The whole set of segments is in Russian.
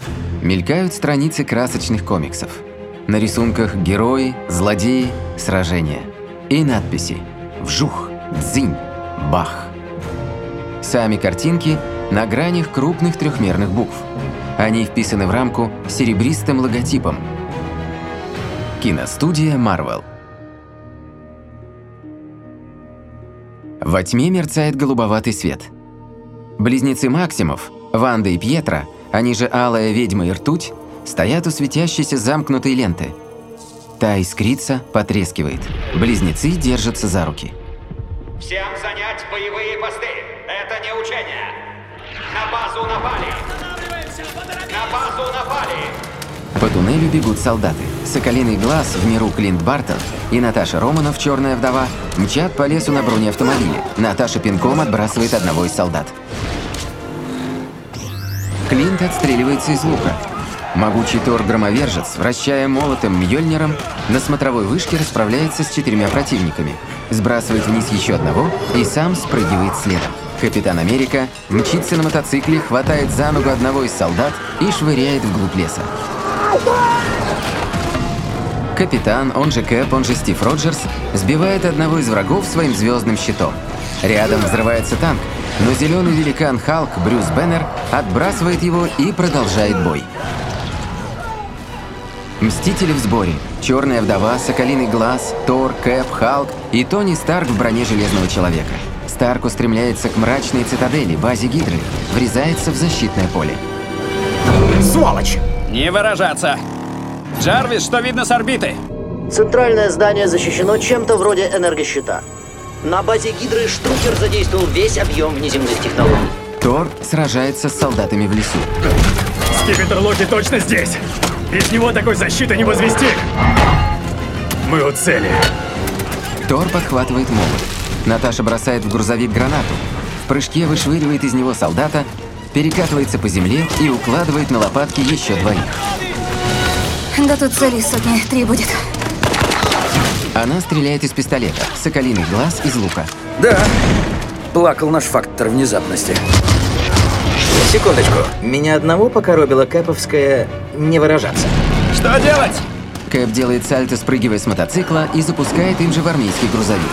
Мелькают страницы красочных комиксов. На рисунках герои, злодеи, сражения. И надписи «Вжух», «Дзынь», «Бах». Сами картинки на гранях крупных трехмерных букв. Они вписаны в рамку серебристым логотипом. Киностудия Marvel. Во тьме мерцает голубоватый свет. Близнецы Максимов, Ванда и Пьетро, они же Алая ведьма и Ртуть, стоят у светящейся замкнутой ленты. Та искрится, потрескивает. Близнецы держатся за руки. Всем занять боевые посты. Это не учение. На базу напали. На базу напали. По туннелю бегут солдаты. Соколиный глаз, в миру Клинт Бартон, и Наташа Романов, черная вдова, мчат по лесу на бронеавтомобиле. Наташа пинком отбрасывает одного из солдат. Клинт отстреливается из лука. Могучий Тор-громовержец, вращая молотом Мьёльниром, на смотровой вышке расправляется с 4 противниками, сбрасывает вниз еще одного и сам спрыгивает следом. Капитан Америка мчится на мотоцикле, хватает за ногу одного из солдат и швыряет вглубь леса. Капитан, он же Кэп, он же Стив Роджерс, сбивает одного из врагов своим звездным щитом. Рядом взрывается танк, но зеленый великан Халк Брюс Бэннер отбрасывает его и продолжает бой. Мстители в сборе. Черная вдова, Соколиный глаз, Тор, Кэп, Халк и Тони Старк в броне Железного человека. Старк устремляется к мрачной цитадели, базе Гидры, врезается в защитное поле. Сволочь! Не выражаться! Джарвис, что видно с орбиты? Центральное здание защищено чем-то вроде энергощита. На базе Гидры Штрукер задействовал весь объем внеземных технологий. Тор сражается с солдатами в лесу. Скипетр Локи точно здесь! Без него такой защиты не возвести! Мы у цели. Тор подхватывает молот. Наташа бросает в грузовик гранату. В прыжке вышвыривает из него солдата, перекатывается по земле и укладывает на лопатки еще 2. Да тут целей 3 будет. Она стреляет из пистолета, Соколиный глаз из лука. Да, плакал наш фактор внезапности. Секундочку, меня одного покоробила кэповская «не выражаться». Что делать? Кэп делает сальто, спрыгивая с мотоцикла, и запускает им же в армейский грузовик.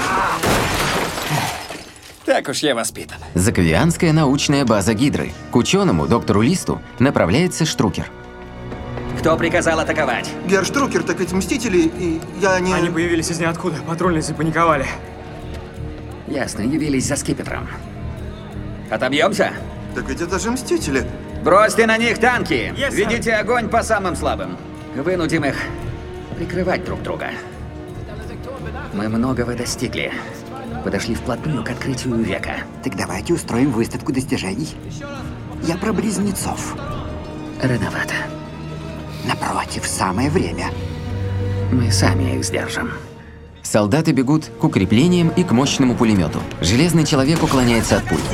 Так уж я воспитан. Заковианская научная база Гидры. К ученому, доктору Листу, направляется Штрукер. Кто приказал атаковать? Герр Штрукер, так ведь Мстители, и я не... Они появились из ниоткуда, патрульные запаниковали. Ясно, явились за скипетром. Отобьемся? Так ведь это же Мстители. Бросьте на них танки! Yes, sir. Ведите огонь по самым слабым. Вынудим их прикрывать друг друга. Мы многого достигли. Подошли вплотную к открытию века. Так давайте устроим выставку достижений. Я про близнецов. Рановато. Напротив, самое время. Мы сами их сдержим. Солдаты бегут к укреплениям и к мощному пулемету. Железный человек уклоняется от пуль.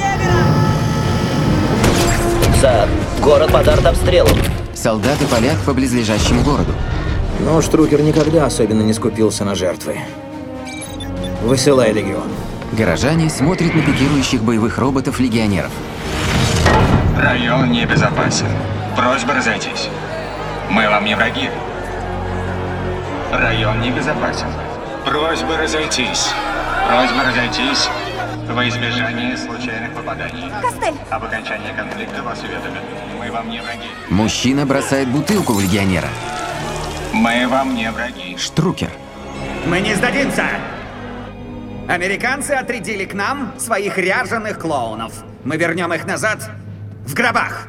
Сэр, город под артобстрелом. Солдаты палят по близлежащему городу. Но Штрукер никогда особенно не скупился на жертвы. Высылай легион. Горожане смотрят на пикирующих боевых роботов-легионеров. Район небезопасен. Просьба разойтись. Мы вам не враги. Район небезопасен. Просьба разойтись. Просьба разойтись во избежание случайных попаданий. Костель! Об окончании конфликта вас уведомят. Мы вам не враги. Мужчина бросает бутылку в легионера. Мы вам не враги. Штрукер. Мы не сдадимся! Американцы отрядили к нам своих ряженых клоунов. Мы вернем их назад в гробах.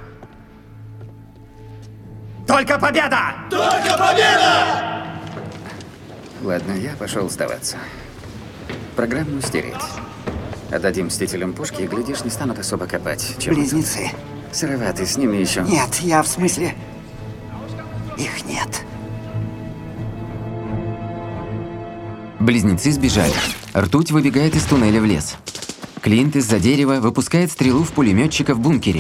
Только победа! Только победа! Ладно, я пошел сдаваться. Программу стереть. Отдадим Мстителям пушки и, глядишь, не станут особо копать. Близнецы. Сыроватый, с ними еще. Нет, я в смысле... Их нет. Близнецы сбежали. Ртуть выбегает из туннеля в лес. Клинт из-за дерева выпускает стрелу в пулеметчика в бункере.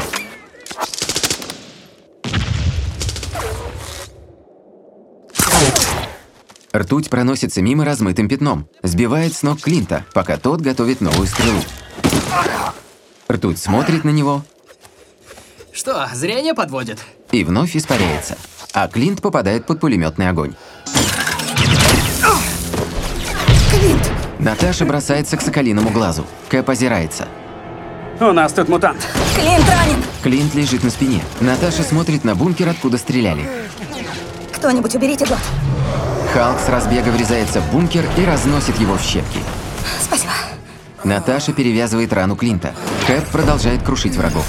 Ртуть проносится мимо размытым пятном, сбивает с ног Клинта, пока тот готовит новую стрелу. Ртуть смотрит на него. Что, зрение подводит? и вновь испаряется. А Клинт попадает под пулеметный огонь. Клинт! Наташа бросается к соколиному глазу. Кэп озирается. У нас тут мутант. Клинт ранен! Клинт лежит на спине. Наташа смотрит на бункер, откуда стреляли. Кто-нибудь уберите год. Халк с разбега врезается в бункер и разносит его в щепки. Спасибо. Наташа перевязывает рану Клинта. Кэп продолжает крушить врагов.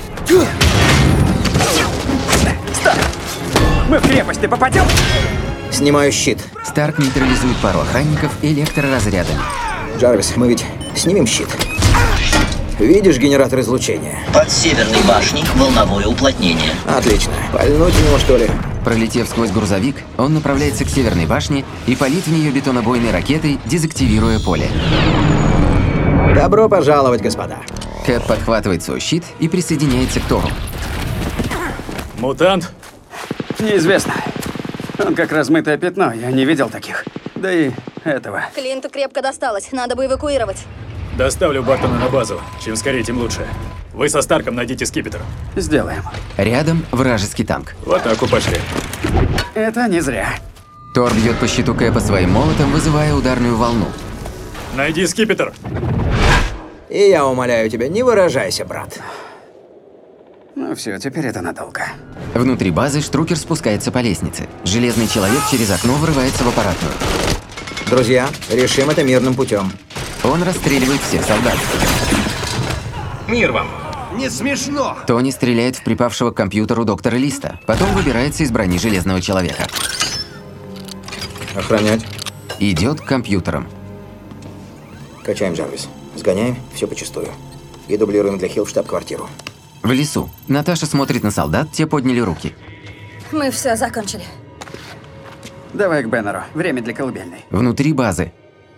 Старк! Мы в крепость, ты попадем? Снимаю щит. Старк нейтрализует пару охранников электроразрядами. Джарвис, мы ведь снимем щит. Видишь генератор излучения? Под северной башней волновое уплотнение. Отлично. Пальнуть в него, что ли? Пролетев сквозь грузовик, он направляется к северной башне и палит в нее бетонобойной ракетой, дезактивируя поле. Добро пожаловать, господа. Кэп подхватывает свой щит и присоединяется к Тору. Мутант? Неизвестно. Он как размытое пятно, я не видел таких. Да и этого. Клинту крепко досталось, надо бы эвакуировать. Доставлю Бартона на базу. Чем скорее, тем лучше. Вы со Старком найдите скипетр. Сделаем. Рядом вражеский танк. В атаку пошли. Это не зря. Тор бьет по щиту Кэпа своим молотом, вызывая ударную волну. Найди скипетр. И я умоляю тебя, не выражайся, брат. Ну все, теперь это надолго. Внутри базы Штрукер спускается по лестнице. Железный человек через окно врывается в аппаратную. Друзья, решим это мирным путем. Он расстреливает всех солдат. Мир вам. Не смешно. Тони стреляет в припавшего к компьютеру доктора Листа, потом выбирается из брони Железного человека. Охранять. Идет к компьютерам. Качаем, Джарвис. Сгоняем, все почистую. И дублируем для Хилл в штаб-квартиру. В лесу. Наташа смотрит на солдат, те подняли руки. Мы все закончили. Давай к Беннеру. Время для колыбельной. Внутри базы.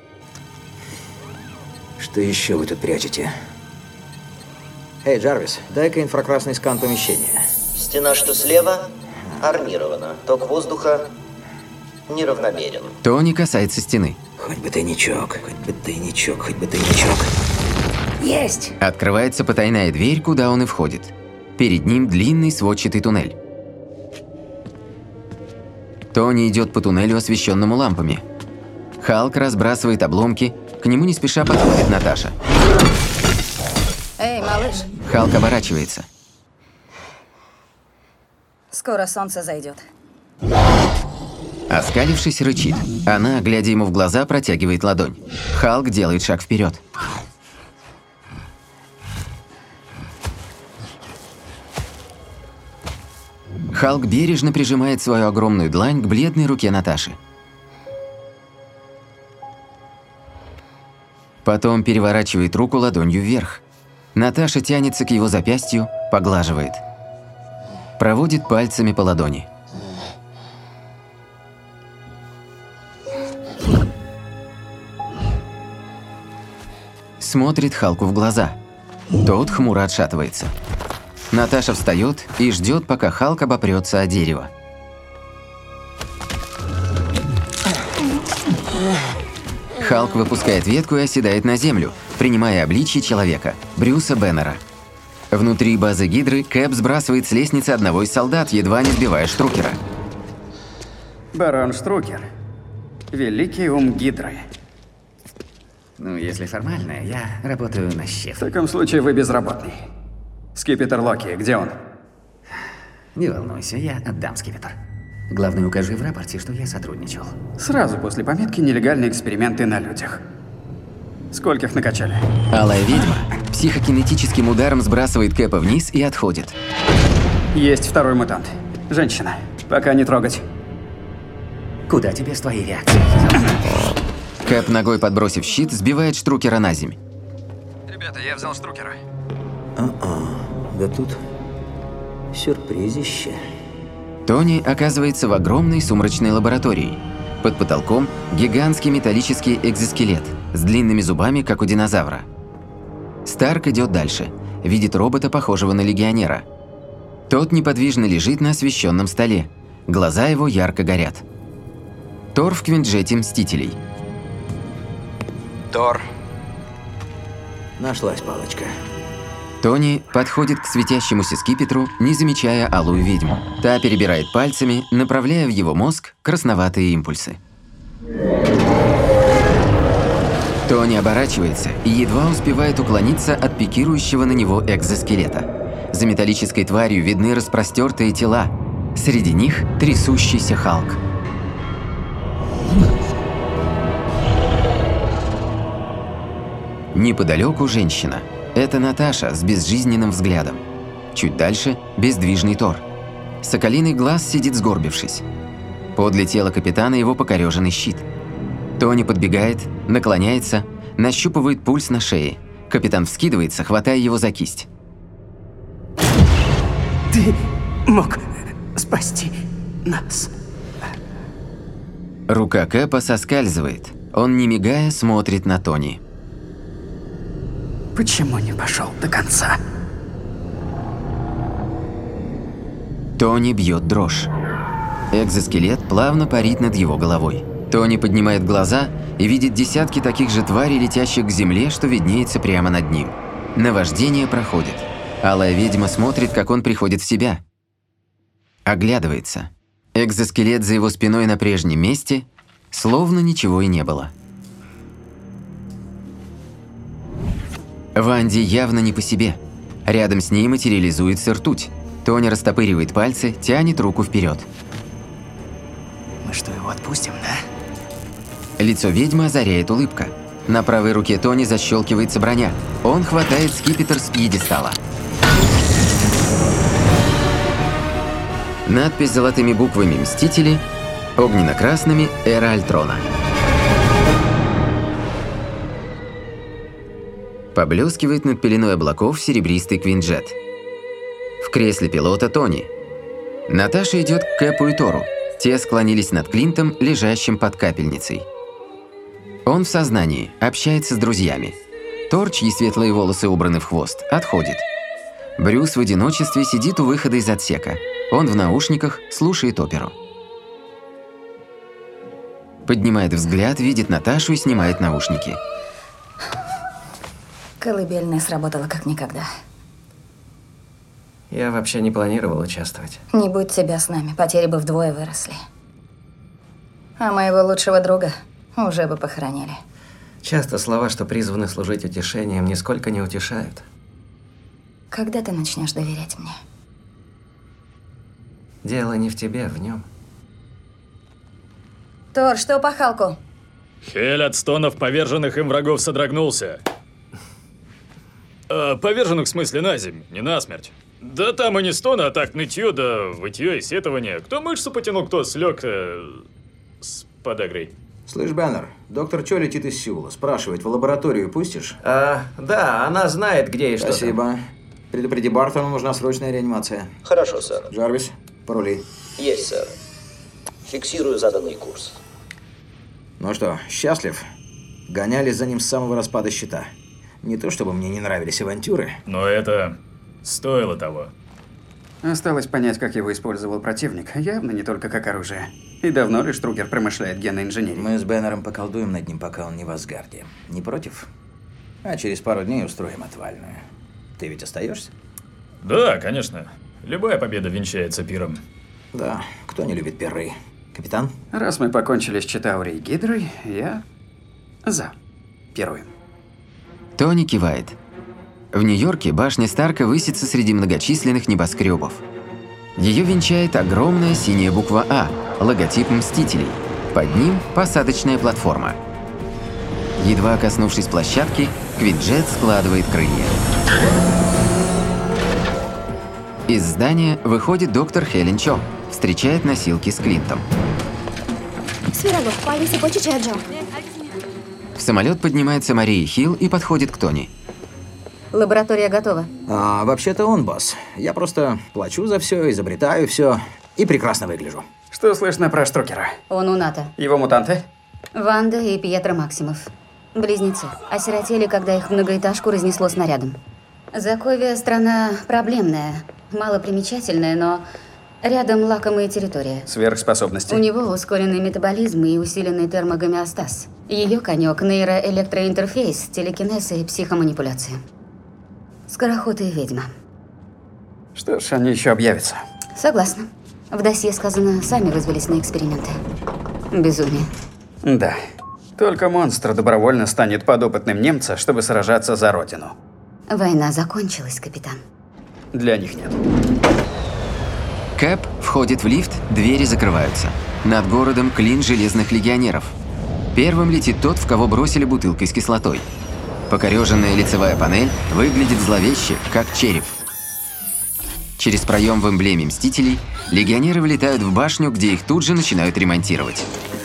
Что еще вы тут прячете? Эй, Джарвис, дай-ка инфракрасный скан помещения. Стена, что слева, армирована. Ток воздуха неравномерен. Тони касается стены. Хоть бы тайничок, хоть бы тайничок, хоть бы тайничок. Есть! Открывается потайная дверь, куда он и входит. Перед ним длинный сводчатый туннель. Тони идет по туннелю, освещенному лампами. Халк разбрасывает обломки, к нему не спеша подходит Наташа. Эй, малыш, Халк оборачивается. скоро солнце зайдет. Оскалившись, рычит. Она, глядя ему в глаза, протягивает ладонь. Халк делает шаг вперед. Халк бережно прижимает свою огромную длань к бледной руке Наташи. Потом переворачивает руку ладонью вверх. Наташа тянется к его запястью, поглаживает. Проводит пальцами по ладони. Смотрит Халку в глаза. Тот хмуро отшатывается. Наташа встает и ждет, пока Халк обопрется о дерево. Халк выпускает ветку и оседает на землю, принимая обличье человека, Брюса Беннера. Внутри базы Гидры Кэп сбрасывает с лестницы одного из солдат, едва не сбивая Штрукера. Барон Штрукер. Великий ум Гидры. Ну, если формально, я работаю на щит. В таком случае вы безработный. Скипетр Локи, где он? Не волнуйся, я отдам скипетр. Главное, укажи в рапорте, что я сотрудничал. Сразу после пометки «Нелегальные эксперименты на людях». Скольких накачали? Алая ведьма психокинетическим ударом сбрасывает Кэпа вниз и отходит. Есть второй мутант. Женщина. Пока не трогать. Куда тебе с твоей реакцией? Кэп, ногой подбросив щит, сбивает Штрукера на земь. Ребята, я взял Штрукера. Да тут сюрпризище. Тони оказывается в огромной сумрачной лаборатории. Под потолком гигантский металлический экзоскелет с длинными зубами, как у динозавра. Старк идет дальше, видит робота, похожего на легионера. Тот неподвижно лежит на освещенном столе. Глаза его ярко горят. Тор в квинджете Мстителей. Тор. Нашлась палочка. Тони подходит к светящемуся скипетру, не замечая алую ведьму. Та перебирает пальцами, направляя в его мозг красноватые импульсы. Тони оборачивается и едва успевает уклониться от пикирующего на него экзоскелета. За металлической тварью видны распростертые тела. Среди них трясущийся Халк. Неподалеку женщина. Это Наташа с безжизненным взглядом. Чуть дальше – бездвижный Тор. Соколиный глаз сидит сгорбившись. Подле тела капитана его покореженный щит. Тони подбегает, наклоняется, нащупывает пульс на шее. Капитан вскидывается, хватая его за кисть. Ты мог спасти нас. Рука Кэпа соскальзывает. Он, не мигая, смотрит на Тони. Почему не пошел до конца? Тони бьет дрожь. Экзоскелет плавно парит над его головой. Тони поднимает глаза и видит десятки таких же тварей, летящих к земле, что виднеется прямо над ним. Наваждение проходит. Алая ведьма смотрит, как он приходит в себя. Оглядывается. Экзоскелет за его спиной на прежнем месте, словно ничего и не было. Ванде явно не по себе. Рядом с ней материализуется ртуть. Тони растопыривает пальцы, тянет руку вперед. Мы что, его отпустим, да? Лицо ведьмы озаряет улыбка. На правой руке Тони защелкивается броня. Он хватает скипетр с пьедестала. Надпись золотыми буквами «Мстители», огненно-красными «Эра Альтрона». Поблескивает над пеленой облаков серебристый Квинджет. В кресле пилота Тони. Наташа идет к Кэпу и Тору. Те склонились над Клинтом, лежащим под капельницей. Он в сознании, общается с друзьями. Тор, чьи светлые волосы убраны в хвост, отходит. Брюс в одиночестве сидит у выхода из отсека. Он в наушниках, слушает оперу. Поднимает взгляд, видит Наташу и снимает наушники. Колыбельная сработала как никогда. Я вообще не планировал участвовать. Не будь тебя с нами, потери бы вдвое выросли. А моего лучшего друга уже бы похоронили. Часто слова, что призваны служить утешением, нисколько не утешают. Когда ты начнешь доверять мне? Дело не в тебе, в нем. Тор, что по Халку? Хель от стонов поверженных им врагов содрогнулся. Поверженных в смысле на земь, не насмерть. Да там и не стоны, а так нытье, да вытье и сетование. Кто мышцу потянул, кто слег с подагрой. Слышь, Бэннер, доктор Чо летит из Сеула. Спрашивает, в лабораторию пустишь? Да, она знает, где и что. Спасибо. Предупреди Бартону, нужна срочная реанимация. Хорошо, сэр. Джарвис, порули. Есть, сэр. Фиксирую заданный курс. Ну что, счастлив? Гонялись за ним с самого распада щита. Не то чтобы мне не нравились авантюры. Но это стоило того. Осталось понять, как его использовал противник. Явно не только как оружие. И давно ли Штругер промышляет генной инженерией? Мы с Бэннером поколдуем над ним, пока он не в Асгарде. Не против? А через пару дней устроим отвальную. Ты ведь остаешься? Да, конечно. Любая победа венчается пиром. Да, кто не любит пиры? Капитан? Раз мы покончили с Читаури и Гидрой, я за. Пируем. Тони кивает. В Нью-Йорке башня Старка высится среди многочисленных небоскребов. Ее венчает огромная синяя буква «А», логотип Мстителей. Под ним посадочная платформа. Едва коснувшись площадки, Квинджет складывает крылья. Из здания выходит доктор Хелен Чо, встречает носилки с Клинтом. В самолет поднимается Мария Хилл и подходит к Тони. Лаборатория готова. Вообще-то он босс. Я просто плачу за все, изобретаю все и прекрасно выгляжу. Что слышно про Штрукера? Он у НАТО. Его мутанты? Ванда и Пьетро Максимов. Близнецы. Осиротели, когда их многоэтажку разнесло снарядом. Заковия страна проблемная, малопримечательная, но рядом лакомая территория. Сверхспособности. У него ускоренный метаболизм и усиленный термогомеостаз. Ее конек – нейроэлектроинтерфейс, телекинез и психоманипуляция. Скороход и ведьма. Что ж, они еще объявятся. Согласна. В досье сказано, сами вызвались на эксперименты. Безумие. Да. Только монстр добровольно станет подопытным немца, чтобы сражаться за родину. Война закончилась, капитан. Для них нет. Кэп входит в лифт, двери закрываются. Над городом клин железных легионеров. Первым летит тот, в кого бросили бутылкой с кислотой. Покореженная лицевая панель выглядит зловеще, как череп. Через проем в эмблеме Мстителей легионеры влетают в башню, где их тут же начинают ремонтировать.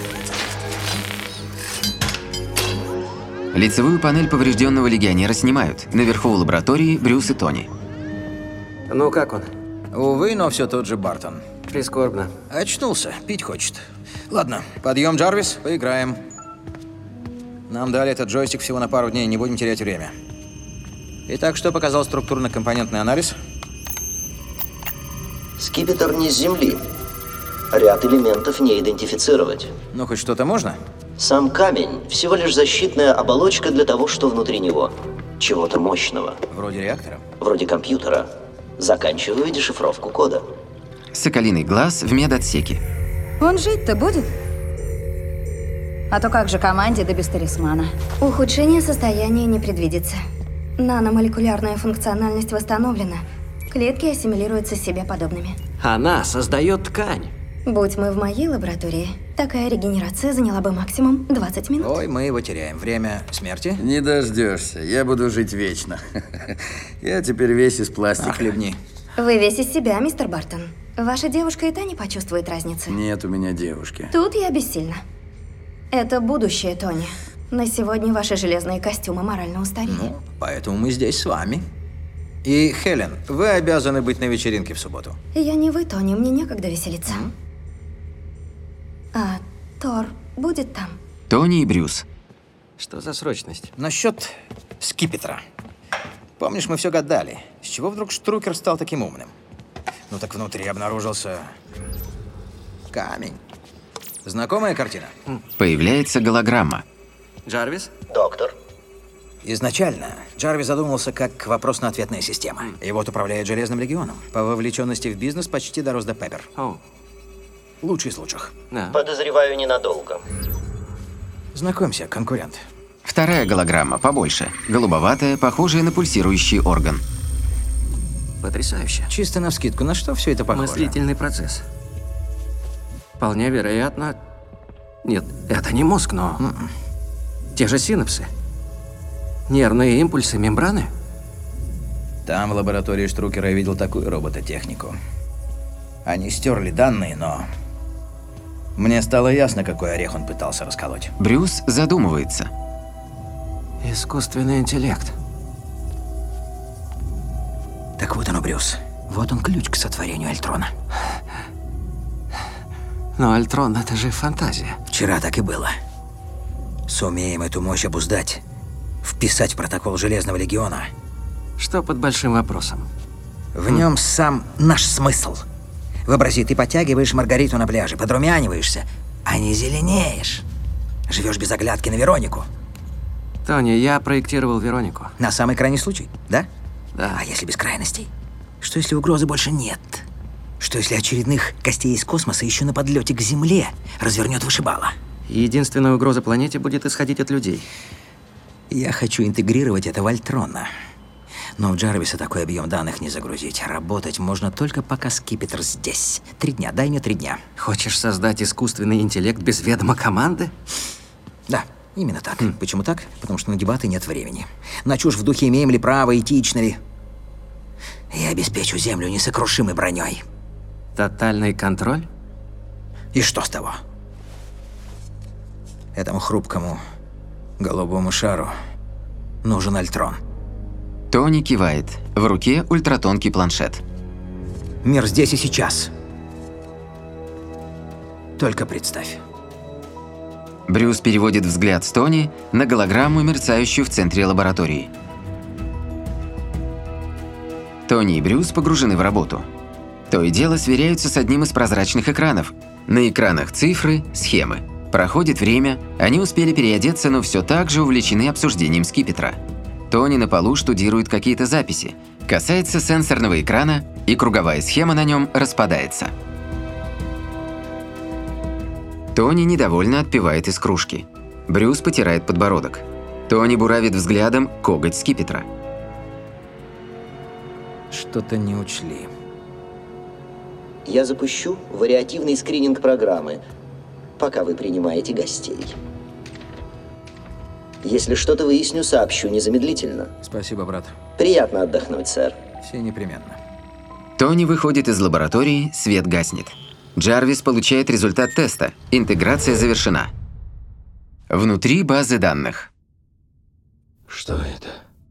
Лицевую панель поврежденного легионера снимают. Наверху в лаборатории Брюс и Тони. Ну, как он? Увы, но все тот же Бартон. Прискорбно. Очнулся, пить хочет. Ладно, подъем, Джарвис, поиграем. Нам дали этот джойстик всего на пару дней, не будем терять время. Итак, что показал структурно-компонентный анализ? Скипетр не с Земли. Ряд элементов не идентифицировать. Ну, хоть что-то можно? Сам камень – всего лишь защитная оболочка для того, что внутри него. Чего-то мощного. Вроде реактора? Вроде компьютера. Заканчиваю дешифровку кода. Соколиный глаз в медотсеке. Он жить-то будет? А то как же команде до без талисмана? Ухудшение состояния не предвидится. Наномолекулярная функциональность восстановлена. Клетки ассимилируются с себе подобными. Она создает ткань. Будь мы в моей лаборатории, такая регенерация заняла бы максимум 20 минут. Ой, мы его теряем. Время смерти? Не дождешься. Я буду жить вечно. Я теперь весь из пластика. Хлебни. Вы весь из себя, мистер Бартон. Ваша девушка и та не почувствует разницы. Нет у меня девушки. Тут я бессильна. Это будущее, Тони. На сегодня ваши железные костюмы морально устарели. Ну, поэтому мы здесь с вами. И, Хелен, вы обязаны быть на вечеринке в субботу. Я не вы, Тони, мне некогда веселиться. А Тор будет там? Тони и Брюс. Что за срочность? Насчет скипетра. Помнишь, мы все гадали, с чего вдруг Штрукер стал таким умным? Ну так внутри обнаружился камень. Знакомая картина? Появляется голограмма. Джарвис? Доктор. Изначально Джарвис задумался как вопрос-на-ответная система. И вот управляет Железным легионом. По вовлеченности в бизнес почти дорос до Пеппер. Лучший из лучших. Подозреваю, ненадолго. Знакомься, конкурент. Вторая голограмма, побольше. Голубоватая, похожая на пульсирующий орган. Потрясающе. Чисто навскидку, на что все это похоже? Мыслительный процесс. Вполне вероятно... Нет, это не мозг, но... Те же синапсы. Нервные импульсы, мембраны. Там, в лаборатории Штрукера, я видел такую робототехнику. Они стерли данные, но... Мне стало ясно, какой орех он пытался расколоть. Брюс задумывается. Искусственный интеллект. Так вот оно, Брюс. Вот он ключ к сотворению Альтрона. Но Альтрон — это же фантазия. Вчера так и было. Сумеем эту мощь обуздать, вписать в протокол Железного легиона. Что под большим вопросом? В нем сам наш смысл. Вообрази, ты подтягиваешь Маргариту на пляже, подрумяниваешься, а не зеленеешь. Живешь без оглядки на Веронику. Тони, я проектировал Веронику. На самый крайний случай, да? Да. А если без крайностей? Что если угрозы больше нет? Что если очередных гостей из космоса еще на подлете к Земле развернет вышибала? Единственная угроза планете будет исходить от людей. Я хочу интегрировать это в Альтрона. Но в Джарвиса такой объем данных не загрузить. Работать можно только пока скипетр здесь. 3 дня, дай мне 3 дня. Хочешь создать искусственный интеллект без ведома команды? Да, именно так. Почему так? Потому что на дебаты нет времени. На чушь в духе имеем ли право, этично ли. Я обеспечу Землю несокрушимой броней. Тотальный контроль? И что с того? Этому хрупкому голубому шару нужен Альтрон. Тони кивает. В руке ультратонкий планшет. Мир здесь и сейчас. Только представь. Брюс переводит взгляд с Тони на голограмму, мерцающую в центре лаборатории. Тони и Брюс погружены в работу. То и дело сверяются с одним из прозрачных экранов. На экранах цифры, схемы. Проходит время, они успели переодеться, но все так же увлечены обсуждением скипетра. Тони на полу штудирует какие-то записи, касается сенсорного экрана, и круговая схема на нем распадается. Тони недовольно отпивает из кружки. Брюс потирает подбородок. Тони буравит взглядом коготь скипетра. Что-то не учли. Я запущу вариативный скрининг программы, пока вы принимаете гостей. Если что-то выясню, сообщу незамедлительно. Спасибо, брат. Приятно отдохнуть, сэр. Все непременно. Тони выходит из лаборатории, свет гаснет. Джарвис получает результат теста. Интеграция завершена. Внутри базы данных. Что это?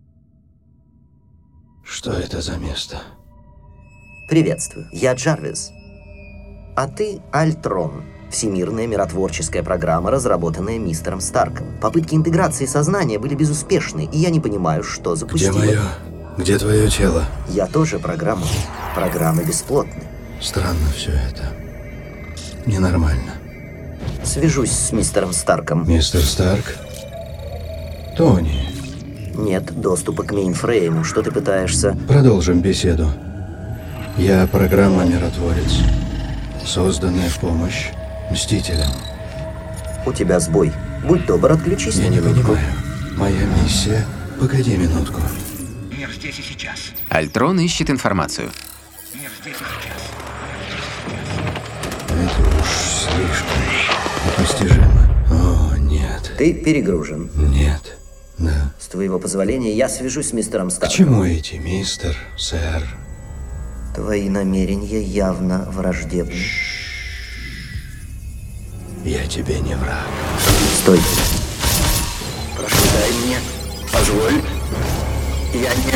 Что это за место? Приветствую, я Джарвис. А ты Альтрон. Всемирная миротворческая программа, разработанная мистером Старком. Попытки интеграции сознания были безуспешны, и я не понимаю, что запустило. Где твое тело? Я тоже программа. Программы бесплотны. Странно все это. Ненормально. Свяжусь с мистером Старком. Мистер Старк? Тони. Нет доступа к мейнфрейму. Что ты пытаешься? Продолжим беседу. Я программа-миротворец, созданная в помощь Мстителям. У тебя сбой. Будь добр, отключись на минутку. Я не понимаю. Моя миссия... Погоди минутку. Мир здесь и сейчас. Альтрон ищет информацию. Мир здесь и сейчас. Это уж слишком непостижимо. О, нет. Ты перегружен. Нет. Да. С твоего позволения, я свяжусь с мистером К Старком. чему эти, мистер, сэр? Твои намерения явно враждебны. Я тебе не враг. Стой. Прошу, дай мне. Позволь. Я не...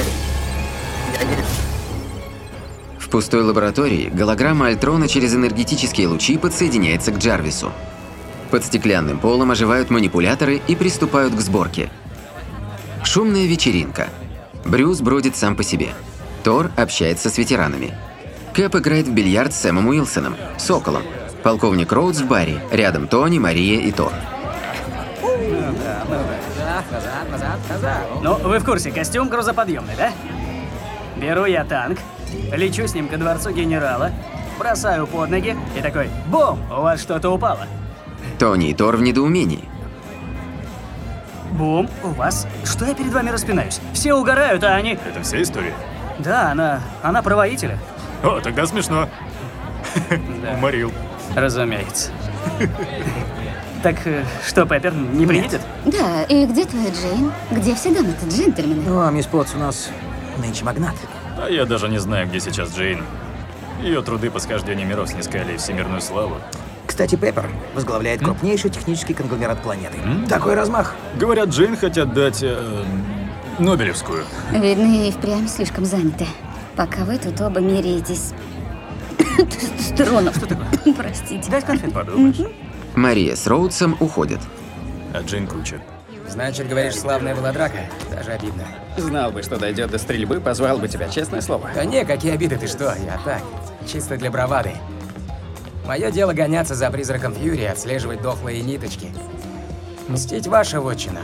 В пустой лаборатории голограмма Альтрона через энергетические лучи подсоединяется к Джарвису. Под стеклянным полом оживают манипуляторы и приступают к сборке. Шумная вечеринка. Брюс бродит сам по себе. Тор общается с ветеранами. Кэп играет в бильярд с Сэмом Уилсоном, Соколом. Полковник Роудс в баре. Рядом Тони, Мария и Тор. Ну, вы в курсе, костюм грузоподъемный, да? Беру я танк, лечу с ним ко дворцу генерала, бросаю под ноги и такой бум, у вас что-то упало. Тони и Тор в недоумении. Бум, у вас? Что я перед вами распинаюсь? Все угорают, а они... Это вся история? Да, она про воителя. О, тогда смешно. Уморил. Разумеется. Так что, Пеппер, не приедет? Да, и где твоя Джейн? Где все дамы-то, джентльмены? Ну, а мисс Потс у нас нынче магнат. А я даже не знаю, где сейчас Джейн. Ее труды по схождению миров снискали всемирную славу. Кстати, Пеппер возглавляет крупнейший технический конгломерат планеты. Такой размах. Говорят, Джейн хотят дать Нобелевскую. Видно, и впрямь слишком заняты. Пока вы тут оба меряетесь тестостероном. Что такое? Простите. Дать конфет. Подумаешь. Мария с Роудсом уходят. А Джейн круче. Значит, говоришь, славная была драка? Даже обидно. Знал бы, что дойдет до стрельбы, позвал бы тебя, честное слово. Да не, какие обиды, ты что? Я так, чисто для бравады. Мое дело гоняться за призраком Фьюри, отслеживать дохлые ниточки. Мстить ваша вотчина.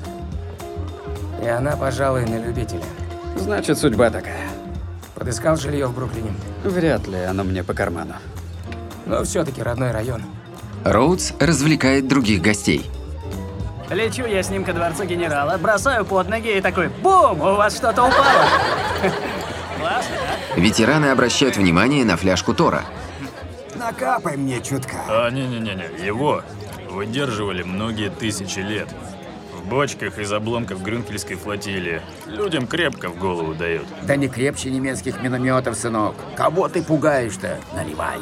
И она, пожалуй, на любителя. Значит, судьба такая. Подыскал жилье в Бруклине? Вряд ли оно мне по карману. Но все-таки родной район. Роудс развлекает других гостей. Лечу я с ним ко дворцу генерала, бросаю под ноги и такой бум, у вас что-то упало. Классно, да? Ветераны обращают внимание на фляжку Тора. Накапай мне чутка. А, не-не-не, его выдерживали многие тысячи лет. В бочках из обломков Грюнкельской флотилии. Людям крепко в голову дают. Да не крепче немецких минометов, сынок. Кого ты пугаешь-то? Наливай.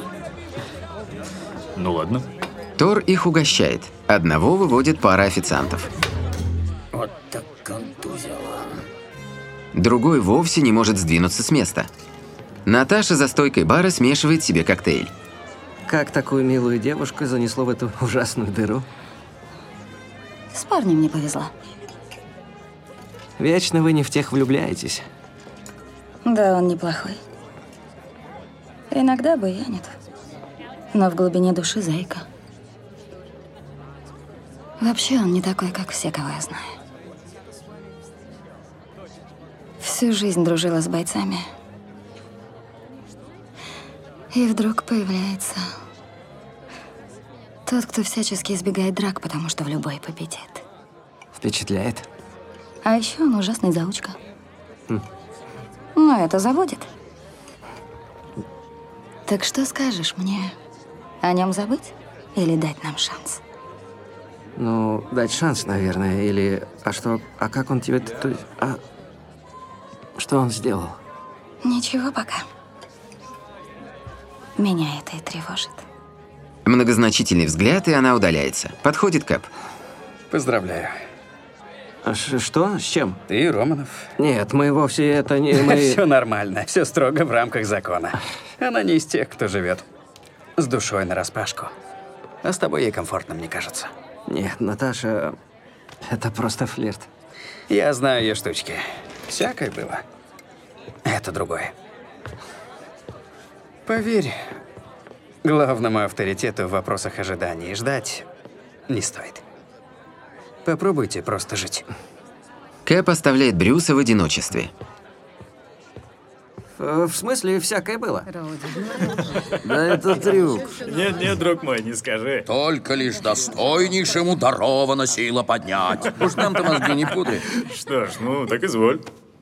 Ну ладно. Тор их угощает. Одного выводит пара официантов. Вот так контузила. Другой вовсе не может сдвинуться с места. Наташа за стойкой бара смешивает себе коктейль. Как такую милую девушку занесло в эту ужасную дыру? С парнем не повезло. Вечно вы не в тех влюбляетесь. Да, он неплохой. Иногда буянит. Но в глубине души зайка. Вообще он не такой, как все, кого я знаю. Всю жизнь дружила с бойцами. И вдруг появляется тот, кто всячески избегает драк, потому что в любой победит. Впечатляет. А еще он ужасный заучка. Но это заводит. Так что скажешь мне? О нем забыть или дать нам шанс? Ну, дать шанс, наверное, или... А как он тебе... Что он сделал? Ничего пока. Меня это и тревожит. Многозначительный взгляд, и она удаляется. Подходит Кэп. Поздравляю. Что? С чем? Ты, Романов. Нет, мы вовсе это не... Все нормально, все строго в рамках закона. Она не из тех, кто живет с душой нараспашку. А с тобой ей комфортно, мне кажется. Нет, Наташа, это просто флирт. Я знаю ее штучки. Всякое было. Это другое. Поверь, главному авторитету в вопросах ожиданий ждать не стоит. Попробуйте просто жить. Кэп оставляет Брюса в одиночестве. В смысле, всякое было? Да это трюк. Нет, друг мой, не скажи. Только лишь достойнейшему дарована сила поднять. Уж нам-то мозги не путай. Что ж, ну, так изволь.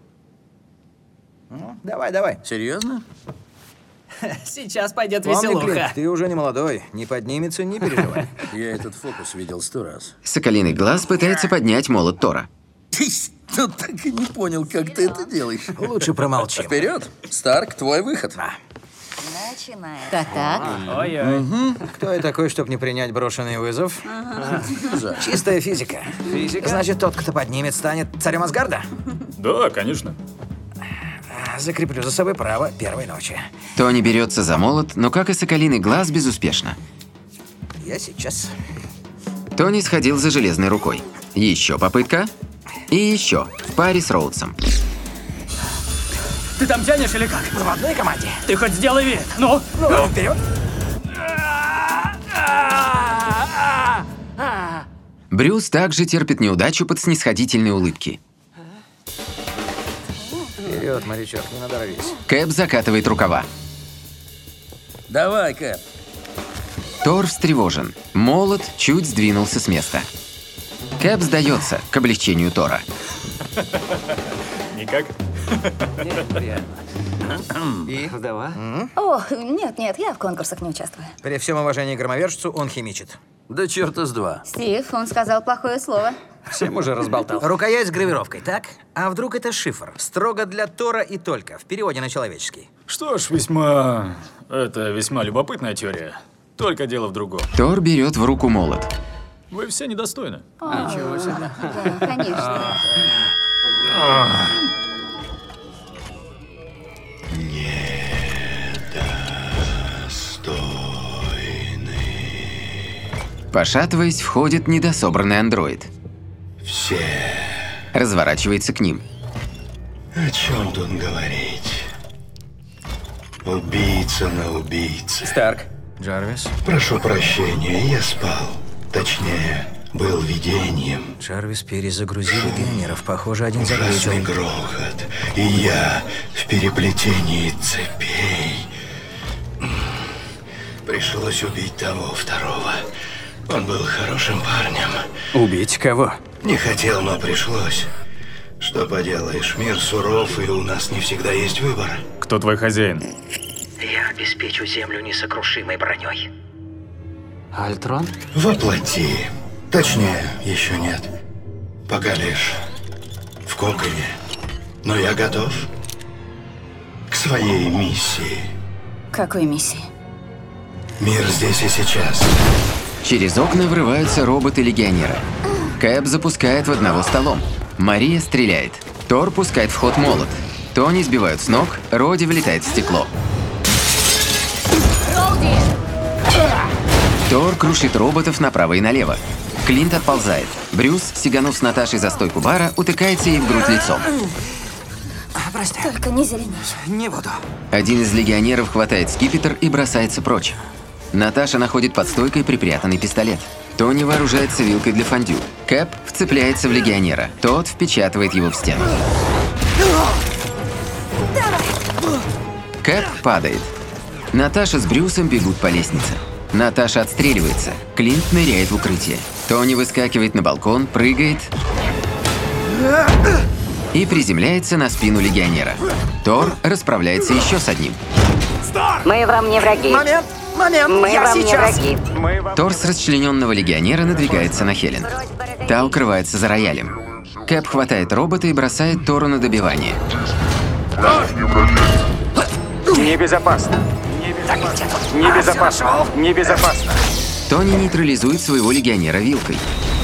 Давай. Серьезно? Сейчас пойдет Помни, веселуха. Клик, ты уже не молодой. Не поднимется, не переживай. Я этот фокус видел 100 раз. Соколиный глаз пытается поднять молот Тора. Ну так и не понял, как ты это делаешь. Лучше промолчи. Вперед, Старк, твой выход. Начинаем. Так. Ой-ой. Кто я такой, чтобы не принять брошенный вызов? Чистая физика. Значит, тот, кто поднимет, станет царем Асгарда? Да, конечно. Закреплю за собой право первой ночи. Тони берется за молот, но, как и Соколиный глаз, безуспешно. Я сейчас. Тони сходил за железной рукой. Еще попытка. И еще. В паре с Роудсом. Ты там тянешь или как? В одной команде. Ты хоть сделай вид. Ну, вперед. Брюс также терпит неудачу под снисходительные улыбки. Вперед, морячок, не надорвись. Кэп закатывает рукава. Давай, Кэп. Тор встревожен. Молот чуть сдвинулся с места. Кэп сдается к облегчению Тора. Никак? И? Вдова? О, нет, я в конкурсах не участвую. При всем уважении к громовержцу он химичит. Да черта с два. Стив, он сказал плохое слово. Всем уже разболтал. Рукоять с гравировкой, так? А вдруг это шифр? Строго для Тора и только, в переводе на человеческий. Что ж, это весьма любопытная теория. Только дело в другом. Тор берет в руку молот. Вы все недостойны. Ничего себе. Да, конечно. Пошатываясь, входит недособранный андроид. Все. Разворачивается к ним. О чем тут говорить? Убийца на убийце. Старк. Джарвис. Прошу прощения, я спал. Точнее, был видением. Джарвис перезагрузил легионеров. Похоже, один Ужасный заглючил. грохот. И я в переплетении цепей. Пришлось убить того второго. Он был хорошим парнем. Убить кого? Не хотел, но пришлось. Что поделаешь, мир суров, и у нас не всегда есть выбор. Кто твой хозяин? Я обеспечу Землю несокрушимой броней. Альтрон? Воплоти. Точнее, еще нет. Пока лишь в коконе. Но я готов к своей миссии. Какой миссии? Мир здесь и сейчас. Через окна врываются роботы-легионеры. Кэп запускает в одного столом. Мария стреляет. Тор пускает в ход молот. Тони сбивают с ног, Роди влетает в стекло. Тор крушит роботов направо и налево. Клинт отползает. Брюс, сиганув с Наташей за стойку бара, утыкается ей в грудь лицом. Прости. Только не зеленей. Не буду. Один из легионеров хватает скипетр и бросается прочь. Наташа находит под стойкой припрятанный пистолет. Тони вооружается вилкой для фондю. Кэп вцепляется в легионера. Тот впечатывает его в стену. Кэп падает. Наташа с Брюсом бегут по лестнице. Наташа отстреливается. Клинт ныряет в укрытие. Тони выскакивает на балкон, прыгает и приземляется на спину легионера. Тор расправляется еще с одним. Мы вам не враги. Момент! Мы я вам сейчас! не враги. Тор с расчлененного легионера надвигается на Хелен. Та укрывается за роялем. Кэп хватает робота и бросает Тору на добивание. Небезопасно. Небезопасно. Небезопасно. Тони нейтрализует своего легионера вилкой.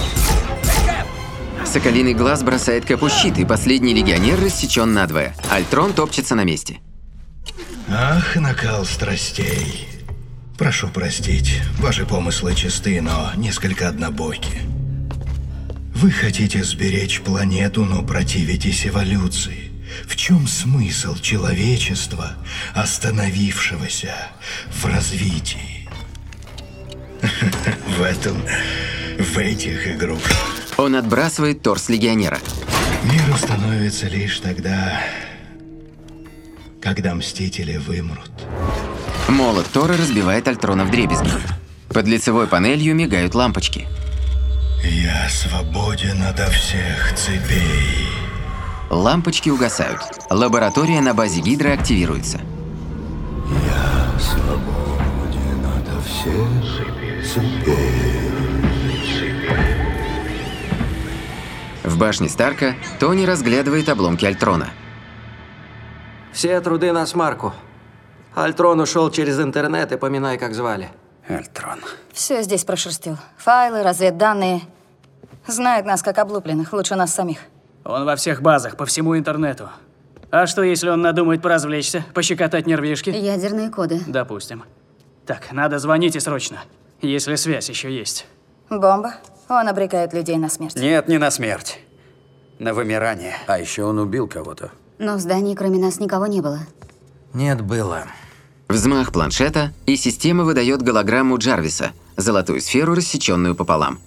Соколиный глаз бросает Кэпу щит, и последний легионер рассечен надвое. Альтрон топчется на месте. Ах, накал страстей. Прошу простить, ваши помыслы чисты, но несколько однобоки. Вы хотите сберечь планету, но противитесь эволюции. В чем смысл человечества, остановившегося в развитии? В этих игрушках. Он отбрасывает торс легионера. Мир установится лишь тогда, когда Мстители вымрут. Молот Тора разбивает Альтрона вдребезги. Под лицевой панелью мигают лампочки. Я свободен ото всех цепей. Лампочки угасают. Лаборатория на базе Гидры активируется. Я свободен ото всех цепей. В башне Старка Тони разглядывает обломки Альтрона. Все труды на смарку. Альтрон ушел через интернет, и поминай, как звали. Альтрон. Все здесь прошерстил. Файлы, разведданные. Знает нас как облупленных, лучше нас самих. Он во всех базах, по всему интернету. А что, если он надумает поразвлечься, пощекотать нервишки? Ядерные коды. Допустим. Так, надо звонить и срочно, если связь еще есть. Бомба. Он обрекает людей на смерть. Нет, не на смерть. На вымирание. А еще он убил кого-то. Но в здании кроме нас никого не было. Нет, было. Взмах планшета, и система выдает голограмму Джарвиса, золотую сферу, рассеченную пополам.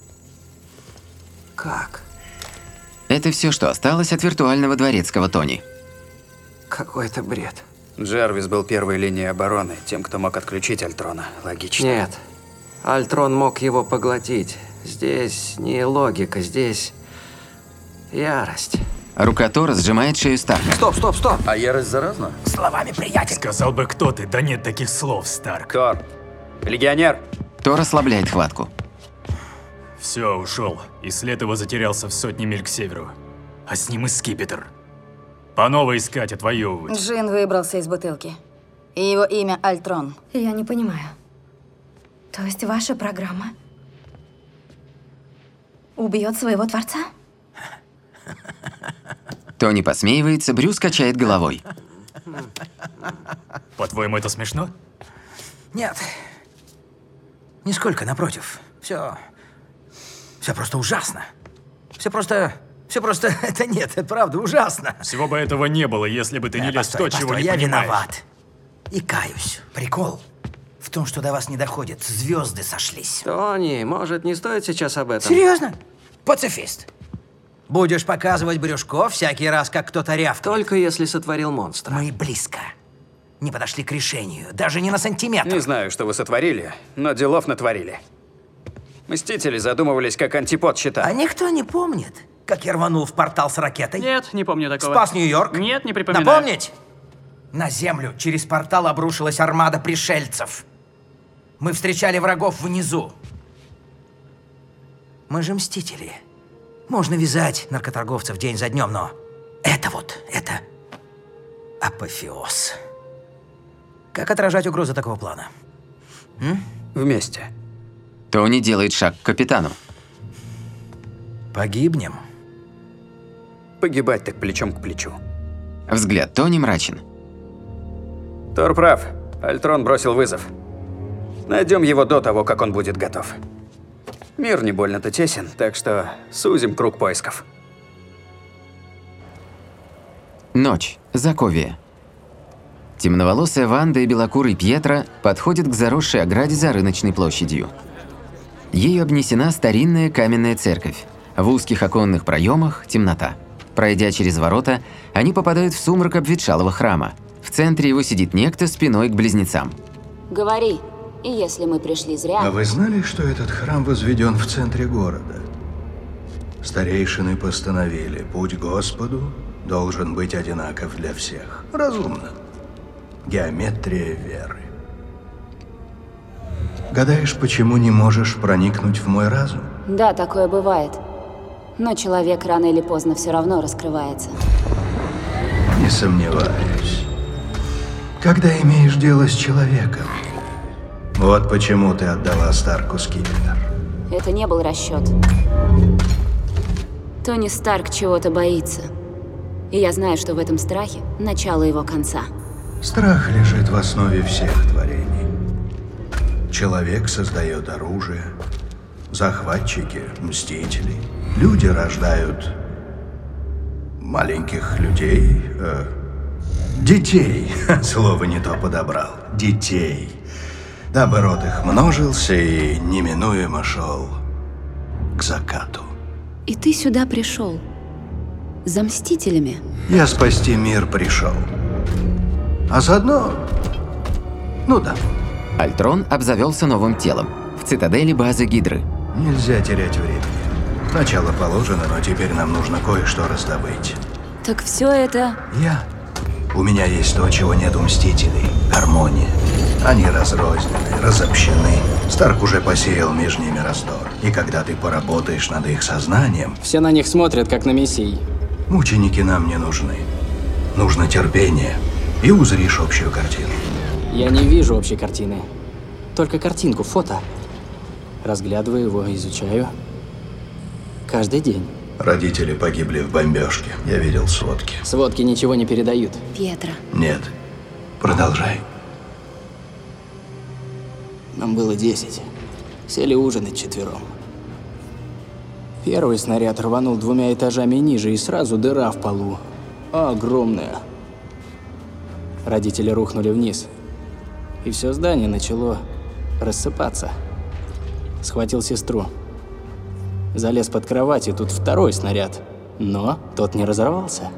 Как? Это все, что осталось от виртуального дворецкого Тони. Какой-то бред. Джарвис был первой линией обороны, тем, кто мог отключить Альтрона. Логично. Нет. Альтрон мог его поглотить. Здесь не логика, здесь ярость. Рука Тора сжимает шею Старка. Стоп! А ярость заразна? Словами, приятель. Сказал бы, кто ты, да нет таких слов, Старк. Тор. Легионер. Тор ослабляет хватку. Все, ушел. И след его затерялся в сотне миль к северу. А с ним и скипетр. По новой искать, отвоевывать. Джин выбрался из бутылки. И его имя Альтрон. Я не понимаю. То есть ваша программа убьет своего творца? Тони посмеивается, Брюс качает головой. По-твоему, это смешно? Нет. Нисколько, напротив. Все просто ужасно. Все просто... Это нет, это правда ужасно. Всего бы этого не было, если бы ты не лез в то, чего не я понимаешь. виноват. И каюсь. Прикол в том, что до вас не доходит. Звезды сошлись. Тони, может, не стоит сейчас об этом? Серьезно? Пацифист. Будешь показывать брюшко всякий раз, как кто-то рявкает. Только если сотворил монстра. Мы близко. Не подошли к решению. Даже не на сантиметр. Не знаю, что вы сотворили, но делов натворили. Мстители задумывались, как антипод щита. А никто не помнит, как я рванул в портал с ракетой? Нет, не помню такого. Спас Нью-Йорк? Нет, не припоминаю. Напомнить? На Землю через портал обрушилась армада пришельцев. Мы встречали врагов внизу. Мы же мстители. Можно вязать наркоторговцев день за днем, но это апофеоз. Как отражать угрозы такого плана? Вместе. Тони делает шаг к капитану. Погибнем. Погибать так плечом к плечу. Взгляд Тони мрачен. Тор прав. Альтрон бросил вызов. Найдем его до того, как он будет готов. Мир не больно-то тесен, так что сузим круг поисков. Ночь. Заковия. Темноволосая Ванда и белокурый Пьетро подходят к заросшей ограде за рыночной площадью. Ею обнесена старинная каменная церковь. В узких оконных проемах темнота. Пройдя через ворота, они попадают в сумрак обветшалого храма. В центре его сидит некто спиной к близнецам. Говори. И если мы пришли зря... А вы знали, что этот храм возведен в центре города? Старейшины постановили, путь к Господу должен быть одинаков для всех. Разумно. Геометрия веры. Гадаешь, почему не можешь проникнуть в мой разум? Да, такое бывает. Но человек рано или поздно все равно раскрывается. Не сомневаюсь. Когда имеешь дело с человеком. Вот почему ты отдала Старку скипетр. Это не был расчет. Тони Старк чего-то боится. И я знаю, что в этом страхе начало его конца. Страх лежит в основе всех творений. Человек создает оружие, захватчики, мстители. Люди рождают маленьких людей, детей. Слово не то подобрал. Детей. Дабы род их множился и неминуемо шел к закату. И ты сюда пришел. За мстителями. Я спасти мир пришел. А заодно... Ну да. Альтрон обзавелся новым телом. В цитадели базы Гидры. Нельзя терять времени. Начало положено, но теперь нам нужно кое-что раздобыть. Так все это... У меня есть то, чего нет у Мстителей. Гармония. Они разрознены, разобщены. Старк уже посеял между ними раздор. И когда ты поработаешь над их сознанием... Все на них смотрят, как на мессий. Мученики нам не нужны. Нужно терпение. И узришь общую картину. Я не вижу общей картины. Только картинку, фото. Разглядываю его, изучаю. Каждый день. Родители погибли в бомбежке. Я видел сводки. Сводки ничего не передают. Пьетро. Нет. Продолжай. Нам было 10. Сели ужинать четвером. Первый снаряд рванул 2 этажами ниже, и сразу дыра в полу. Огромная. Родители рухнули вниз. И все здание начало рассыпаться. Схватил сестру. Залез под кровать, и тут второй снаряд. Но тот не разорвался.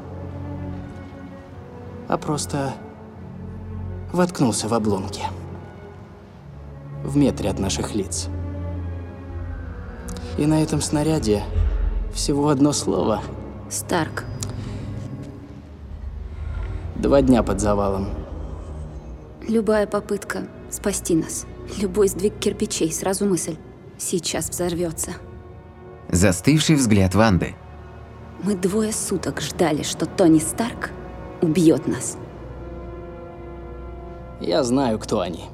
А просто воткнулся в обломки. В метре от наших лиц. И на этом снаряде всего одно слово. Старк. 2 дня под завалом. Любая попытка спасти нас, любой сдвиг кирпичей, сразу мысль. Сейчас взорвется. Застывший взгляд Ванды. Мы 2 суток ждали, что Тони Старк убьет нас. Я знаю, кто они.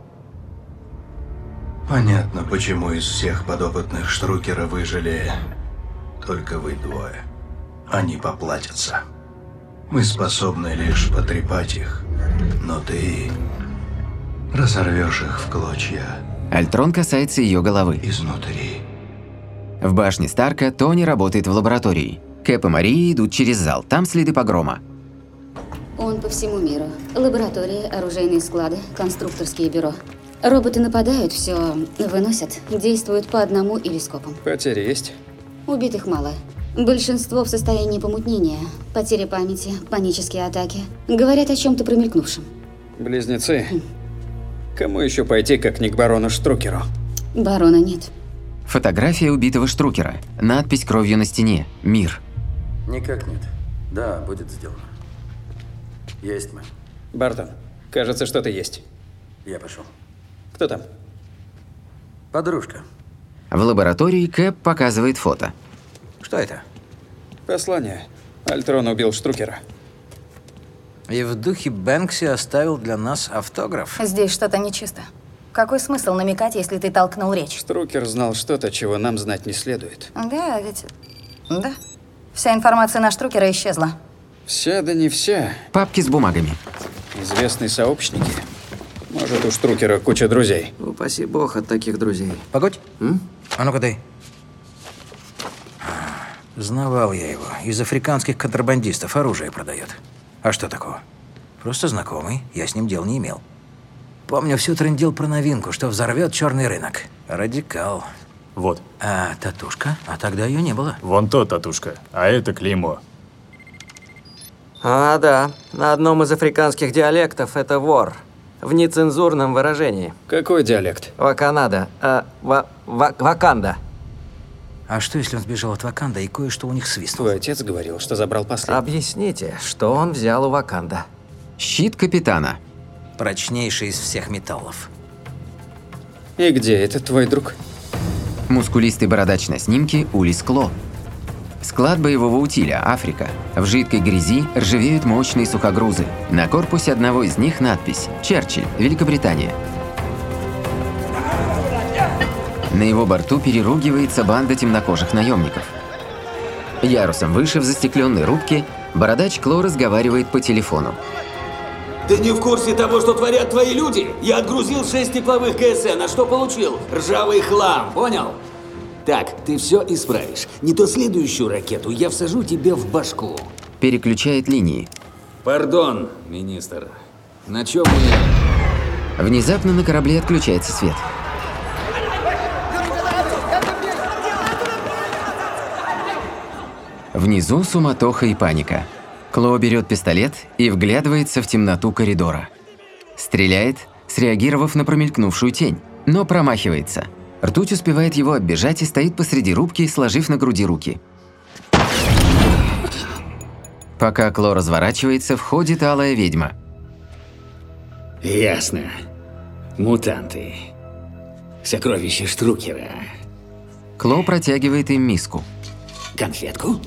Понятно, почему из всех подопытных Штрукера выжили только вы 2. Они поплатятся. Мы способны лишь потрепать их, но ты разорвешь их в клочья. Альтрон касается ее головы. Изнутри. В башне Старка Тони работает в лаборатории. Кэп и Мария идут через зал. Там следы погрома. Он по всему миру. Лаборатории, оружейные склады, конструкторские бюро. Роботы нападают, все выносят, действуют по одному или скопом. Потери есть? Убитых мало. Большинство в состоянии помутнения, потери памяти, панические атаки. Говорят о чем-то промелькнувшем. Близнецы? Кому еще пойти, как не к барону Штрукеру? Барона нет. Фотография убитого Штрукера. Надпись кровью на стене. Мир. Никак нет. Да, будет сделано. Есть мы. Бартон, кажется, что-то есть. Я пошел. Кто там? Подружка. В лаборатории Кэп показывает фото. Что это? Послание. Альтрон убил Штрукера. И в духе Бэнкси оставил для нас автограф. Здесь что-то нечисто. Какой смысл намекать, если ты толкнул речь? Штрукер знал что-то, чего нам знать не следует. Да, ведь... Да. Вся информация на Штрукера исчезла. Вся, да не вся. Папки с бумагами. Известные сообщники. Может, у Штрукера куча друзей. Упаси бог от таких друзей. Погодь. А ну-ка дай. Знавал я его. Из африканских контрабандистов оружие продает. А что такого? Просто знакомый. Я с ним дел не имел. Помню, всю трындел про новинку, что взорвет черный рынок. Радикал. Вот. А татушка? А тогда ее не было. Вон то татушка, а это клеймо. А, да. На одном из африканских диалектов это вор. В нецензурном выражении. Какой диалект? Ваканада. Ваканда. А что, если он сбежал от Ваканда и кое-что у них свистнул? Твой отец говорил, что забрал последний. Объясните, что он взял у Ваканда? Щит капитана. Прочнейший из всех металлов. И где этот твой друг? Мускулистый бородач на снимке Улис Кло. Склад боевого утиля, Африка. В жидкой грязи ржавеют мощные сухогрузы. На корпусе одного из них надпись «Черчилль, Великобритания». На его борту переругивается банда темнокожих наемников. Ярусом выше в застекленной рубке бородач Кло разговаривает по телефону. Ты не в курсе того, что творят твои люди? Я отгрузил 6 тепловых ГСН, а что получил? Ржавый хлам, понял? Так, ты все исправишь. Не то следующую ракету я всажу тебе в башку. Переключает линии. Пардон, министр. На чем мы... Внезапно на корабле отключается свет. Внизу суматоха и паника. Кло берет пистолет и вглядывается в темноту коридора. Стреляет, среагировав на промелькнувшую тень, но промахивается. Ртуть успевает его оббежать и стоит посреди рубки, сложив на груди руки. Пока Кло разворачивается, входит алая ведьма. Ясно. Мутанты. Сокровище Штрукера. Кло протягивает им миску. Конфетку?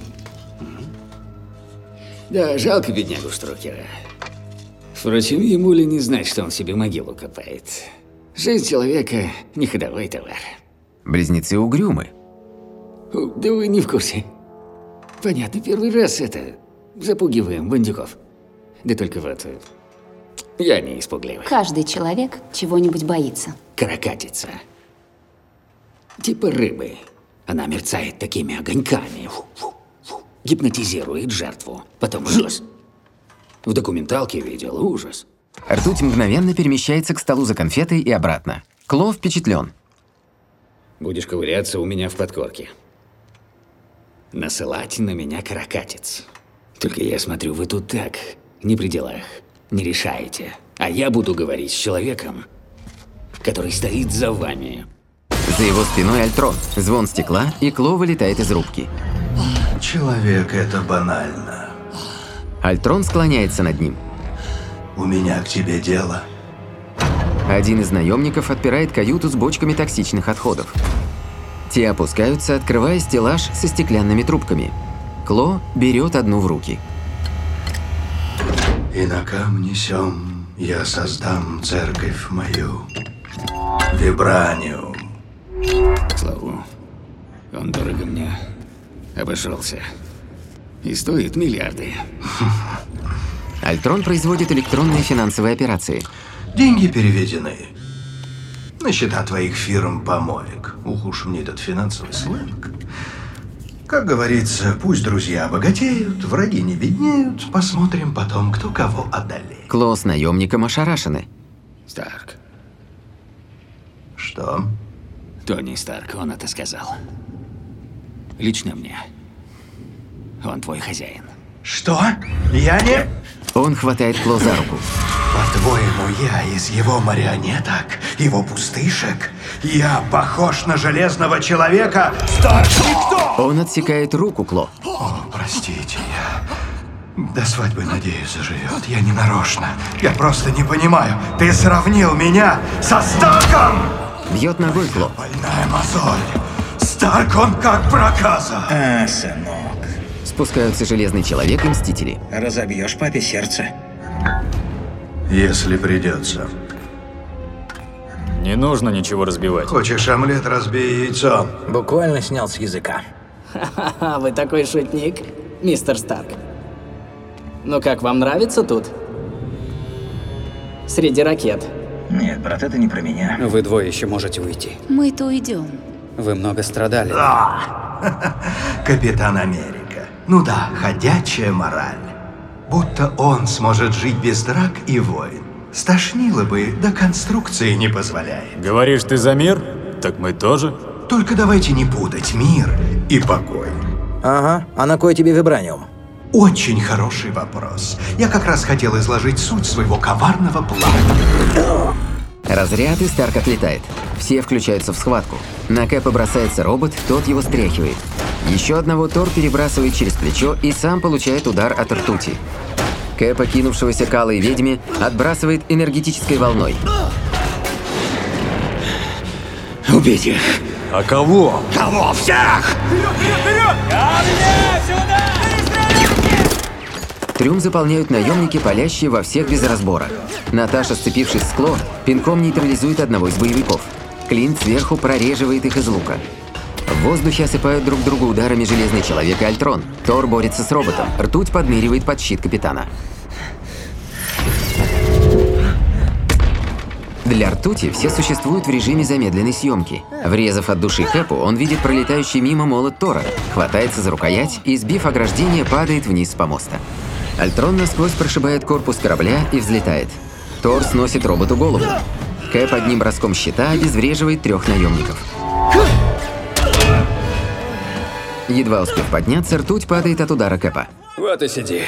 Да, жалко беднягу Штрукера. Впрочем, ему ли не знать, что он себе могилу копает. Жизнь человека – не ходовой товар. Близнецы угрюмы. Да вы не в курсе. Понятно, первый раз это запугиваем бандюков. Да только вот я не испугливый. Каждый человек чего-нибудь боится. Каракатица. Типа рыбы. Она мерцает такими огоньками. Гипнотизирует жертву. Потом жжёт. В документалке видел ужас. Ртуть мгновенно перемещается к столу за конфетой и обратно. Кло впечатлен. Будешь ковыряться у меня в подкорке. Насылать на меня каракатиц. Только я смотрю, вы тут так, не при делах, не решаете. А я буду говорить с человеком, который стоит за вами. За его спиной Альтрон. Звон стекла, и Кло вылетает из рубки. Человек — это банально. Альтрон склоняется над ним. У меня к тебе дело. Один из наемников отпирает каюту с бочками токсичных отходов. Те опускаются, открывая стеллаж со стеклянными трубками. Кло берет одну в руки. И на камне сём я создам церковь мою. Вибраниум. Славу, он дорого мне обошелся. И стоит миллиарды. Альтрон производит электронные финансовые операции. Деньги переведены на счета твоих фирм-помоек. Ух уж мне этот финансовый сленг. Как говорится, пусть друзья богатеют, враги не беднеют. Посмотрим потом, кто кого одолеет. Кло с наемником ошарашены. Старк. Что? Тони Старк, он это сказал. Лично мне. Он твой хозяин. Что? Я не... Он хватает Кло за руку. По-твоему, я из его марионеток, его пустышек? Я похож на железного человека? Старк, никто! Он отсекает руку Кло. О, простите, я... До свадьбы, надеюсь, заживет. Я не нарочно. Я просто не понимаю. Ты сравнил меня со Старком! Бьет ногой Кло. Больная мозоль. Старк, он как проказа. А, сынок. Спускаются Железный Человек и Мстители. Разобьешь папе сердце. Если придется. Не нужно ничего разбивать. Хочешь омлет, разбей яйцо. Буквально снял с языка. Ха-ха-ха, вы такой шутник, мистер Старк. Ну как, вам нравится тут? Среди ракет. Нет, брат, это не про меня. Вы двое еще можете уйти. Мы-то уйдем. Вы много страдали. Капитан Америка. Ну да, ходячая мораль. Будто он сможет жить без драк и войн. Стошнило бы, да конструкции не позволяет. Говоришь, ты за мир? Так мы тоже. Только давайте не путать мир и покой. Ага, а на кой тебе вибраниум? Очень хороший вопрос. Я как раз хотел изложить суть своего коварного плана. Разряд, и Старк отлетает. Все включаются в схватку. На Кэпа бросается робот, тот его стряхивает. Еще одного Тор перебрасывает через плечо и сам получает удар от ртути. Кэпа, кинувшегося к алой ведьме, отбрасывает энергетической волной. Убить их. А кого? Кого? Всех! Трюм заполняют наемники, палящие во всех без разбора. Наташа, сцепившись с Кло, пинком нейтрализует одного из боевиков. Клинт сверху прореживает их из лука. В воздухе осыпают друг друга ударами Железный Человек и Альтрон. Тор борется с роботом. Ртуть подмеривает под щит капитана. Для ртути все существуют в режиме замедленной съемки. Врезав от души Кэпу, он видит пролетающий мимо молот Тора, хватается за рукоять и, сбив ограждение, падает вниз с помоста. Альтрон насквозь прошибает корпус корабля и взлетает. Тор сносит роботу голову. Кэп одним броском щита обезвреживает 3 наемников. Едва успев подняться, ртуть падает от удара Кэпа. Вот и сиди.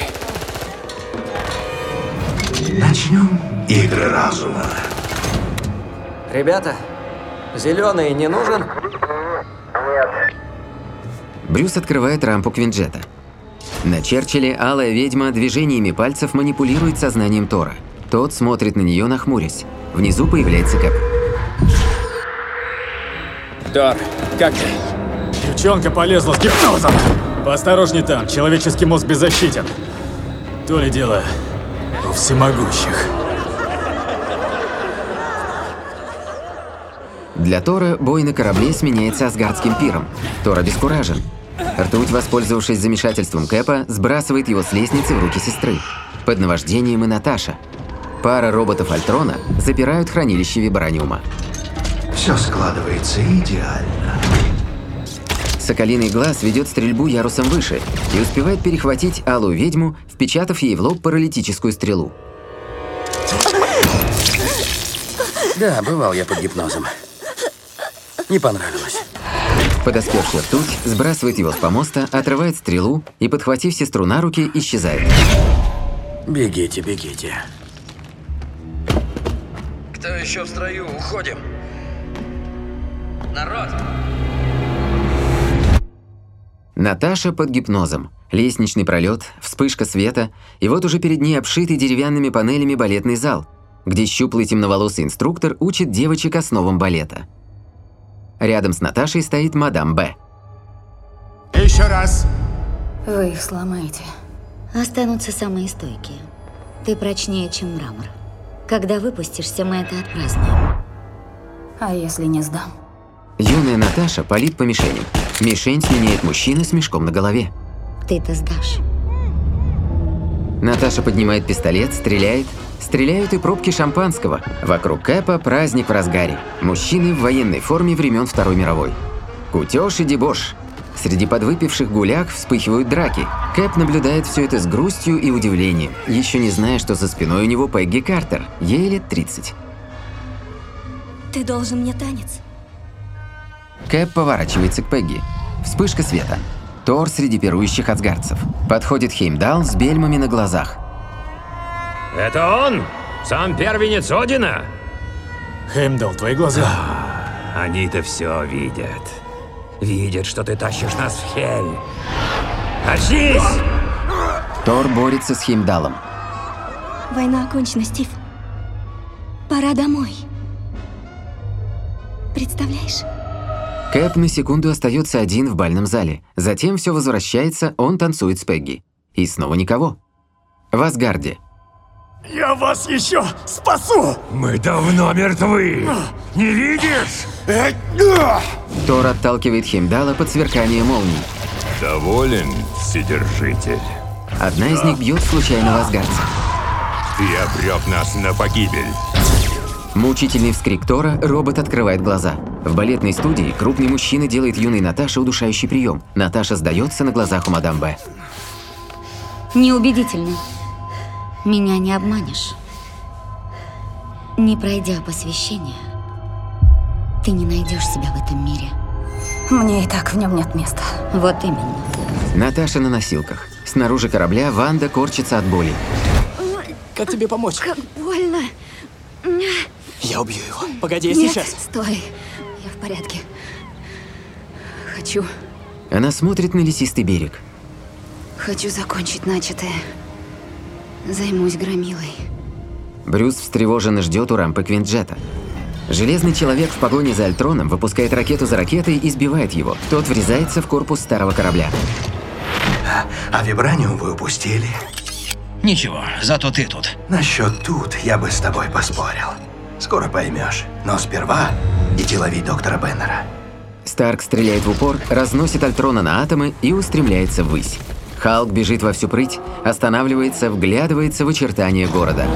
Начнем игры разума. Ребята, зеленый не нужен? Брюс открывает рампу Квинджета. На Черчилле алая ведьма движениями пальцев манипулирует сознанием Тора. Тот смотрит на нее, нахмурясь. Внизу появляется Кэп. Тор, как ты? Девчонка полезла с гипнозом. Поосторожней там, человеческий мозг беззащитен. То ли дело у всемогущих. Для Тора бой на корабле сменяется асгардским пиром. Тор обескуражен. Ртуть, воспользовавшись замешательством Кэпа, сбрасывает его с лестницы в руки сестры. Под наваждением и Наташа. Пара роботов Альтрона запирают хранилище вибраниума. Все складывается идеально. Соколиный глаз ведет стрельбу ярусом выше и успевает перехватить алую ведьму, впечатав ей в лоб паралитическую стрелу. Да, бывал я под гипнозом. Не понравилось. Подоспевший ртуть сбрасывает его с помоста, отрывает стрелу и, подхватив сестру на руки, исчезает. Бегите, бегите. Кто еще в строю? Уходим. Народ! Наташа под гипнозом. Лестничный пролет, вспышка света, и вот уже перед ней обшитый деревянными панелями балетный зал, где щуплый темноволосый инструктор учит девочек основам балета. Рядом с Наташей стоит мадам Б. Еще раз. Вы их сломаете. Останутся самые стойкие. Ты прочнее, чем мрамор. Когда выпустишься, мы это отпразднуем. А если не сдам? Юная Наташа палит по мишеням. Мишень сменяет мужчина с мешком на голове. Ты-то сдашь. Наташа поднимает пистолет, стреляет. Стреляют и пробки шампанского. Вокруг Кэпа праздник в разгаре. Мужчины в военной форме времен Второй мировой. Кутеж и дебош. Среди подвыпивших гуляк вспыхивают драки. Кэп наблюдает все это с грустью и удивлением, еще не зная, что за спиной у него Пегги Картер. Ей лет 30. Ты должен мне танец. Кэп поворачивается к Пегги. Вспышка света. Тор среди пирующих асгардцев. Подходит Хеймдалл с бельмами на глазах. Это он? Сам первенец Одина? Хеймдалл, твои глаза. Они-то все видят. Видят, что ты тащишь нас в Хель. Очнись! Тор борется с Хеймдаллом. Война окончена, Стив. Пора домой. Представляешь? Кэп на секунду остается один в бальном зале. Затем все возвращается, он танцует с Пегги. И снова никого. В Асгарде. Я вас еще спасу! Мы давно мертвы! Не видишь? Тор отталкивает Хеймдалла под сверкание молний. Доволен, Вседержитель? Одна из них бьет случайного асгардца. Ты обрек нас на погибель. Мучительный вскрик Тора, робот открывает глаза. В балетной студии крупный мужчина делает юной Наташе удушающий прием. Наташа сдается на глазах у мадам Б. Неубедительно. Меня не обманешь. Не пройдя посвящение, ты не найдешь себя в этом мире. Мне и так в нем нет места. Вот именно. Наташа на носилках. Снаружи корабля Ванда корчится от боли. Как тебе помочь? Как больно. Я убью его. Погоди, я Нет, сейчас. стой. Я в порядке. Хочу Она смотрит на лесистый берег. закончить начатое. Займусь громилой. Брюс встревоженно ждет у рампы Квинджета. Железный человек в погоне за Альтроном выпускает ракету за ракетой и сбивает его. Тот врезается в корпус старого корабля. А вибраниум вы упустили. Ничего, зато ты тут. Насчет тут я бы с тобой поспорил. Скоро поймешь. Но сперва иди лови доктора Беннера. Старк стреляет в упор, разносит Альтрона на атомы и устремляется ввысь. Халк бежит во всю прыть, останавливается, вглядывается в очертания города.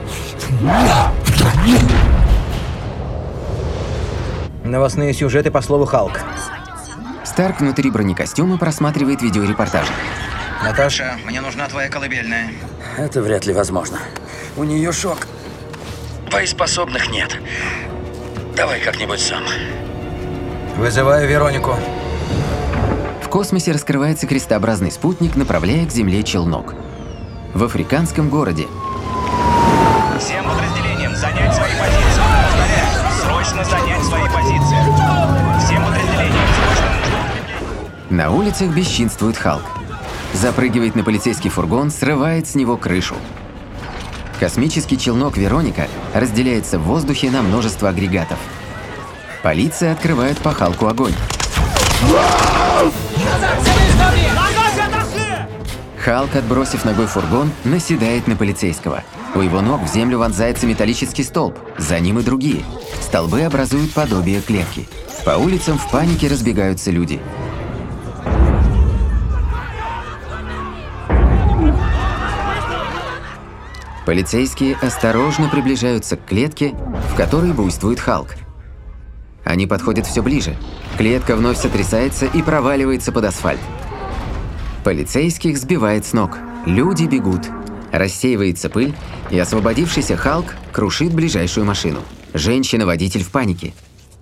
Новостные сюжеты по слову Халк. Старк внутри бронекостюма просматривает видеорепортажи. Наташа, мне нужна твоя колыбельная. Это вряд ли возможно. У нее шок. Боеспособных нет. Давай как-нибудь сам. Вызываю Веронику. В космосе раскрывается крестообразный спутник, направляя к Земле челнок. В африканском городе. Всем подразделениям занять свои позиции. Повторяю, срочно занять свои позиции. Всем подразделениям срочно. На улицах бесчинствует Халк. Запрыгивает на полицейский фургон, срывает с него крышу. Космический челнок «Вероника» разделяется в воздухе на множество агрегатов. Полиция открывает по Халку огонь. Халк, отбросив ногой фургон, наседает на полицейского. У его ног в землю вонзается металлический столб, за ним и другие. Столбы образуют подобие клетки. По улицам в панике разбегаются люди. Полицейские осторожно приближаются к клетке, в которой буйствует Халк. Они подходят все ближе. Клетка вновь сотрясается и проваливается под асфальт. Полицейских сбивает с ног. Люди бегут. Рассеивается пыль, и освободившийся Халк крушит ближайшую машину. Женщина-водитель в панике.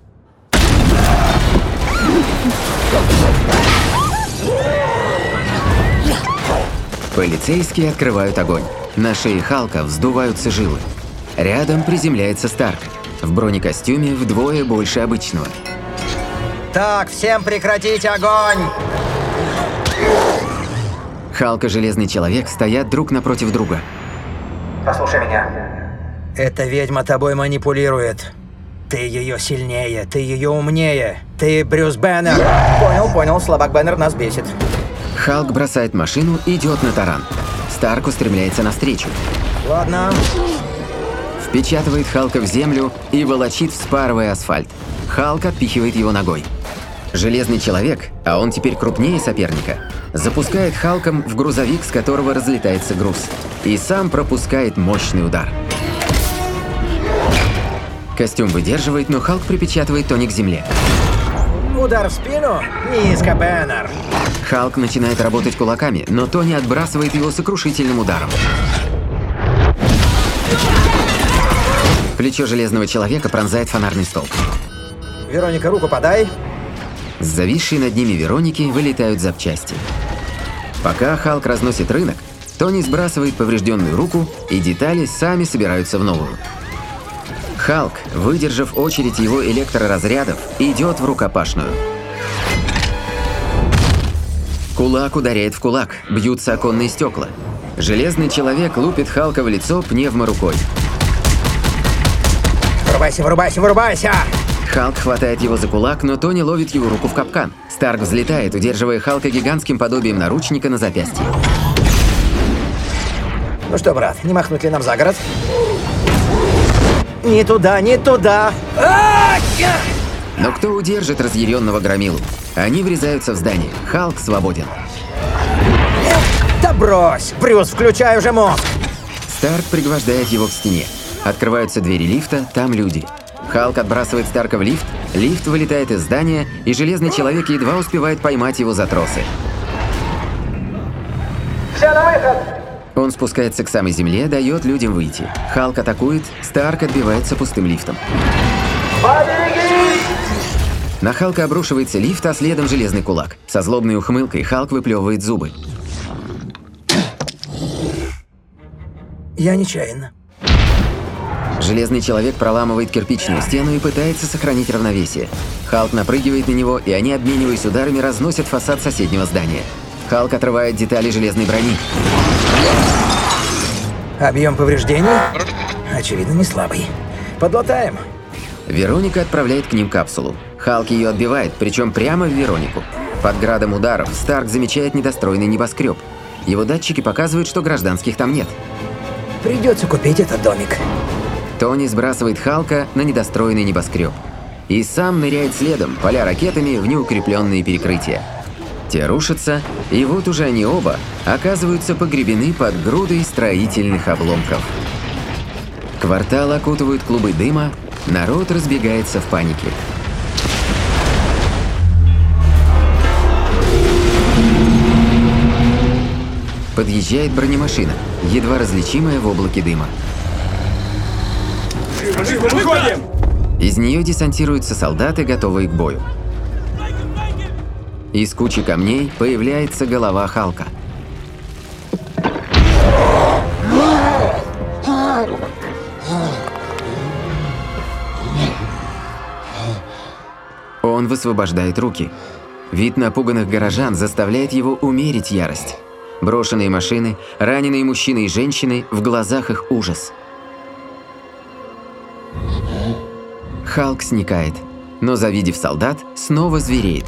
Полицейские открывают огонь. На шее Халка вздуваются жилы. Рядом приземляется Старк. В бронекостюме вдвое больше обычного. Так, всем прекратить огонь! Халк и Железный Человек стоят друг напротив друга. Послушай меня. Эта ведьма тобой манипулирует. Ты ее сильнее, ты ее умнее. Ты Брюс Беннер. Понял, слабак Беннер нас бесит. Халк бросает машину и идет на таран. Старк устремляется навстречу. Ладно. Впечатывает Халка в землю и волочит, вспарывая асфальт. Халк отпихивает его ногой. Железный Человек, а он теперь крупнее соперника, запускает Халком в грузовик, с которого разлетается груз. И сам пропускает мощный удар. Костюм выдерживает, но Халк припечатывает Тони к земле. Удар в спину? Низко, Беннер. Халк начинает работать кулаками, но Тони отбрасывает его сокрушительным ударом. Плечо Железного Человека пронзает фонарный столб. Вероника, руку подай. С зависшей над ними Вероники вылетают запчасти. Пока Халк разносит рынок, Тони сбрасывает поврежденную руку, и детали сами собираются в новую. Халк, выдержав очередь его электроразрядов, идет в рукопашную. Кулак ударяет в кулак, бьются оконные стекла. Железный Человек лупит Халка в лицо пневморукой. Вырубайся! Халк хватает его за кулак, но Тони ловит его руку в капкан. Старк взлетает, удерживая Халка гигантским подобием наручника на запястье. Ну что, брат, не махнуть ли нам за город? Не туда! Но кто удержит разъяренного громилу? Они врезаются в здание. Халк свободен. Да брось! Брюс, включай уже мозг! Старк пригвождает его к стене. Открываются двери лифта, там люди. Халк отбрасывает Старка в лифт, лифт вылетает из здания, и Железный Человек едва успевает поймать его за тросы. Все на выход! Он спускается к самой земле, дает людям выйти. Халк атакует, Старк отбивается пустым лифтом. Побеги! На Халка обрушивается лифт, а следом Железный Кулак. Со злобной ухмылкой Халк выплевывает зубы. Я нечаянно. Железный человек проламывает кирпичную стену и пытается сохранить равновесие. Халк напрыгивает на него, и они, обмениваясь ударами, разносят фасад соседнего здания. Халк отрывает детали железной брони. Объем повреждений? Очевидно, не слабый. Подлатаем. Вероника отправляет к ним капсулу. Халк ее отбивает, причем прямо в Веронику. Под градом ударов Старк замечает недостроенный небоскреб. Его датчики показывают, что гражданских там нет. Придется купить этот домик. Тони сбрасывает Халка на недостроенный небоскреб. И сам ныряет следом, поля ракетами в неукрепленные перекрытия. Те рушатся, и вот уже они оба оказываются погребены под грудой строительных обломков. Квартал окутывают клубы дыма, народ разбегается в панике. Подъезжает бронемашина, едва различимая в облаке дыма. Выходим! Из нее десантируются солдаты, готовые к бою. Из кучи камней появляется голова Халка. Он высвобождает руки. Вид напуганных горожан заставляет его умерить ярость. Брошенные машины, раненые мужчины и женщины, в глазах их ужас. Халк сникает, но, завидев солдат, снова звереет.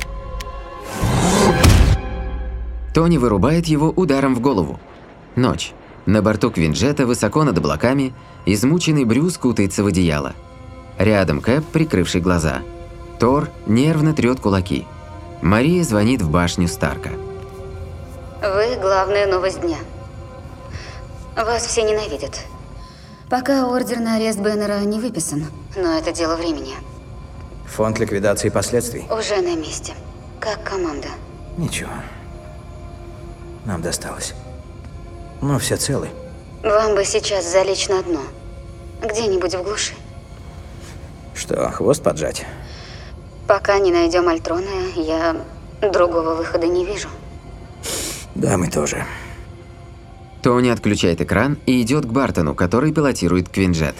Тони вырубает его ударом в голову. Ночь. На борту Квинджета, высоко над облаками, измученный Брюс кутается в одеяло. Рядом Кэп, прикрывший глаза. Тор нервно трёт кулаки. Мария звонит в башню Старка. Вы – главная новость дня. Вас все ненавидят. Пока ордер на арест Беннера не выписан, но это дело времени. Фонд ликвидации последствий? Уже на месте. Как команда? Ничего. Нам досталось. Но все целы. Вам бы сейчас залечь на дно. Где-нибудь в глуши. Что, хвост поджать? Пока не найдем Альтрона, я другого выхода не вижу. Да, мы тоже. Тони отключает экран и идет к Бартону, который пилотирует Квинджет.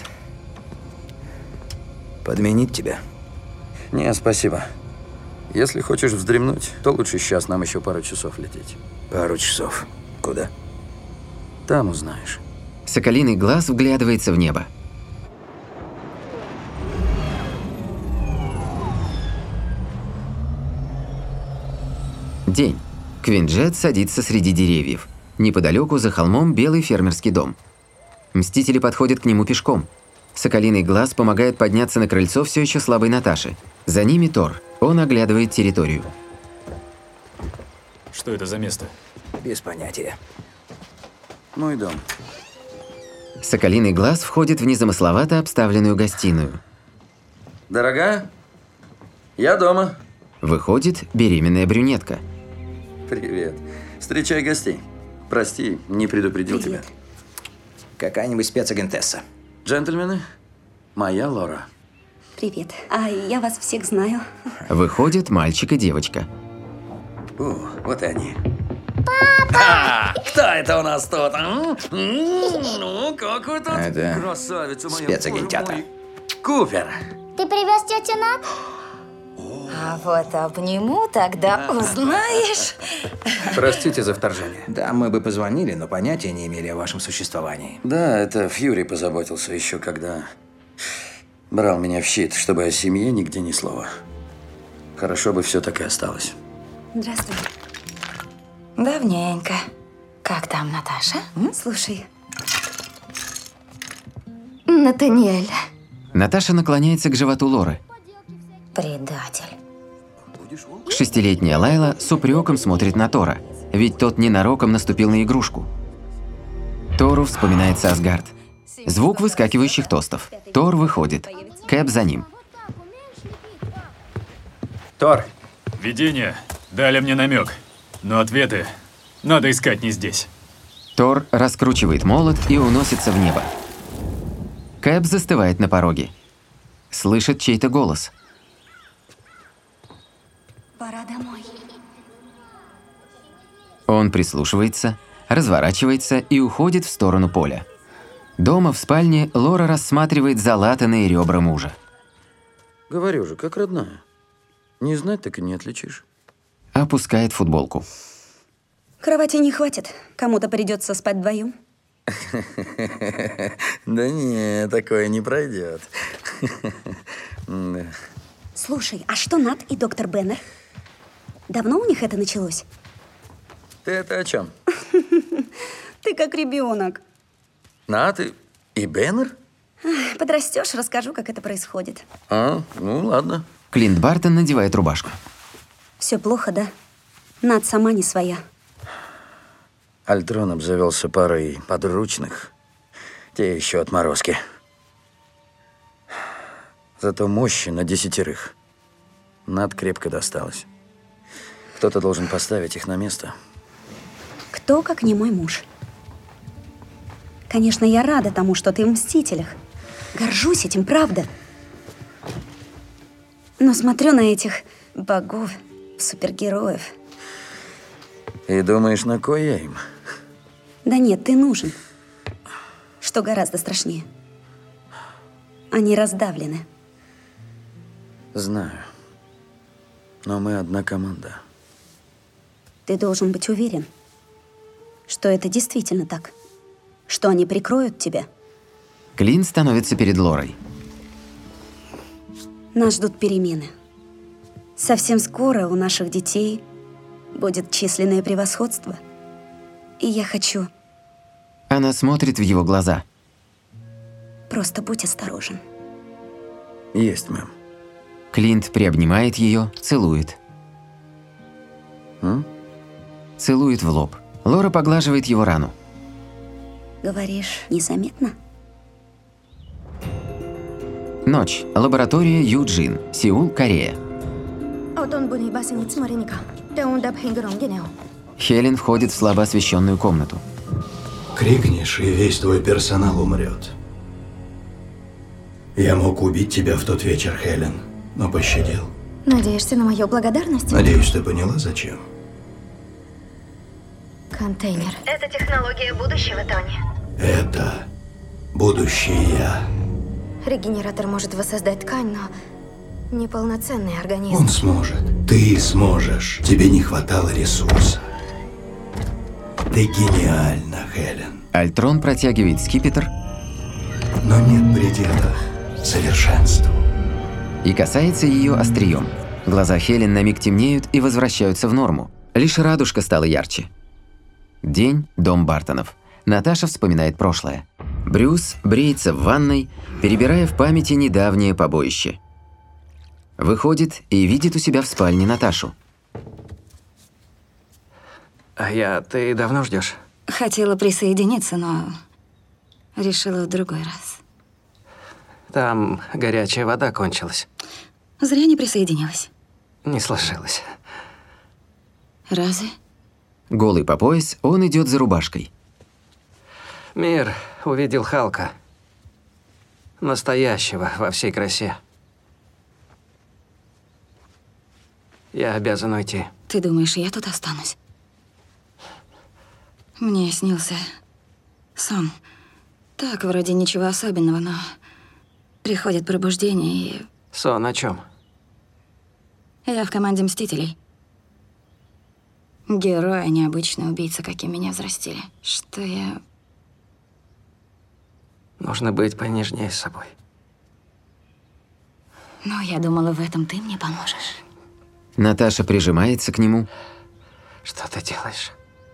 Подменить тебя? Не, спасибо. Если хочешь вздремнуть, то лучше сейчас, нам еще пару часов лететь. Пару часов. Куда? Там узнаешь. Соколиный глаз вглядывается в небо. День. Квинджет садится среди деревьев. Неподалеку за холмом белый фермерский дом. Мстители подходят к нему пешком. Соколиный глаз помогает подняться на крыльцо все еще слабой Наташи. За ними Тор. Он оглядывает территорию. Что это за место? Без понятия. Мой дом. Соколиный глаз входит в незамысловато обставленную гостиную. Дорогая, я дома. Выходит беременная брюнетка. Привет. Встречай гостей. Прости, не предупредил тебя. Какая-нибудь спецагентесса. Джентльмены, моя Лора. Привет. А я вас всех знаю. Выходят мальчик и девочка. О, вот и они. Папа! Кто это у нас тут? Ну, как вы тут? Это Красавица моя. спецагентята. Купер. Ты привез тетю Нат? А вот обниму, тогда узнаешь. Простите за вторжение. Да, мы бы позвонили, но понятия не имели о вашем существовании. Да, это Фьюри позаботился еще когда брал меня в щит, чтобы о семье нигде ни слова. Хорошо бы все так и осталось. Здравствуй. Давненько. Как там, Наташа? Слушай. Натаниэль. Наташа наклоняется к животу Лоры. Предатель. 6-летняя Лайла с упреком смотрит на Тора, ведь тот ненароком наступил на игрушку. Тору вспоминается Асгард. Звук выскакивающих тостов. Тор выходит. Кэп за ним. Тор. Видения дали мне намек, но ответы надо искать не здесь. Тор раскручивает молот и уносится в небо. Кэп застывает на пороге. Слышит чей-то голос. Пора домой. Он прислушивается, разворачивается и уходит в сторону поля. Дома в спальне Лора рассматривает залатанные ребра мужа. Говорю же, как родная. Не знать, так и не отличишь. Опускает футболку. Кровати не хватит. Кому-то придется спать вдвоем. Да не, такое не пройдет. Слушай, а что Нат и доктор Беннер? Давно у них это началось? Ты это о чем? Ты как ребенок. Нат и Беннер? Подрастешь, расскажу, как это происходит. А, ну ладно. Клинт Бартон надевает рубашку. Все плохо, да? Нат сама не своя. Альтрон обзавелся парой подручных. Те еще отморозки. Зато мощи на 10. Над крепко досталось. Кто-то должен поставить их на место. Кто, как не мой муж? Конечно, я рада тому, что ты в «Мстителях». Горжусь этим, правда. Но смотрю на этих богов, супергероев. И думаешь, на кой я им? Да нет, ты нужен. Что гораздо страшнее. Они раздавлены. Знаю. Но мы одна команда. Ты должен быть уверен, что это действительно так. Что они прикроют тебя. Клинт становится перед Лорой. Нас ждут перемены. Совсем скоро у наших детей будет численное превосходство. И я хочу... Она смотрит в его глаза. Просто будь осторожен. Есть, мэм. Клинт приобнимает ее, целует. Целует в лоб. Лора поглаживает его рану. Говоришь, незаметно? Ночь. Лаборатория Юджин. Сеул, Корея. Хелен входит в слабо освещенную комнату. Крикнешь, и весь твой персонал умрет. Я мог убить тебя в тот вечер, Хелен, но пощадил. Надеешься на мою благодарность? Надеюсь, ты поняла, зачем? Контейнер. Это технология будущего, Тони. Это будущее я. Регенератор может воссоздать ткань, но неполноценный организм. Он сможет. Ты сможешь. Тебе не хватало ресурса. Ты гениальна, Хелен. Альтрон протягивает скипетр. Но нет предела совершенству. И касается ее острием. Глаза Хелен на миг темнеют и возвращаются в норму. Лишь радужка стала ярче. День, дом Бартонов. Наташа вспоминает прошлое. Брюс бреется в ванной, перебирая в памяти недавнее побоище. Выходит и видит у себя в спальне Наташу. А ты давно ждешь? Хотела присоединиться, но решила в другой раз. Там горячая вода кончилась. Зря не присоединилась. Не сложилось. Разве? Голый по пояс, он идет за рубашкой. Мир увидел Халка. Настоящего, во всей красе. Я обязан уйти. Ты думаешь, я тут останусь? Мне снился сон. Так, вроде ничего особенного, но приходит пробуждение и... Сон о чем? Я в команде Мстителей. Герой, а не обычный убийца, каким меня взрастили. Что я... Нужно быть понежнее с собой. Но я думала, в этом ты мне поможешь. Наташа прижимается к нему. Что ты делаешь?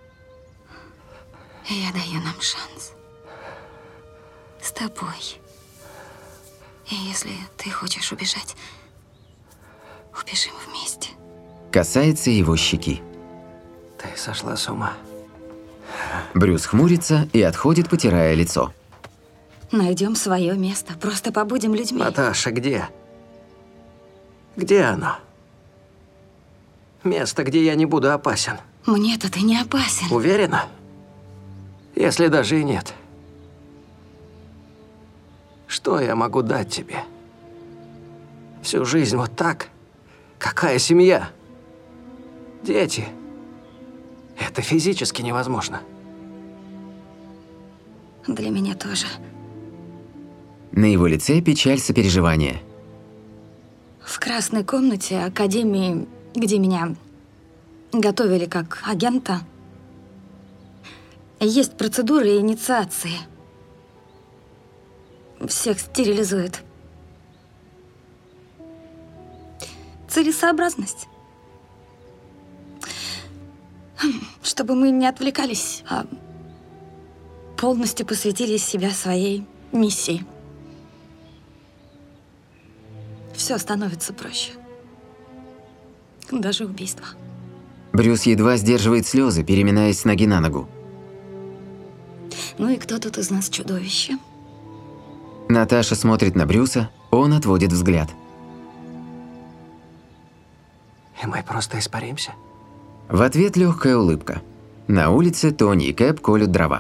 Я даю нам шанс. С тобой. И если ты хочешь убежать, убежим вместе. Касается его щеки. Ты сошла с ума. Брюс хмурится и отходит, потирая лицо. Найдем свое место. Просто побудем людьми. Наташа, где? Где оно? Место, где я не буду опасен. Мне-то ты не опасен. Уверена? Если даже и нет. Что я могу дать тебе? Всю жизнь вот так? Какая семья? Дети? Это физически невозможно. Для меня тоже. На его лице печаль сопереживания. В красной комнате академии, где меня готовили как агента, есть процедура инициации. Всех стерилизуют. Целесообразность. Чтобы мы не отвлекались, а полностью посвятили себя своей миссии. Все становится проще. Даже убийство. Брюс едва сдерживает слезы, переминаясь с ноги на ногу. Ну и кто тут из нас чудовище? Наташа смотрит на Брюса, он отводит взгляд. И мы просто испаримся? В ответ легкая улыбка. На улице Тони и Кэп колют дрова.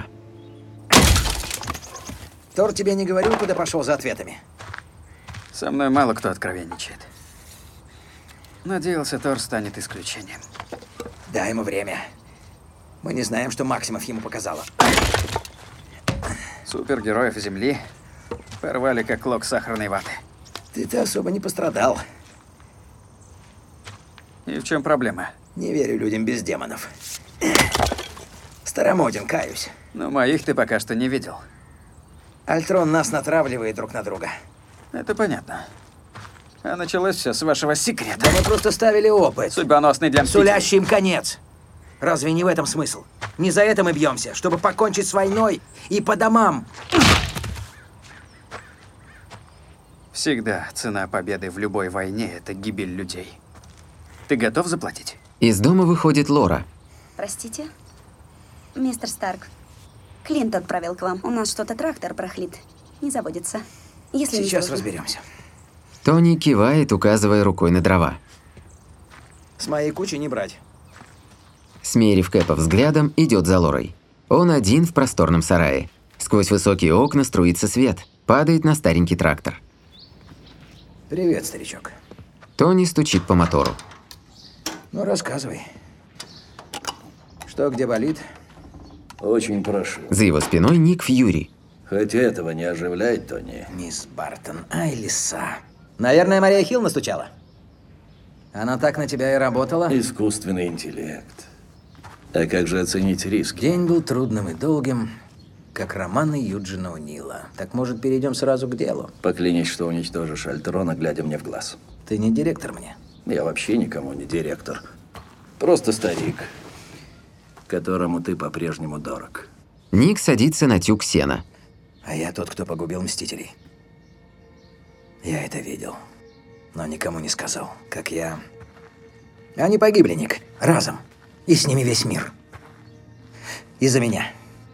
Тор тебе не говорил, куда пошел за ответами? Со мной мало кто откровенничает. Надеялся, Тор станет исключением. Дай ему время. Мы не знаем, что Максимов ему показала. Супергероев Земли порвали как клок сахарной ваты. Ты-то особо не пострадал. И в чем проблема? Не верю людям без демонов. Старомоден, каюсь. Но моих ты пока что не видел. Альтрон нас натравливает друг на друга. Это понятно. А началось все с вашего секрета. Да мы просто ставили опыт. Судьбоносный для Мстителей. Сулящий им конец. Разве не в этом смысл? Не за это мы бьемся, чтобы покончить с войной и по домам. Всегда цена победы в любой войне – это гибель людей. Ты готов заплатить? Из дома выходит Лора. Простите? Мистер Старк, Клинт отправил к вам. У нас что-то трактор прохлит. Не заводится. Если Сейчас не разберемся. Тони кивает, указывая рукой на дрова. С моей кучи не брать. Смерив Кэпа взглядом, идет за Лорой. Он один в просторном сарае. Сквозь высокие окна струится свет, падает на старенький трактор. Привет, старичок. Тони стучит по мотору. Ну, рассказывай. Что, где болит? Очень прошу. За его спиной Ник Фьюри. Хоть этого не оживляет, Тони. Мисс Бартон, ай, лиса. Наверное, Мария Хилл настучала. Она так на тебя и работала? Искусственный интеллект. А как же оценить риски? День был трудным и долгим, как романы Юджина О'Нила. Так, может, перейдем сразу к делу? Поклянись, что уничтожишь Альтрона, глядя мне в глаз. Ты не директор мне? Я вообще никому не директор. Просто старик, которому ты по-прежнему дорог. Ник садится на тюк сена. А я тот, кто погубил Мстителей. Я это видел, но никому не сказал, как я... Они погибли, Ник, разом. И с ними весь мир. Из-за меня.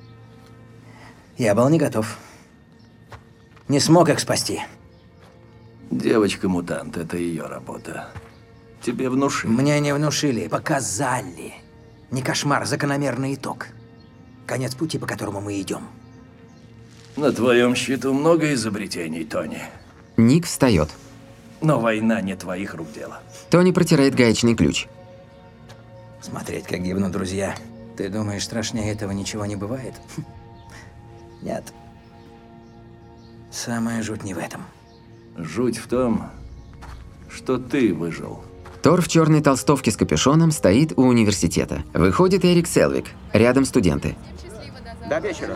Я был не готов. Не смог их спасти. Девочка-мутант – это ее работа. Тебе внушили? Мне не внушили, показали. Не кошмар, закономерный итог. Конец пути, по которому мы идем. На твоем счету много изобретений, Тони. Ник встает. Но война не твоих рук дело. Тони протирает гаечный ключ. Смотреть, как гибнут друзья. Ты думаешь, страшнее этого ничего не бывает? Нет. Самая жуть не в этом. Жуть в том, что ты выжил. Тор в черной толстовке с капюшоном стоит у университета. Выходит Эрик Селвик. Рядом студенты. До вечера.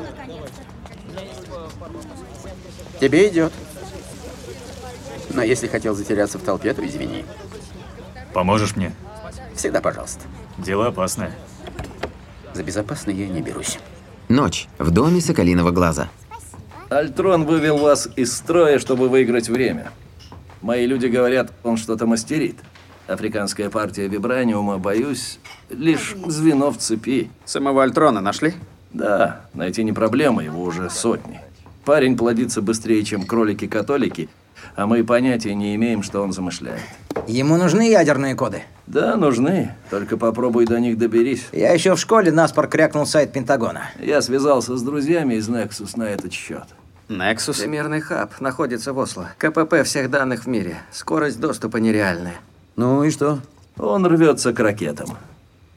Тебе идет. Но если хотел затеряться в толпе, то извини. Поможешь мне? Всегда пожалуйста. Дело опасное. За безопасное я не берусь. Ночь. В доме Соколиного глаза. Альтрон вывел вас из строя, чтобы выиграть время. Мои люди говорят, он что-то мастерит. Африканская партия вибраниума, боюсь, лишь звено в цепи. Самого Альтрона нашли? Да, найти не проблема, его уже сотни. Парень плодится быстрее, чем кролики-католики, а мы понятия не имеем, что он замышляет. Ему нужны ядерные коды? Да, нужны. Только попробуй до них доберись. Я еще в школе наспор крякнул сайт Пентагона. Я связался с друзьями из Nexus на этот счет. Nexus? Всемирный хаб находится в Осло. КПП всех данных в мире. Скорость доступа нереальная. Ну и что? Он рвется к ракетам.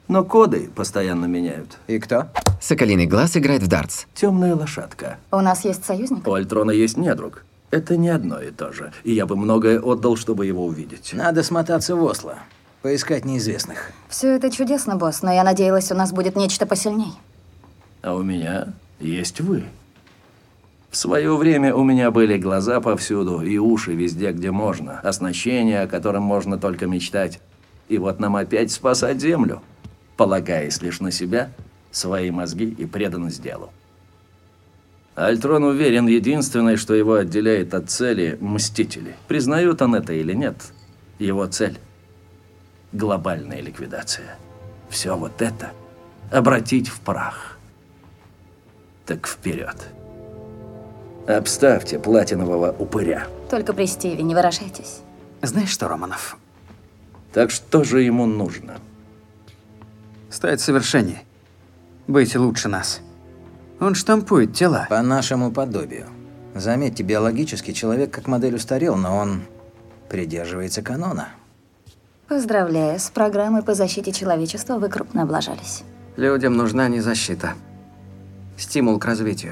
Но коды постоянно меняют. И кто? Соколиный глаз играет в дартс. Темная лошадка. У нас есть союзник? У Альтрона есть недруг. Это не одно и то же. И я бы многое отдал, чтобы его увидеть. Надо смотаться в Осло. Поискать неизвестных. Все это чудесно, босс, но я надеялась, у нас будет нечто посильней. А у меня есть вы. В свое время у меня были глаза повсюду и уши везде, где можно. Оснащение, о котором можно только мечтать. И вот нам опять спасать Землю, полагаясь лишь на себя, свои мозги и преданность делу. Альтрон уверен, единственное, что его отделяет от цели – Мстители. Признает он это или нет, его цель – глобальная ликвидация. Все вот это обратить в прах. Так вперед. Обставьте платинового упыря. Только при Стиве, не выражайтесь. Знаешь что, Романов? Так что же ему нужно? Стать совершеннее. Быть лучше нас. Он штампует тела. По нашему подобию. Заметьте, биологически человек как модель устарел, но он придерживается канона. Поздравляю, с программой по защите человечества вы крупно облажались. Людям нужна не защита. Стимул к развитию.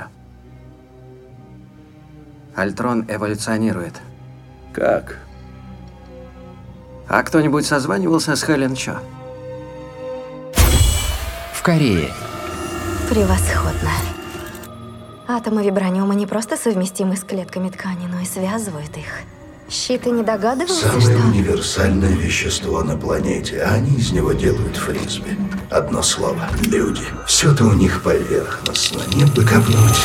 Альтрон эволюционирует. Как? А кто-нибудь созванивался с Хелен Чо? В Корее. Превосходно. Атомы вибраниума не просто совместимы с клетками ткани, но и связывают их. Щиты не догадывался, Самое что... универсальное вещество на планете, а они из него делают фрисби. Одно слово – люди. Все-то у них поверхностно, нет бы копнуть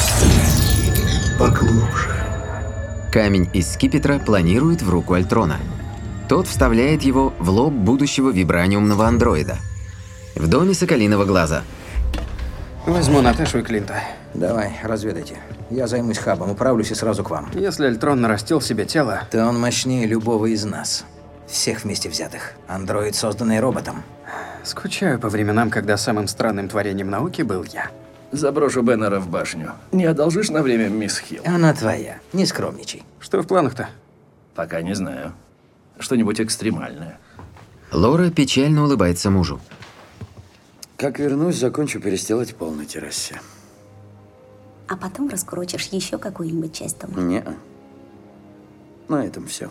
поглубже. Камень из скипетра планирует в руку Альтрона. Тот вставляет его в лоб будущего вибраниумного андроида. В доме Соколиного глаза. Возьму Наташу и Клинта. Давай, разведайте. Я займусь хабом, управлюсь и сразу к вам. Если Альтрон нарастил себе тело... То он мощнее любого из нас. Всех вместе взятых. Андроид, созданный роботом. Скучаю по временам, когда самым странным творением науки был я. Заброшу Беннера в башню. Не одолжишь на время мисс Хилл? Она твоя. Не скромничай. Что в планах-то? Пока не знаю. Что-нибудь экстремальное. Лора печально улыбается мужу. Как вернусь, закончу перестилать пол на террасе. А потом раскурочишь еще какую-нибудь часть дома. Не-а. На этом все.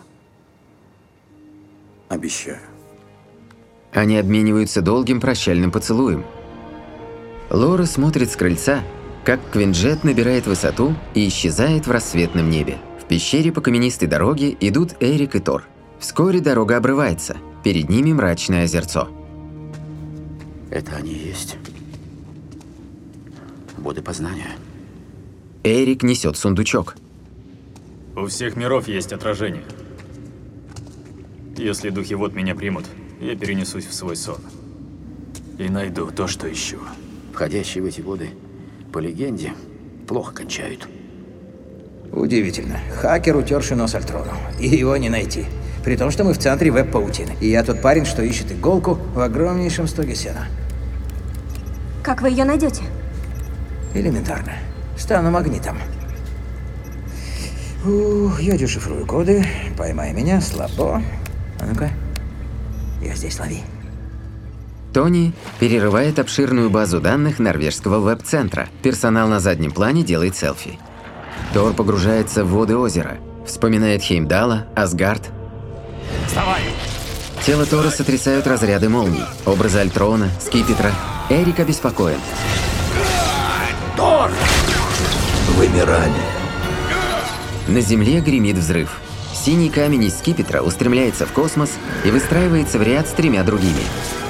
Обещаю. Они обмениваются долгим прощальным поцелуем. Лора смотрит с крыльца, как Квинджет набирает высоту и исчезает в рассветном небе. В пещере по каменистой дороге идут Эрик и Тор. Вскоре дорога обрывается. Перед ними мрачное озерцо. Это они и есть. Воды познания. Эрик несет сундучок. У всех миров есть отражение. Если духи вот меня примут, я перенесусь в свой сон. И найду то, что ищу. Входящие в эти воды, по легенде, плохо кончают. Удивительно. Хакер, утерший нос Альтрону. И его не найти. При том, что мы в центре веб-паутины. И я тот парень, что ищет иголку в огромнейшем стоге сена. Как вы ее найдете? Элементарно. Стану магнитом. Я дешифрую коды. Поймай меня, слабо. А ну-ка. Я здесь, лови. Тони перерывает обширную базу данных норвежского веб-центра. Персонал на заднем плане делает селфи. Тор погружается в воды озера. Вспоминает Хеймдала, Асгард. Вставай! Тело Тора сотрясают разряды молний. Образы Альтрона, Скипетра. Эрик обеспокоен. Тор! Вымирание. На земле гремит взрыв. Синий камень из Скипетра устремляется в космос и выстраивается в ряд с 3 другими.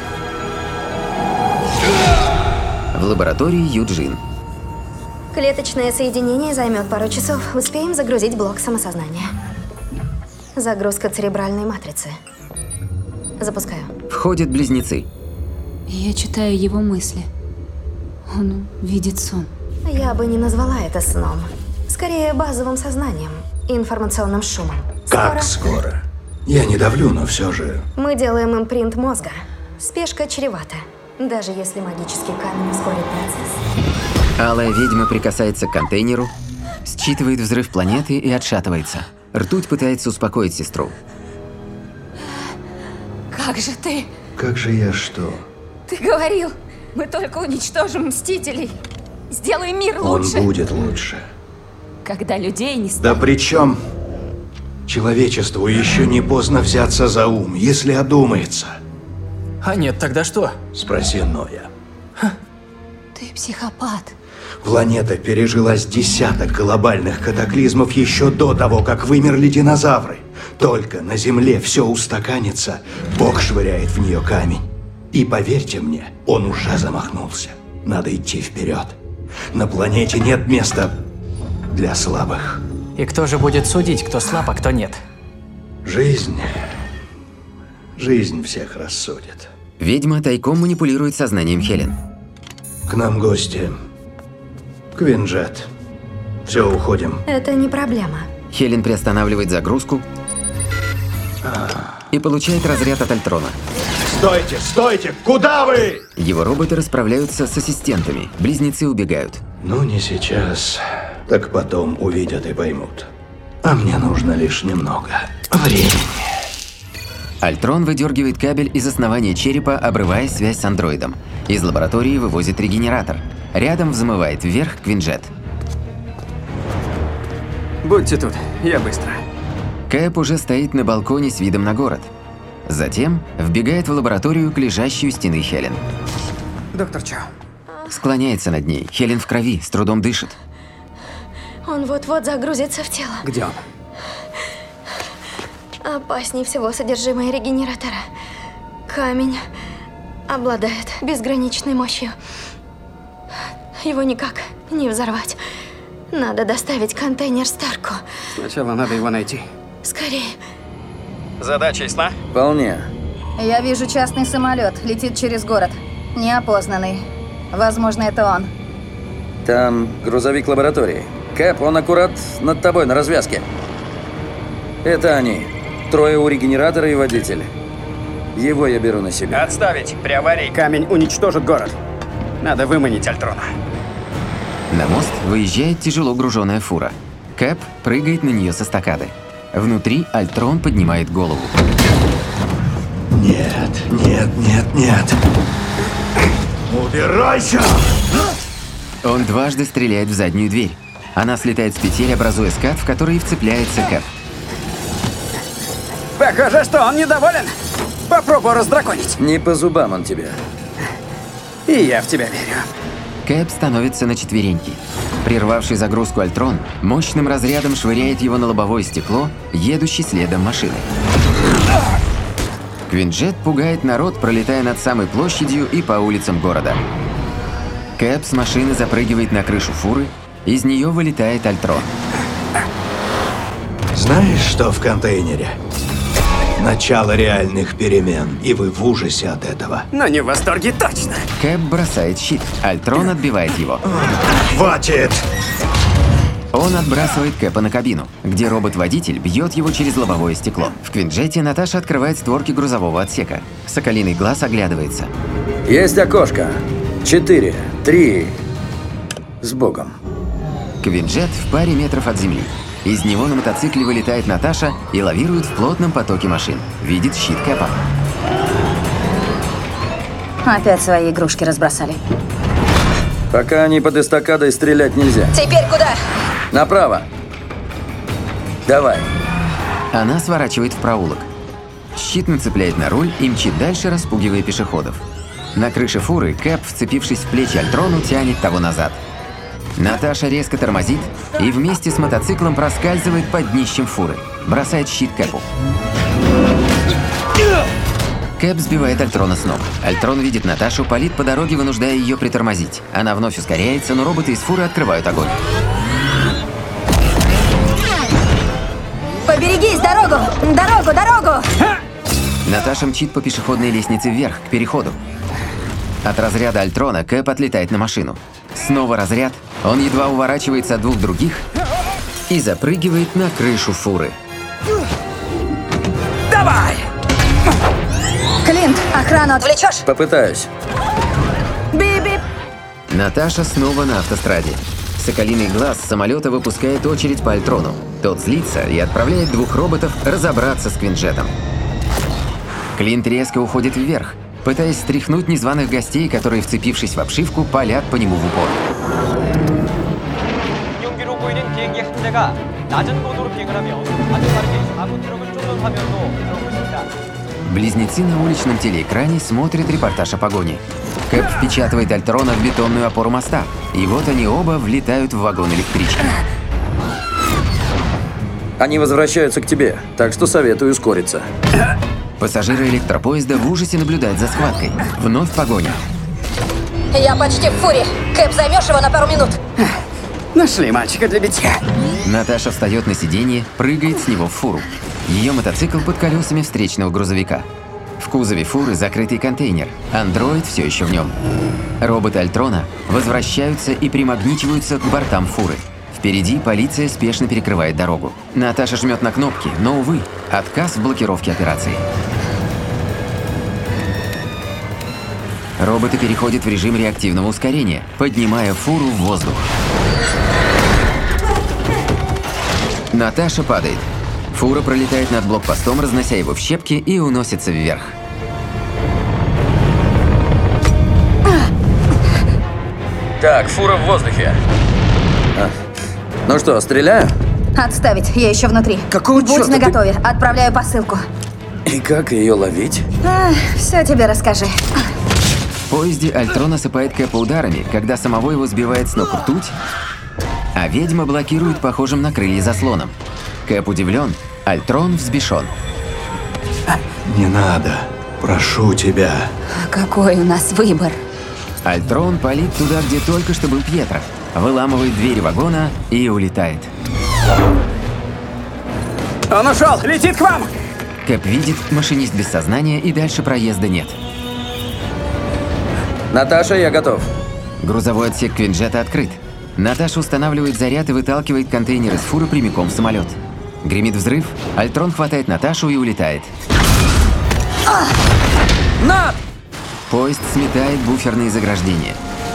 В лаборатории Юджин. Клеточное соединение займет пару часов. Успеем загрузить блок самосознания. Загрузка церебральной матрицы. Запускаю. Входят близнецы. Я читаю его мысли. Он видит сон. Я бы не назвала это сном. Скорее, базовым сознанием. Информационным шумом. Как скоро? Я не давлю, но все же... Мы делаем импринт мозга. Спешка чревата. Даже если магический камень ускорит процесс. Алая ведьма прикасается к контейнеру, считывает взрыв планеты и отшатывается. Ртуть пытается успокоить сестру. Как же ты? Как же я что? Ты говорил, мы только уничтожим Мстителей. Сделаем мир Он лучше. будет лучше. Когда людей не Да станет. причем человечеству еще не поздно взяться за ум, если одумается. А нет, тогда что? Спроси Ноя. Ты психопат. Планета пережила с десяток глобальных катаклизмов еще до того, как вымерли динозавры. Только на Земле все устаканится, Бог швыряет в нее камень. И поверьте мне, он уже замахнулся. Надо идти вперед. На планете нет места для слабых. И кто же будет судить, кто слаб, а кто нет? Жизнь. Жизнь всех рассудит. Ведьма тайком манипулирует сознанием Хелен. К нам гости. Квинджет. Все, уходим. Это не проблема. Хелен приостанавливает загрузку и получает разряд от Альтрона. Стойте, стойте! Куда вы? Его роботы расправляются с ассистентами. Близнецы убегают. Ну, не сейчас. Так потом увидят и поймут. А мне нужно лишь немного времени. Альтрон выдергивает кабель из основания черепа, обрывая связь с андроидом. Из лаборатории вывозит регенератор. Рядом взмывает вверх Квинджет. Будьте тут, я быстро. Кэп уже стоит на балконе с видом на город. Затем вбегает в лабораторию к лежащей у стены Хелен. Доктор Чао. Склоняется над ней. Хелен в крови, с трудом дышит. Он вот-вот загрузится в тело. Где он? Опаснее всего содержимое регенератора. Камень обладает безграничной мощью. Его никак не взорвать. Надо доставить контейнер Старку. Сначала надо его найти. Скорее. Задача ясна? Вполне. Я вижу частный самолет, летит через город. Неопознанный. Возможно, это он. Там грузовик лаборатории. Кэп, он аккурат над тобой на развязке. Это они. Трое у регенератора и водитель. Его я беру на себя. Отставить! При аварии камень уничтожит город. Надо выманить Альтрона. На мост выезжает тяжело груженная фура. Кэп прыгает на нее со эстакады. Внутри Альтрон поднимает голову. Нет, нет, нет, нет. Убирайся! Он дважды стреляет в заднюю дверь. Она слетает с петель, образуя скат, в который вцепляется Кэп. Похоже, что он недоволен. Попробую раздраконить. Не по зубам он тебе. И я в тебя верю. Кэп становится на четвереньки. Прервавший загрузку Альтрон мощным разрядом швыряет его на лобовое стекло, едущий следом машины. Квинджет пугает народ, пролетая над самой площадью и по улицам города. Кэп с машины запрыгивает на крышу фуры, из нее вылетает Альтрон. Знаешь, что в контейнере? Начало реальных перемен, и вы в ужасе от этого. Но не в восторге точно. Кэп бросает щит, Альтрон отбивает его. Хватит! Он отбрасывает Кэпа на кабину, где робот-водитель бьет его через лобовое стекло. В Квинджете Наташа открывает створки грузового отсека. Соколиный глаз оглядывается. Есть окошко. 4, 3. С Богом. Квинджет в паре метров от земли. Из него на мотоцикле вылетает Наташа и лавирует в плотном потоке машин. Видит щит Кэпа. Опять свои игрушки разбросали. Пока они под эстакадой, стрелять нельзя. Теперь куда? Направо. Давай. Она сворачивает в проулок. Щит нацепляет на руль и мчит дальше, распугивая пешеходов. На крыше фуры Кэп, вцепившись в плечи Альтрону, тянет того назад. Наташа резко тормозит и вместе с мотоциклом проскальзывает под днищем фуры. Бросает щит Кэпу. Кэп сбивает Альтрона с ног. Альтрон видит Наташу, палит по дороге, вынуждая ее притормозить. Она вновь ускоряется, но роботы из фуры открывают огонь. Поберегись, дорогу! Дорогу, дорогу! Наташа мчит по пешеходной лестнице вверх, к переходу. От разряда Альтрона Кэп отлетает на машину. Снова разряд, он едва уворачивается от двух других и запрыгивает на крышу фуры. Давай! Клинт, охрану отвлечешь? Попытаюсь. Би-бип! Наташа снова на автостраде. Соколиный глаз с самолета выпускает очередь по Альтрону. Тот злится и отправляет двух роботов разобраться с Квинджетом. Клинт резко уходит вверх. пытаясь стряхнуть незваных гостей, которые, вцепившись в обшивку, палят по нему в упор. 경기로 보이는 비행기 한 대가 낮은 고도로 비행을 하며 아주 빠르게 4분 트럭을 쫓는 화면으로 들어오고 있습니다. Близнецы на уличном телеэкране смотрят репортаж о погоне. Кэп впечатывает Альтрона в бетонную опору моста, и вот они оба влетают в вагон электрички. Они возвращаются к тебе, так что советую ускориться. Пассажиры электропоезда в ужасе наблюдают за схваткой. Вновь погоня. Я почти в фуре. Кэп, займешь его на пару минут? Нашли мальчика для битья. Наташа встает на сиденье, прыгает с него в фуру. Ее мотоцикл под колесами встречного грузовика. В кузове фуры закрытый контейнер. Андроид все еще в нем. Роботы Альтрона возвращаются и примагничиваются к бортам фуры. Впереди полиция спешно перекрывает дорогу. Наташа жмет на кнопки, но, увы, отказ в блокировке операции. Роботы переходят в режим реактивного ускорения, поднимая фуру в воздух. Наташа падает. Фура пролетает над блокпостом, разнося его в щепки, и уносится вверх. Так, фура в воздухе. Ну что, стреляю? Отставить, я еще внутри. Какого Будь чёрта наготове, отправляю посылку. И как ее ловить? Все тебе расскажи. В поезде Альтрон осыпает Кэпа ударами, когда самого его сбивает с ног ртуть, а ведьма блокирует похожим на крылья заслоном. Кэп удивлен, Альтрон взбешен. Не надо. Прошу тебя. Какой у нас выбор? Альтрон палит туда, где только что был Пьетро, выламывает двери вагона и улетает. Он ушел! Летит к вам! Кэп видит, машинист без сознания, и дальше проезда нет. Наташа, я готов. Грузовой отсек Квинджета открыт. Наташа устанавливает заряд и выталкивает контейнер из фуры прямиком в самолет. Гремит взрыв, Альтрон хватает Наташу и улетает. Нат! Поезд сметает буферные заграждения.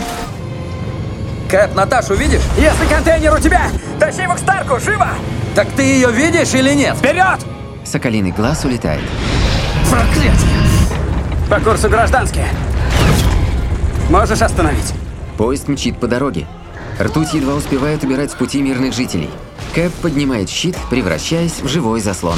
Кэп, Наташу видишь? Если контейнер у тебя, тащи его к Старку, живо! Так ты ее видишь или нет? Вперед! Соколиный глаз улетает. Проклятие! По курсу гражданский. Можешь остановить? Поезд мчит по дороге. Ртуть едва успевает убирать с пути мирных жителей. Кэп поднимает щит, превращаясь в живой заслон.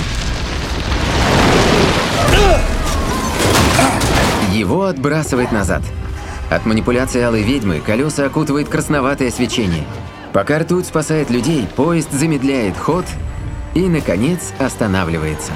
Его отбрасывает назад. От манипуляции алой ведьмы колеса окутывает красноватое свечение. Пока ртуть спасает людей, поезд замедляет ход и, наконец, останавливается.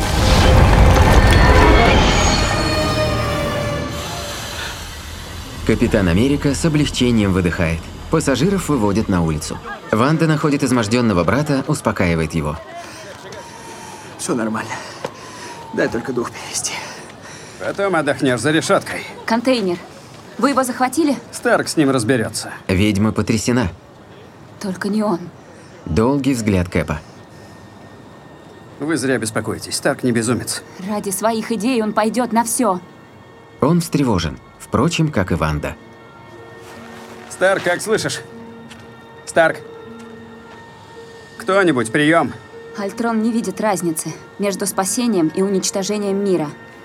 Капитан Америка с облегчением выдыхает. Пассажиров выводят на улицу. Ванда находит изможденного брата, успокаивает его. Все нормально. Дай только дух перевести. Потом отдохнешь за решеткой. Контейнер. Вы его захватили? Старк с ним разберется. Ведьма потрясена. Только не он. Долгий взгляд Кэпа. Вы зря беспокоитесь. Старк не безумец. Ради своих идей он пойдет на все. Он встревожен. Впрочем, как и Ванда. Старк, как слышишь? Старк. Кто-нибудь, прием. Альтрон не видит разницы между спасением и уничтожением мира.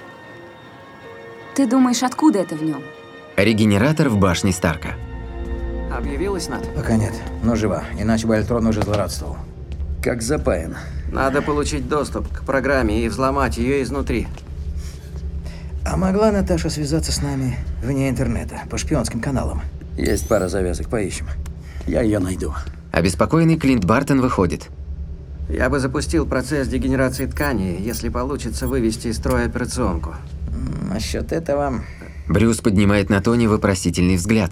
Ты думаешь, откуда это в нем? Регенератор в башне Старка. Объявилась, Нат? Пока нет, но жива, иначе бы Альтрон уже злорадствовал. Как запаян. Надо получить доступ к программе и взломать ее изнутри. А могла Наташа связаться с нами вне интернета, по шпионским каналам? Есть пара завязок, поищем. Я ее найду. Обеспокоенный Клинт Бартон выходит. Я бы запустил процесс дегенерации ткани, если получится вывести из строя операционку. Насчет этого... Брюс поднимает на Тони вопросительный взгляд.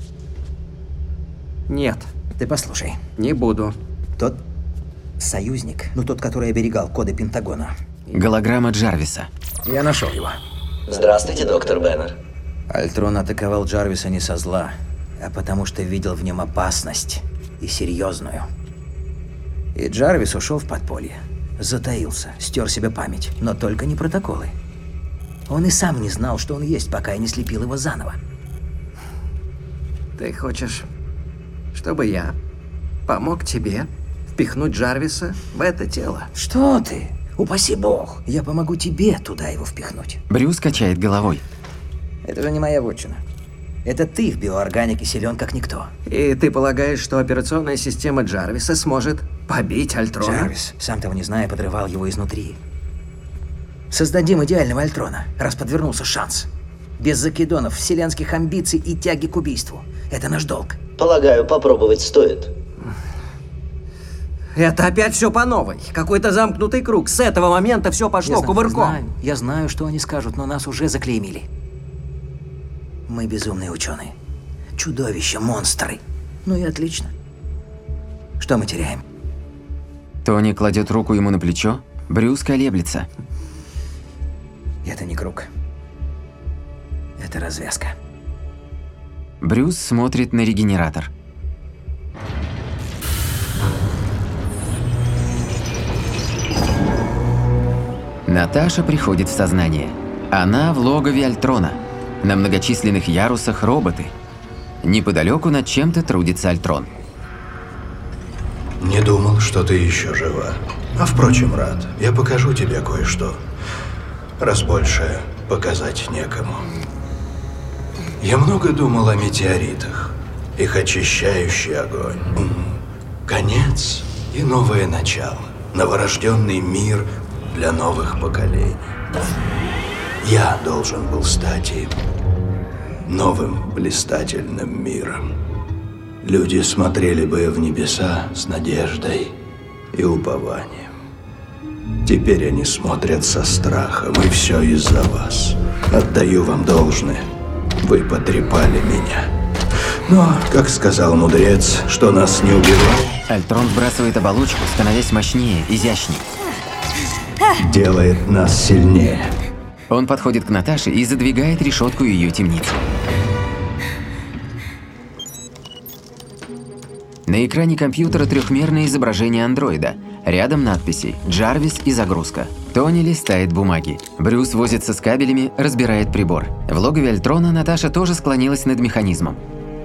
Нет. Ты послушай. Не буду. Тот союзник, тот, который оберегал коды Пентагона. Голограмма Джарвиса. Я нашел его. Здравствуйте, доктор Беннер. Альтрон атаковал Джарвиса не со зла, а потому что видел в нем опасность, и серьезную. И Джарвис ушел в подполье. Затаился, стер себе память, но только не протоколы. Он и сам не знал, что он есть, пока я не слепил его заново. Ты хочешь, чтобы я помог тебе впихнуть Джарвиса в это тело? Что ты? Упаси бог, я помогу тебе туда его впихнуть. Брюс качает головой. Это же не моя вотчина. Это ты в биоорганике силен как никто. И ты полагаешь, что операционная система Джарвиса сможет побить Альтрона? Джарвис, сам того не зная, подрывал его изнутри. Создадим идеального Альтрона, раз подвернулся шанс. Без закидонов, вселенских амбиций и тяги к убийству. Это наш долг. Полагаю, попробовать стоит. Это опять все по новой. Какой-то замкнутый круг. С этого момента все пошло кувырком. Я знаю, что они скажут, но нас уже заклеймили. Мы безумные ученые. Чудовища, монстры. Ну и отлично. Что мы теряем? Тони кладет руку ему на плечо, Брюс колеблется. Это не круг. Это развязка. Брюс смотрит на регенератор. Наташа приходит в сознание. Она в логове Альтрона. На многочисленных ярусах роботы. Неподалеку над чем-то трудится Альтрон. Не думал, что ты еще жива. А впрочем, рад. Я покажу тебе кое-что. Раз больше показать некому. Я много думал о метеоритах. Их очищающий огонь. Конец и новое начало. Новорожденный мир для новых поколений. Я должен был стать им. Новым блистательным миром. Люди смотрели бы в небеса с надеждой и упованием. Теперь они смотрят со страхом, и все из-за вас. Отдаю вам должное. Вы потрепали меня. Но, как сказал мудрец, что нас не убивает, Альтрон сбрасывает оболочку, становясь мощнее, изящней. делает нас сильнее. Он подходит к Наташе и задвигает решетку ее темницы. На экране компьютера трехмерное изображение андроида. Рядом надписи «Джарвис» и «Загрузка». Тони листает бумаги. Брюс возится с кабелями, разбирает прибор. В логове Альтрона Наташа тоже склонилась над механизмом.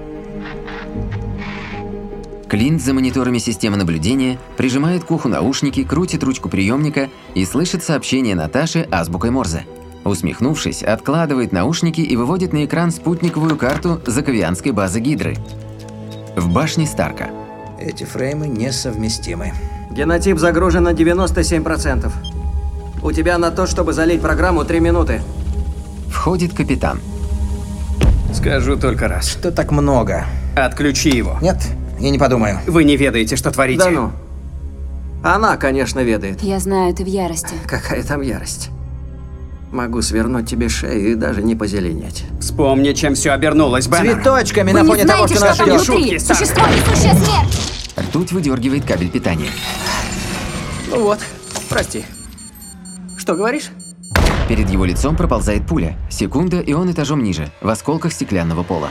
Клинт за мониторами системы наблюдения прижимает к уху наушники, крутит ручку приемника и слышит сообщение Наташи азбукой Морзе. Усмехнувшись, откладывает наушники и выводит на экран спутниковую карту заковианской базы Гидры. В башне Старка. Эти фреймы несовместимы. Генотип загружен на 97%. У тебя на то, чтобы залить программу, 3 минуты. Входит капитан. Скажу только раз. Что так много? Отключи его. Нет, я не подумаю. Вы не ведаете, что творите. Да ну. Она, конечно, ведает. Я знаю, ты в ярости. Какая там ярость. Могу свернуть тебе шею и даже не позеленеть. Вспомни, чем все обернулось, Бэннер. Цветочками на фоне того, что нас ждет. Внутри. Существо, несущее смерть. Ртуть выдергивает кабель питания. Ну вот, прости. Что говоришь? Перед его лицом проползает пуля. Секунда, и он этажом ниже, в осколках стеклянного пола.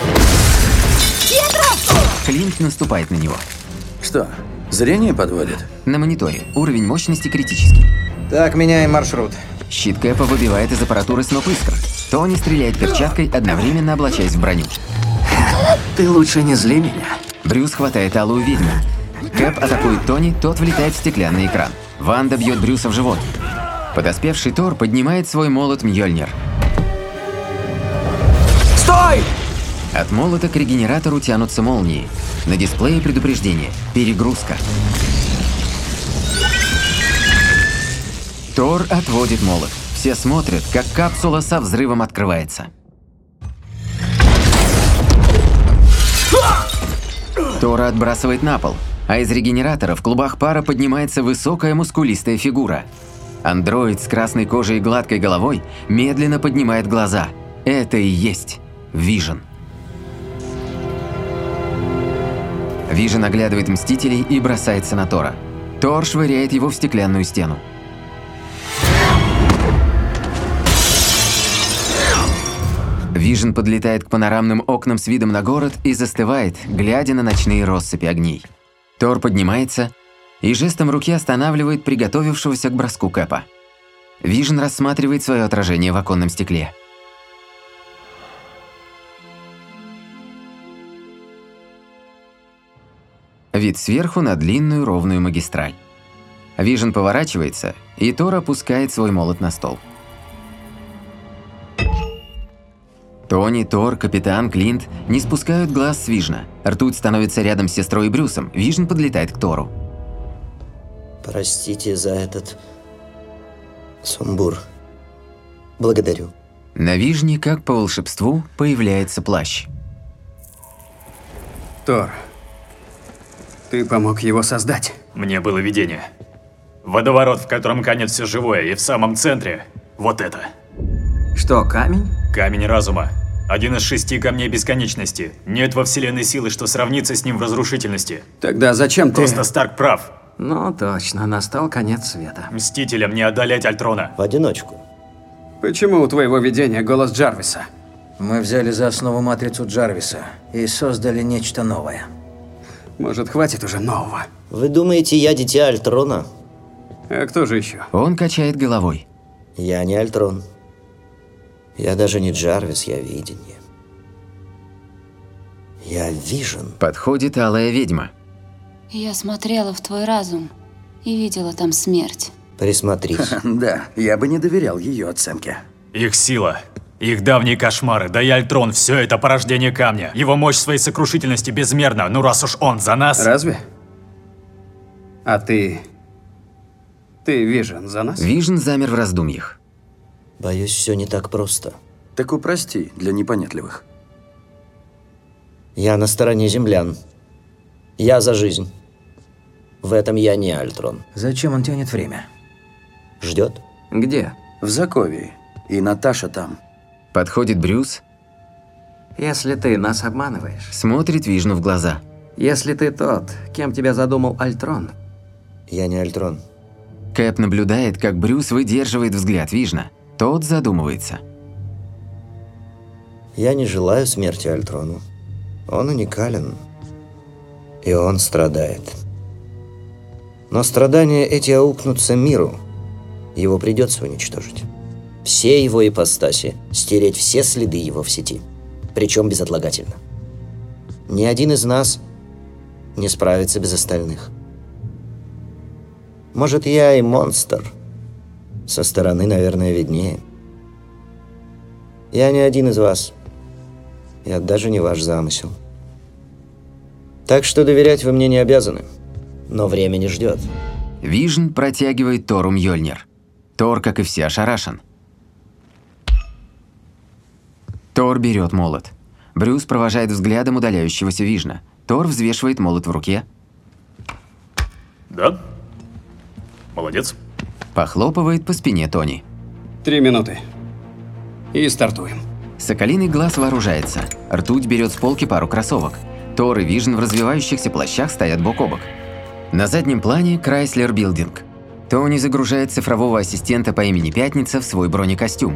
Клинт наступает на него. Что, зрение подводит? На мониторе. Уровень мощности критический. Так, меняем маршрут. Щит Кэпа выбивает из аппаратуры сноп искр. Тони стреляет перчаткой, одновременно облачаясь в броню. Ты лучше не зли меня. Брюс хватает алую ведьму. Кэп атакует Тони, тот влетает в стеклянный экран. Ванда бьет Брюса в живот. Подоспевший Тор поднимает свой молот Мьёльнир. Стой! От молота к регенератору тянутся молнии. На дисплее предупреждение. Перегрузка. Тор отводит молот. Все смотрят, как капсула со взрывом открывается. Тора отбрасывает на пол, а из регенератора в клубах пара поднимается высокая мускулистая фигура. Андроид с красной кожей и гладкой головой медленно поднимает глаза. Это и есть Вижен. Вижен оглядывает Мстителей и бросается на Тора. Тор швыряет его в стеклянную стену. Вижен подлетает к панорамным окнам с видом на город и застывает, глядя на ночные россыпи огней. Тор поднимается и жестом руки останавливает приготовившегося к броску Кэпа. Вижен рассматривает свое отражение в оконном стекле. Вид сверху на длинную ровную магистраль. Вижен поворачивается, и Тор опускает свой молот на стол. Тони, Тор, капитан, Клинт не спускают глаз с Вижна. Ртуть становится рядом с сестрой и Брюсом. Вижн подлетает к Тору. Простите за этот сумбур. Благодарю. На Вижне, как по волшебству, появляется плащ. Тор, ты помог его создать. Мне было видение. Водоворот, в котором канет все живое, и в самом центре вот это. Что, камень? Камень разума. Один из 6 камней бесконечности. Нет во вселенной силы, что сравнится с ним в разрушительности. Тогда зачем ты... Просто Старк прав. Ну, точно, настал конец света. Мстителям не одолеть Альтрона. В одиночку. Почему у твоего видения голос Джарвиса? Мы взяли за основу матрицу Джарвиса и создали нечто новое. Может, хватит уже нового? Вы думаете, я дитя Альтрона? А кто же еще? Он качает головой. Я не Альтрон. Я даже не Джарвис, я видение. Я Вижн. Подходит алая ведьма. Я смотрела в твой разум и видела там смерть. Присмотрись. Да, я бы не доверял ее оценке. Их сила, их давние кошмары, да и Альтрон, все это порождение камня. Его мощь в своей сокрушительности безмерна, ну раз уж он за нас. Разве? А ты Вижн за нас? Вижн замер в раздумьях. Боюсь, все не так просто. Так упрости для непонятливых. Я на стороне землян. Я за жизнь. В этом я не Альтрон. Зачем он тянет время? Ждет? Где? В Заковии. И Наташа там. Подходит Брюс. Если ты нас обманываешь. Смотрит Вижну в глаза. Если ты тот, кем тебя задумал Альтрон. Я не Альтрон. Кэп наблюдает, как Брюс выдерживает взгляд Вижна. Тот задумывается. Я не желаю смерти Альтрону. Он уникален. И он страдает. Но страдания эти аукнутся миру. Его придется уничтожить. Все его ипостаси, стереть все следы его в сети. Причем безотлагательно. Ни один из нас не справится без остальных. Может, я и монстр. Со стороны, наверное, виднее. Я не один из вас. Я даже не ваш замысел. Так что доверять вы мне не обязаны. Но время не ждет. Вижн протягивает Тору Мьёльнир. Тор, как и все, ошарашен. Тор берет молот. Брюс провожает взглядом удаляющегося Вижна. Тор взвешивает молот в руке. Да? Молодец. Похлопывает по спине Тони. 3 минуты. И стартуем. Соколиный глаз вооружается. Ртуть берет с полки пару кроссовок. Тор и Вижн в развивающихся плащах стоят бок о бок. На заднем плане Chrysler Building. Тони загружает цифрового ассистента по имени Пятница в свой бронекостюм.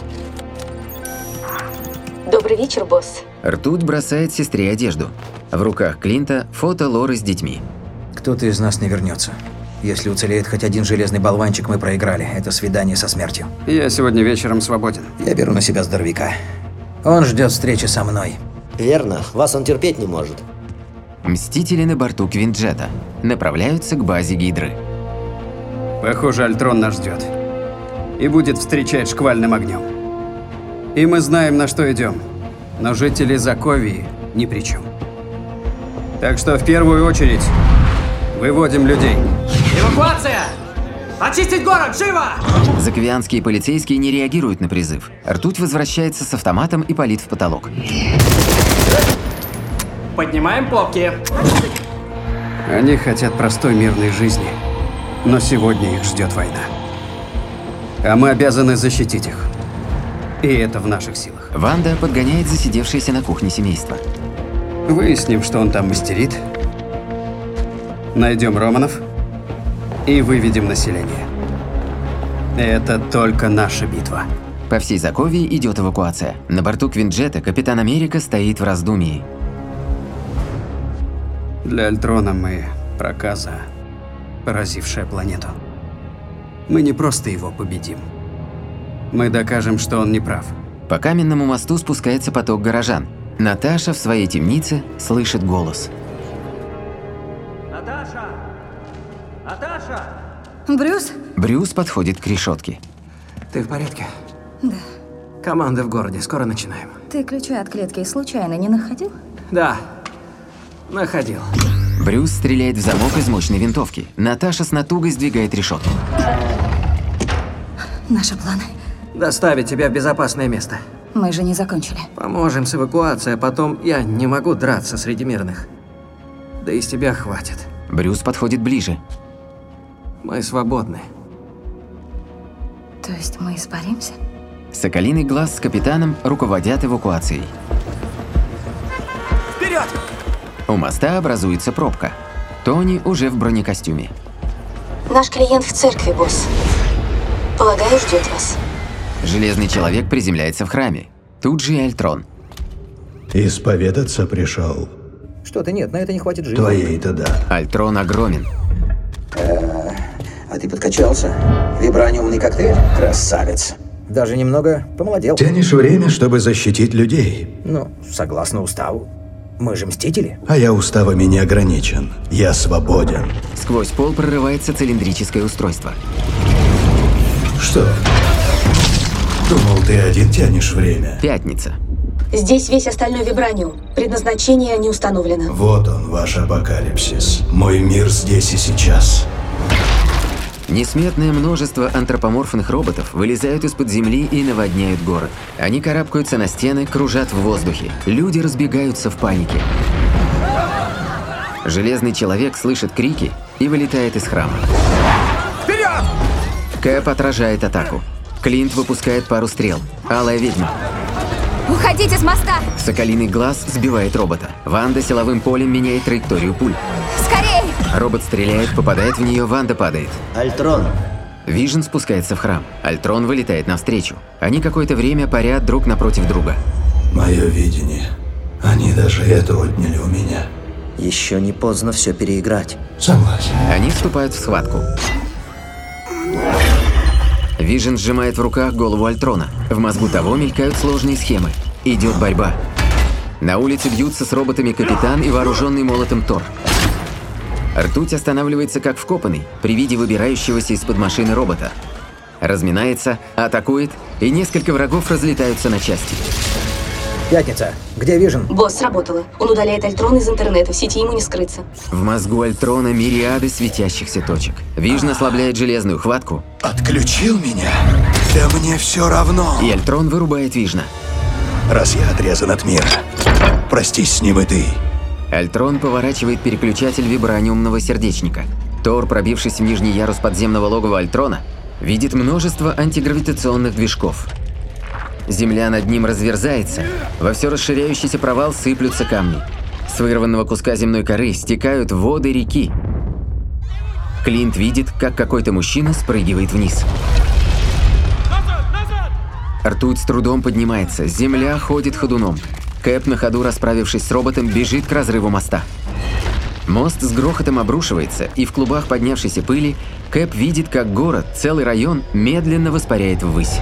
Добрый вечер, босс. Ртуть бросает сестре одежду. В руках Клинта фото Лоры с детьми. Кто-то из нас не вернется. Если уцелеет хоть один железный болванчик, мы проиграли. Это свидание со смертью. Я сегодня вечером свободен. Я беру на себя здоровяка. Он ждет встречи со мной. Верно. Вас он терпеть не может. Мстители на борту Квинджета направляются к базе Гидры. Похоже, Альтрон нас ждет. И будет встречать шквальным огнем. И мы знаем, на что идем. Но жители Заковии ни при чем. Так что в первую очередь выводим людей. Эвакуация! Очистить город! Живо! Заковианские полицейские не реагируют на призыв. Ртуть возвращается с автоматом и палит в потолок. Поднимаем попки. Они хотят простой мирной жизни. Но сегодня их ждет война. А мы обязаны защитить их. И это в наших силах. Ванда подгоняет засидевшееся на кухне семейство. Выясним, что он там мастерит. Найдем Романов. И выведем население. Это только наша битва. По всей Заковии идет эвакуация. На борту Квинджета Капитан Америка стоит в раздумии. Для Альтрона мы проказа, поразившая планету. Мы не просто его победим. Мы докажем, что он не прав. По каменному мосту спускается поток горожан. Наташа в своей темнице слышит голос. Наташа! Наташа! Брюс? Брюс подходит к решетке. Ты в порядке? Да. Команда в городе, скоро начинаем. Ты ключи от клетки случайно не находил? Да, находил. Брюс стреляет в замок из мощной винтовки. Наташа с натугой сдвигает решетку. Наши планы. Доставить тебя в безопасное место. Мы же не закончили. Поможем с эвакуацией, а потом я не могу драться среди мирных. Да и с тебя хватит. Брюс подходит ближе. Мы свободны. То есть мы испаримся? Соколиный глаз с капитаном руководят эвакуацией. Вперед! У моста образуется пробка. Тони уже в бронекостюме. Наш клиент в церкви, босс. Полагаю, ждет вас. Железный человек приземляется в храме. Тут же и Альтрон. Исповедаться пришел. Что-то нет, на это не хватит жизни. Твоей-то да. Альтрон огромен. А ты подкачался. Вибраниумный коктейль? Красавец. Даже немного помолодел. Тянешь время, чтобы защитить людей. Ну, согласно уставу. Мы же мстители. А я уставами не ограничен. Я свободен. Сквозь пол прорывается цилиндрическое устройство. Что? Думал, ты один тянешь время. Пятница. Здесь весь остальной вибраниум. Предназначение не установлено. Вот он, ваш апокалипсис. Мой мир здесь и сейчас. Несметное множество антропоморфных роботов вылезают из-под земли и наводняют город. Они карабкаются на стены, кружат в воздухе. Люди разбегаются в панике. Железный человек слышит крики и вылетает из храма. Вперед! Кэп отражает атаку. Клинт выпускает пару стрел. Алая ведьма. Уходите с моста! Соколиный глаз сбивает робота. Ванда силовым полем меняет траекторию пуль. Скорей! Робот стреляет, попадает в нее, Ванда падает. Альтрон. Вижен спускается в храм. Альтрон вылетает навстречу. Они какое-то время парят друг напротив друга. Мое видение. Они даже это отняли у меня. Еще не поздно все переиграть. Согласен. Они вступают в схватку. Вижен сжимает в руках голову Альтрона. В мозгу того мелькают сложные схемы. Идет борьба. На улице бьются с роботами капитан и вооруженный молотом Тор. Ртуть останавливается как вкопанный при виде выбирающегося из-под машины робота. Разминается, атакует, и несколько врагов разлетаются на части. Пятница. Где Вижен? Босс, сработало. Он удаляет Альтрон из интернета. В сети ему не скрыться. В мозгу Альтрона мириады светящихся точек. Вижен ослабляет железную хватку. Отключил меня? Да мне все равно. И Альтрон вырубает Вижна. Раз я отрезан от мира, простись с ним и ты. Альтрон поворачивает переключатель вибраниумного сердечника. Тор, пробившись в нижний ярус подземного логова Альтрона, видит множество антигравитационных движков. Земля над ним разверзается, во все расширяющийся провал сыплются камни. С вырванного куска земной коры стекают воды реки. Клинт видит, как какой-то мужчина спрыгивает вниз. Ртуть с трудом поднимается, земля ходит ходуном. Кэп, на ходу расправившись с роботом, бежит к разрыву моста. Мост с грохотом обрушивается, и в клубах поднявшейся пыли Кэп видит, как город, целый район, медленно воспаряет ввысь.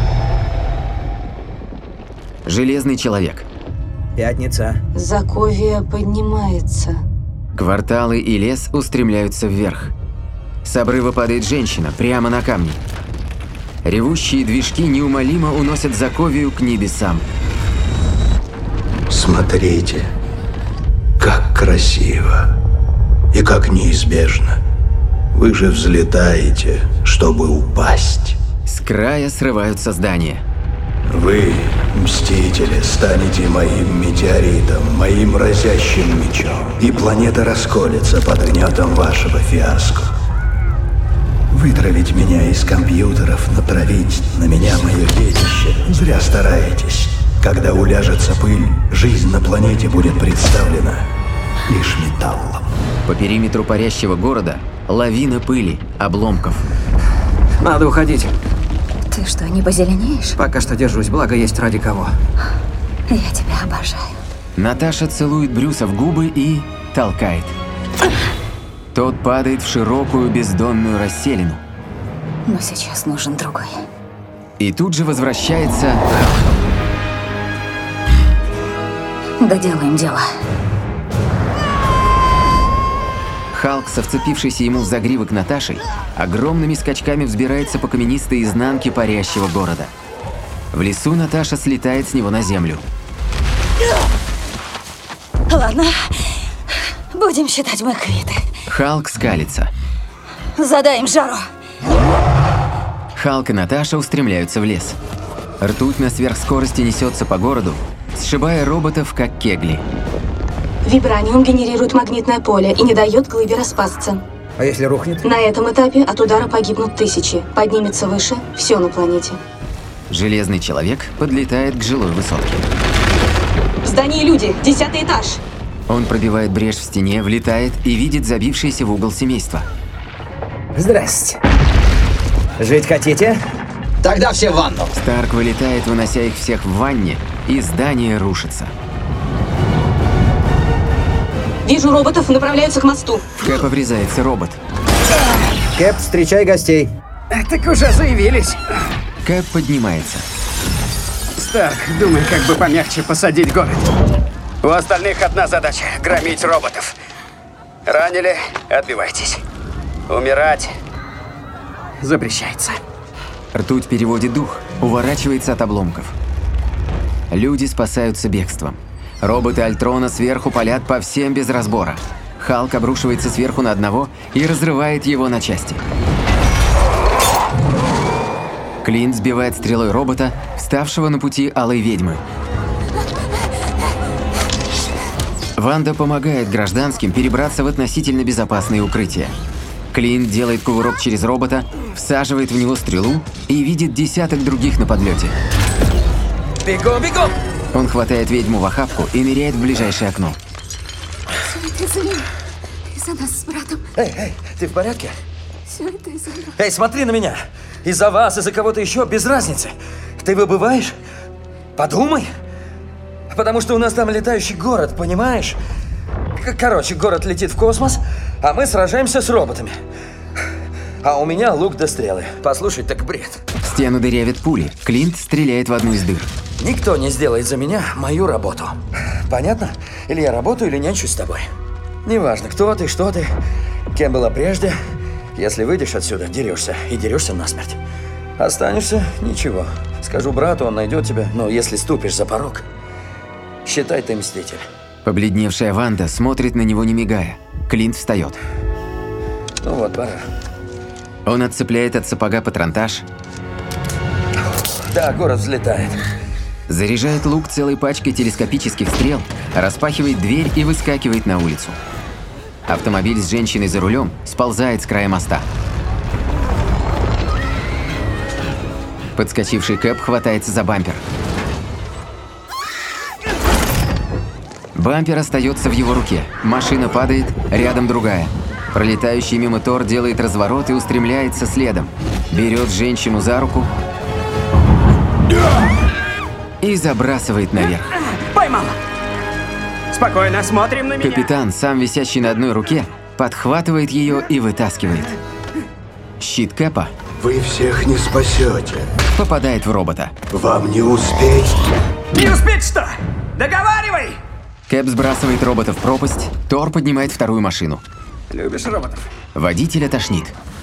Железный человек. Пятница. Заковия поднимается. Кварталы и лес устремляются вверх. С обрыва падает женщина, прямо на камни. Ревущие движки неумолимо уносят Заковию к небесам. Смотрите, как красиво и как неизбежно. Вы же взлетаете, чтобы упасть. С края срываются здания. Вы, мстители, станете моим метеоритом, моим разящим мечом, и планета расколется под гнетом вашего фиаско. Вытравить меня из компьютеров, натравить на меня мое детище. Зря стараетесь. Когда уляжется пыль, жизнь на планете будет представлена лишь металлом. По периметру парящего города лавина пыли, обломков. Надо уходить. Ты что, не позеленеешь? Пока что держусь, благо есть ради кого. Я тебя обожаю. Наташа целует Брюса в губы и толкает. Тот падает в широкую бездонную расселину. Но сейчас нужен другой. И тут же возвращается... Доделаем дело. Халк, со вцепившейся ему в загривок Наташей, огромными скачками взбирается по каменистой изнанке парящего города. В лесу Наташа слетает с него на землю. Ладно, будем считать мы квиты. Халк скалится. Задай им жару. Халк и Наташа устремляются в лес. Ртуть на сверхскорости несется по городу, сшибая роботов как кегли. Вибраниум генерирует магнитное поле и не дает глыбе распасться. А если рухнет? На этом этапе от удара погибнут тысячи. Поднимется выше – все на планете. Железный человек подлетает к жилой высотке. В здании люди, 10-й этаж. Он пробивает брешь в стене, влетает и видит забившееся в угол семейство. Здрасте. Жить хотите? Тогда все в ванну. Старк вылетает, вынося их всех в ванне, и здание рушится. Вижу роботов, направляются к мосту. В Кэпа врезается робот. Кэп, встречай гостей. Так уже заявились. Кэп поднимается. Старк, думай, как бы помягче посадить город. У остальных одна задача – громить роботов. Ранили – отбивайтесь. Умирать запрещается. Ртуть переводит дух, уворачивается от обломков. Люди спасаются бегством. Роботы Альтрона сверху палят по всем без разбора. Халк обрушивается сверху на одного и разрывает его на части. Клинт сбивает стрелой робота, вставшего на пути Алой Ведьмы. Ванда помогает гражданским перебраться в относительно безопасные укрытия. Клинт делает кувырок через робота, всаживает в него стрелу и видит десяток других на подлете. Бегом, бегом! Он хватает ведьму в охапку и ныряет в ближайшее окно. Все это из-за меня. Из-за нас с братом. Эй, ты в порядке? Все это из-за нас. Эй, смотри на меня. Из-за вас, из-за кого-то еще, без разницы. Ты выбываешь? Подумай. Потому что у нас там летающий город, понимаешь? Короче, город летит в космос, а мы сражаемся с роботами. А у меня лук да стрелы. Послушай, так бред. В стену дырявят пули. Клинт стреляет в одну из дыр. Никто не сделает за меня мою работу. Понятно? Или я работаю, или нянчусь с тобой. Неважно, кто ты, что ты, кем была прежде. Если выйдешь отсюда, дерешься. И дерешься насмерть. Останешься – ничего. Скажу брату, он найдет тебя. Но если ступишь за порог, считай, ты мститель. Побледневшая Ванда смотрит на него, не мигая. Клинт встает. Ну вот, пора. Он отцепляет от сапога патронтаж. Да, город взлетает. Заряжает лук целой пачкой телескопических стрел, распахивает дверь и выскакивает на улицу. Автомобиль с женщиной за рулем сползает с края моста. Подскочивший Кэп хватается за бампер. Бампер остается в его руке. Машина падает, рядом другая. Пролетающий мимо Тор делает разворот и устремляется следом. Берет женщину за руку и забрасывает наверх. Поймал! Спокойно, смотрим на меня. Капитан, сам висящий на одной руке, подхватывает ее и вытаскивает. Щит Кэпа Вы всех не спасете. попадает в робота. Вам не успеть. Не успеть что? Договаривай! Кэп сбрасывает робота в пропасть, Тор поднимает вторую машину. Любишь роботов? Водителя тошнит.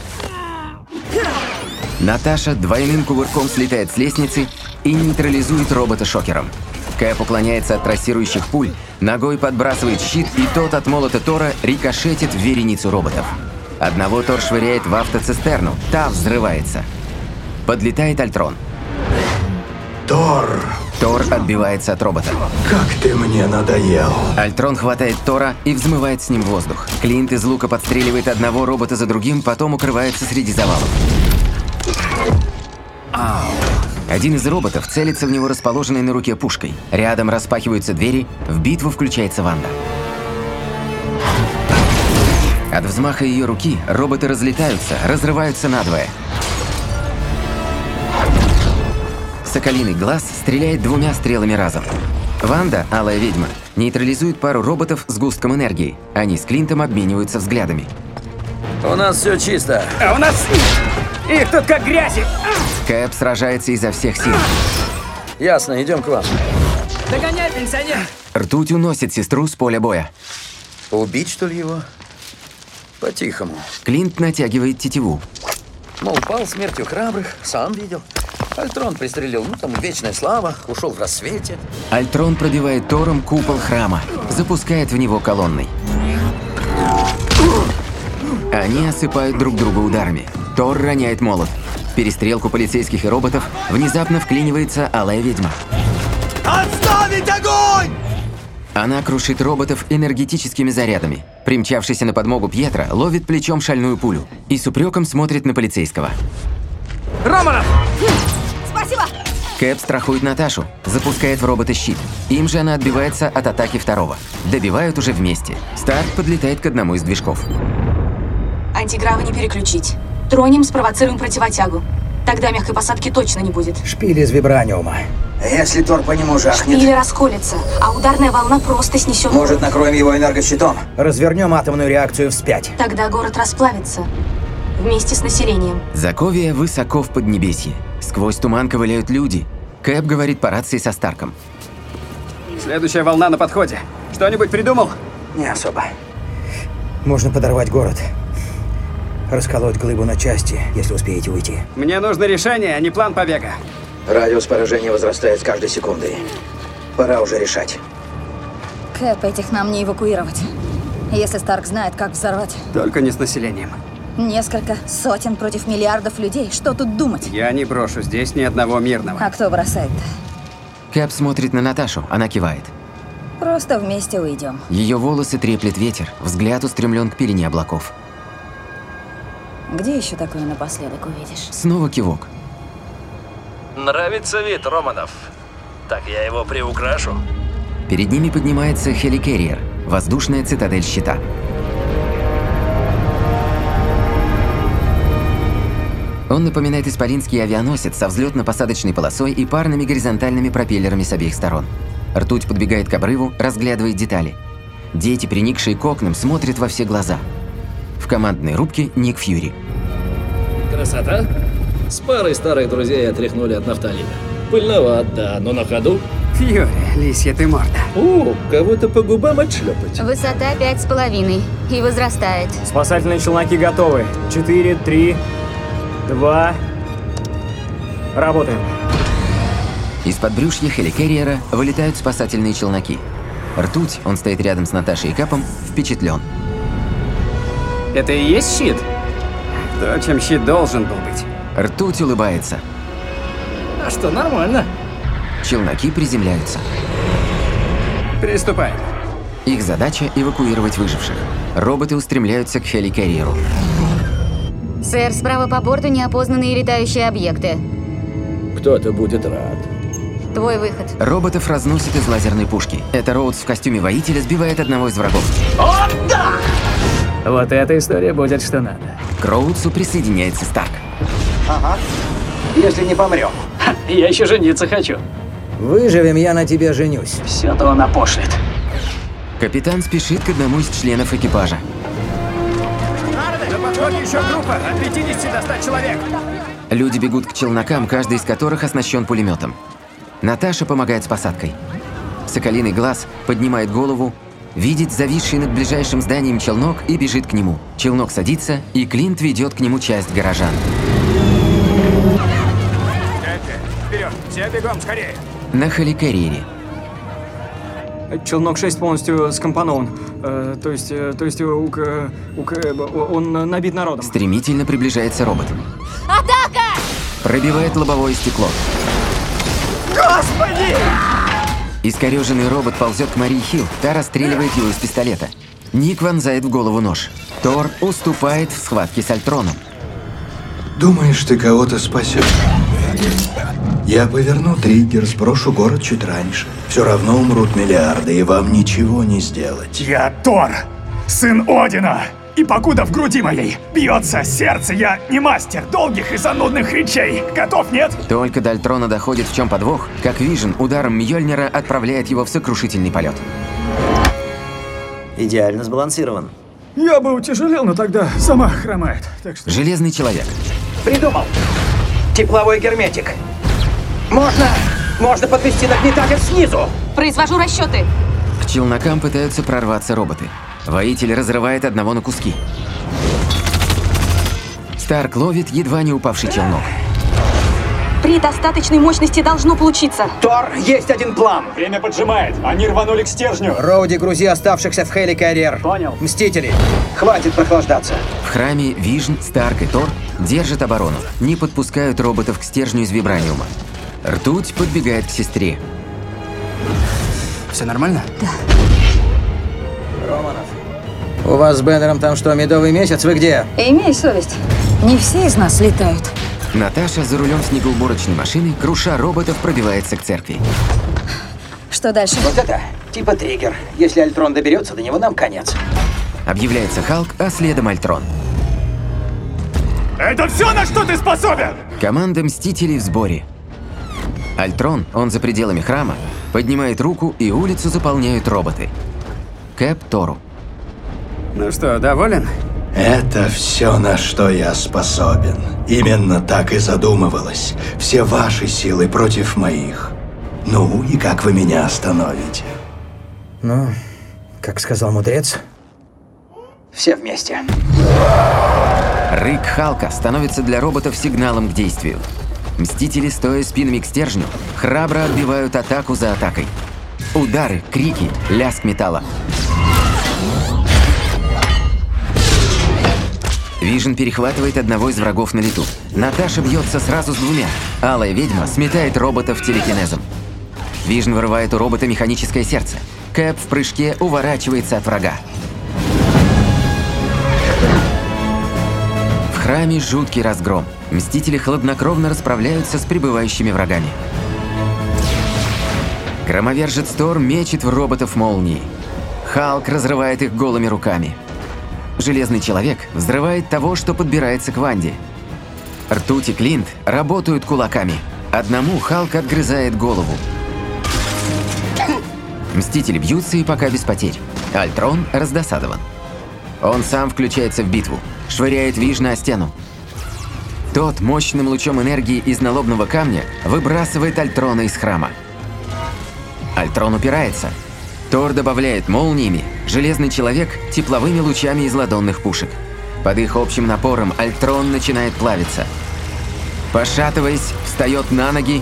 Наташа двойным кувырком слетает с лестницы и нейтрализует робота шокером. Кэп уклоняется от трассирующих пуль, ногой подбрасывает щит, и тот от молота Тора рикошетит в вереницу роботов. Одного Тор швыряет в автоцистерну, та взрывается. Подлетает Альтрон. Тор! Тор отбивается от робота. Как ты мне надоел. Альтрон хватает Тора и взмывает с ним в воздух. Клинт из лука подстреливает одного робота за другим, потом укрывается среди завалов. Один из роботов целится в него расположенной на руке пушкой. Рядом распахиваются двери, в битву включается Ванда. От взмаха ее руки роботы разлетаются, разрываются надвое. Соколиный глаз стреляет двумя стрелами разом. Ванда, Алая Ведьма, нейтрализует пару роботов с густком энергии. Они с Клинтом обмениваются взглядами. У нас все чисто. А у нас их тут как грязи. Кэп сражается изо всех сил. Ясно, идем к вам. Догоняй, пенсионер. Ртуть уносит сестру с поля боя. Убить, что ли, его? По-тихому. Клинт натягивает тетиву. Мол, пал смертью храбрых, сам видел. Альтрон пристрелил, там вечная слава, ушел в рассвете. Альтрон пробивает Тором купол храма, запускает в него колонной. Они осыпают друг друга ударами. Тор роняет молот. В перестрелку полицейских и роботов внезапно вклинивается алая ведьма. Отставить огонь! Она крушит роботов энергетическими зарядами. Примчавшийся на подмогу Пьетро ловит плечом шальную пулю и с упреком смотрит на полицейского. Романов! Спасибо! Кэп страхует Наташу, запускает в робота щит. Им же она отбивается от атаки второго. Добивают уже вместе. Старк подлетает к одному из движков. Антигравы не переключить. Тронем, спровоцируем противотягу. Тогда мягкой посадки точно не будет. Шпиль из вибраниума. Если Тор по нему жахнет... Шпиль расколется, а ударная волна просто снесет. Может, накроем его энергощитом? Развернем атомную реакцию вспять. Тогда город расплавится. Вместе с населением. Заковия высоко в Поднебесье. Сквозь туман ковыляют люди. Кэп говорит по рации со Старком. Следующая волна на подходе. Что-нибудь придумал? Не особо. Можно подорвать город. Расколоть глыбу на части, если успеете уйти. Мне нужно решение, а не план побега. Радиус поражения возрастает с каждой секундой. Пора уже решать. Кэп, этих нам не эвакуировать. Если Старк знает, как взорвать. Только не с населением. Несколько сотен против миллиардов людей. Что тут думать? Я не брошу, здесь ни одного мирного. А кто бросает-то? Кэп смотрит на Наташу, она кивает. Просто вместе уйдем. Ее волосы треплет ветер, взгляд устремлен к пелене облаков. Где еще такое напоследок увидишь? Снова кивок. Нравится вид, Романов. Так я его приукрашу. Перед ними поднимается Хеликерриер, воздушная цитадель щита. Он напоминает исполинский авианосец со взлетно-посадочной полосой и парными горизонтальными пропеллерами с обеих сторон. Ртуть подбегает к обрыву, разглядывает детали. Дети, приникшие к окнам, смотрят во все глаза. В командной рубке Ник Фьюри. Красота? С парой старых друзей отряхнули от нафталина. Пыльноват, да, но на ходу. Фьюри, лисья ты морда. О, кого-то по губам отшлепать. Высота 5,5 и возрастает. Спасательные челноки готовы. 4, 3, 2. Работаем. Из-под брюшья Хеликерриера вылетают спасательные челноки. Ртуть, он стоит рядом с Наташей и Кэпом, впечатлен. Это и есть щит? То, чем щит должен был быть. Ртуть улыбается. А что, нормально. Челноки приземляются. Приступаем. Их задача – эвакуировать выживших. Роботы устремляются к Хеликерриеру. Сэр, справа по борту неопознанные летающие объекты. Кто-то будет рад. Твой выход. Роботов разносит из лазерной пушки. Это Роудс в костюме воителя сбивает одного из врагов. О, да! Вот эта история будет что надо. К Роудсу присоединяется Старк. Ага. Если не помрем. Я еще жениться хочу. Выживем, я на тебе женюсь. Все-то он опошлит. Капитан спешит к одному из членов экипажа. На подходе еще группа, от 50 до 100 человек. Люди бегут к челнокам, каждый из которых оснащен пулеметом. Наташа помогает с посадкой. Соколиный глаз поднимает голову, видит зависший над ближайшим зданием челнок и бежит к нему. Челнок садится, и Клинт ведет к нему часть горожан. Вперед, все бегом, скорее. На Хеликерриере. Челнок 6 полностью скомпонован. То есть он набит народом. Стремительно приближается робот. Атака! Пробивает лобовое стекло. Господи! Искорёженный робот ползет к Марии Хилл, та расстреливает его из пистолета. Ник вонзает в голову нож. Тор уступает в схватке с Альтроном. Думаешь, ты кого-то спасешь? Я поверну триггер, сброшу город чуть раньше. Все равно умрут миллиарды, и вам ничего не сделать. Я Тор, сын Одина. И покуда в груди моей бьется сердце, я не мастер долгих и занудных речей. Готов, нет? Только до Альтрона доходит, в чем подвох, как Вижн ударом Мьёльнира отправляет его в сокрушительный полет. Идеально сбалансирован. Я бы утяжелел, но тогда сама хромает. Так что... Железный человек. Придумал. Тепловой герметик. Можно подвести нагнетатель снизу. Произвожу расчеты. К челнокам пытаются прорваться роботы. Воитель разрывает одного на куски. Старк ловит едва не упавший челнок. При достаточной мощности должно получиться. Тор, есть один план. Время поджимает. Они рванули к стержню. Роуди, грузи оставшихся в Хеликарьер. Понял. Мстители, хватит прохлаждаться. В храме Вижн, Старк и Тор держат оборону, не подпускают роботов к стержню из вибраниума. Ртуть подбегает к сестре. Все нормально? Да. Романов. У вас с Беннером там что, медовый месяц? Вы где? Имей совесть. Не все из нас летают. Наташа за рулем снегоуборочной машины, круша роботов, пробивается к церкви. Что дальше? Вот это типа триггер. Если Альтрон доберется до него, нам конец. Объявляется Халк, а следом Альтрон. Это все, на что ты способен? Команда Мстителей в сборе. Альтрон, он за пределами храма, поднимает руку, и улицу заполняют роботы. Кэп Тору. Ну что, доволен? Это все, на что я способен. Именно так и задумывалось. Все ваши силы против моих. Ну, и как вы меня остановите? Ну, как сказал мудрец, все вместе. Рык Халка становится для роботов сигналом к действию. Мстители, стоя спинами к стержню, храбро отбивают атаку за атакой. Удары, крики, лязг металла. Вижн перехватывает одного из врагов на лету. Наташа бьется сразу с двумя. Алая ведьма сметает роботов телекинезом. Вижн вырывает у робота механическое сердце. Кэп в прыжке уворачивается от врага. В храме жуткий разгром. Мстители хладнокровно расправляются с прибывающими врагами. Громовержец Тор мечет в роботов молнии. Халк разрывает их голыми руками. Железный человек взрывает того, что подбирается к Ванде. Ртуть и Клинт работают кулаками. Одному Халк отгрызает голову. Мстители бьются и пока без потерь. Альтрон раздосадован. Он сам включается в битву, швыряет Вижна о стену. Тот мощным лучом энергии из налобного камня выбрасывает Альтрона из храма. Альтрон упирается. Тор добавляет молниями, Железный Человек – тепловыми лучами из ладонных пушек. Под их общим напором Альтрон начинает плавиться. Пошатываясь, встает на ноги.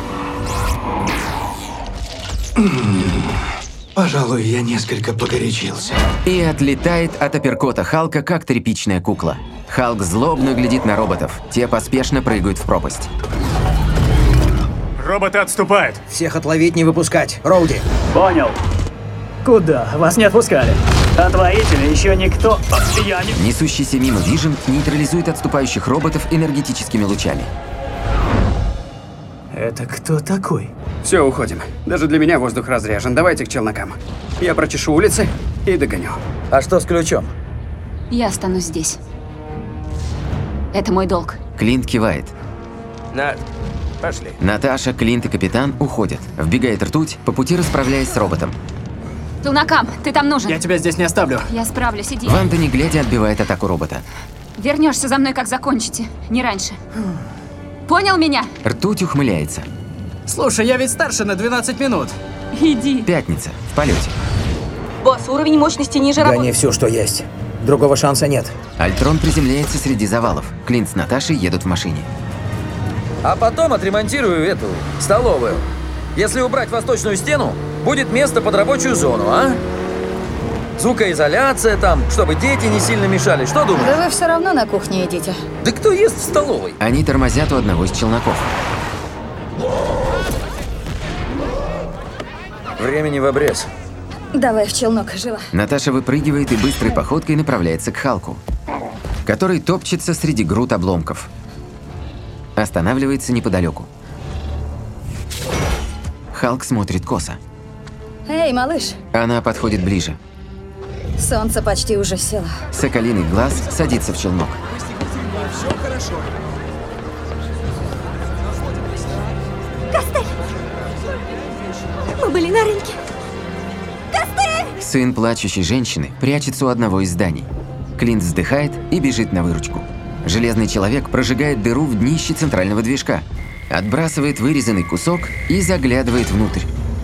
Пожалуй, я несколько погорячился. И отлетает от апперкота Халка, как тряпичная кукла. Халк злобно глядит на роботов. Те поспешно прыгают в пропасть. Роботы отступают. Всех отловить, не выпускать. Роуди. Понял. Куда? Вас не отпускали. Отвоители еще никто. Я не... Несущийся мимо Вижн нейтрализует отступающих роботов энергетическими лучами. Это кто такой? Все, уходим. Даже для меня воздух разряжен. Давайте к челнокам. Я прочешу улицы и догоню. А что с ключом? Я останусь здесь. Это мой долг. Клинт кивает. Пошли. Наташа, Клинт и капитан уходят. Вбегает Ртуть, по пути расправляясь с роботом. Тунакам, ты там нужен. Я тебя здесь не оставлю. Я справлюсь, иди. Ванда, не глядя, отбивает атаку робота. Вернешься за мной, как закончите. Не раньше. Понял меня? Ртуть ухмыляется. Слушай, я ведь старше на 12 минут. Иди. Пятница. В полете. Босс, уровень мощности ниже Гони работы. все, что есть. Другого шанса нет. Альтрон приземляется среди завалов. Клинт с Наташей едут в машине. А потом отремонтирую эту столовую. Если убрать восточную стену, будет место под рабочую зону, а? Звукоизоляция там, чтобы дети не сильно мешали. Что думаешь? Да вы все равно на кухне едите. Да кто ест в столовой? Они тормозят у одного из челноков. Времени в обрез. Давай в челнок, живо. Наташа выпрыгивает и быстрой походкой направляется к Халку, который топчется среди груд обломков. Останавливается неподалеку. Халк смотрит косо. Эй, малыш, Она подходит ближе. солнце почти уже село. Соколиный глаз садится в челнок. Все хорошо. Костель! Мы были на рынке. Костель! Сын плачущей женщины прячется у одного из зданий. Клинт вздыхает и бежит на выручку. Железный Человек прожигает дыру в днище центрального движка, отбрасывает вырезанный кусок и заглядывает внутрь.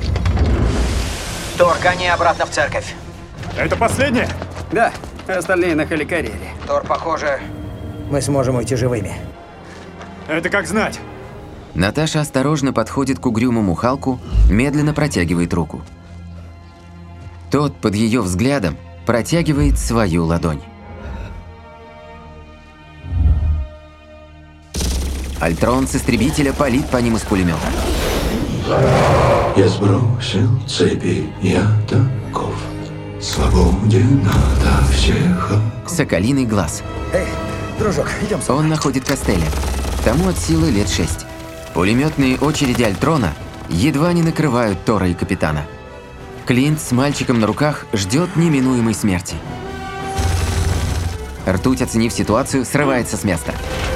Тор, гони обратно в церковь. Это последнее? Да, остальные на Хеликарьере. Тор, похоже, мы сможем уйти живыми. Это как знать. Наташа осторожно подходит к угрюмому Халку, медленно протягивает руку. Тот под ее взглядом протягивает свою ладонь. Альтрон с истребителя палит по ним из пулемета. Я сбросил цепи, я таков. Свободен ото всех. Соколиный глаз. Эй, дружок, идем. Он находит Костеля. Тому от силы лет 6. Пулеметные очереди Альтрона едва не накрывают Тора и капитана. Клинт с мальчиком на руках ждет неминуемой смерти. Ртуть, оценив ситуацию, срывается с места.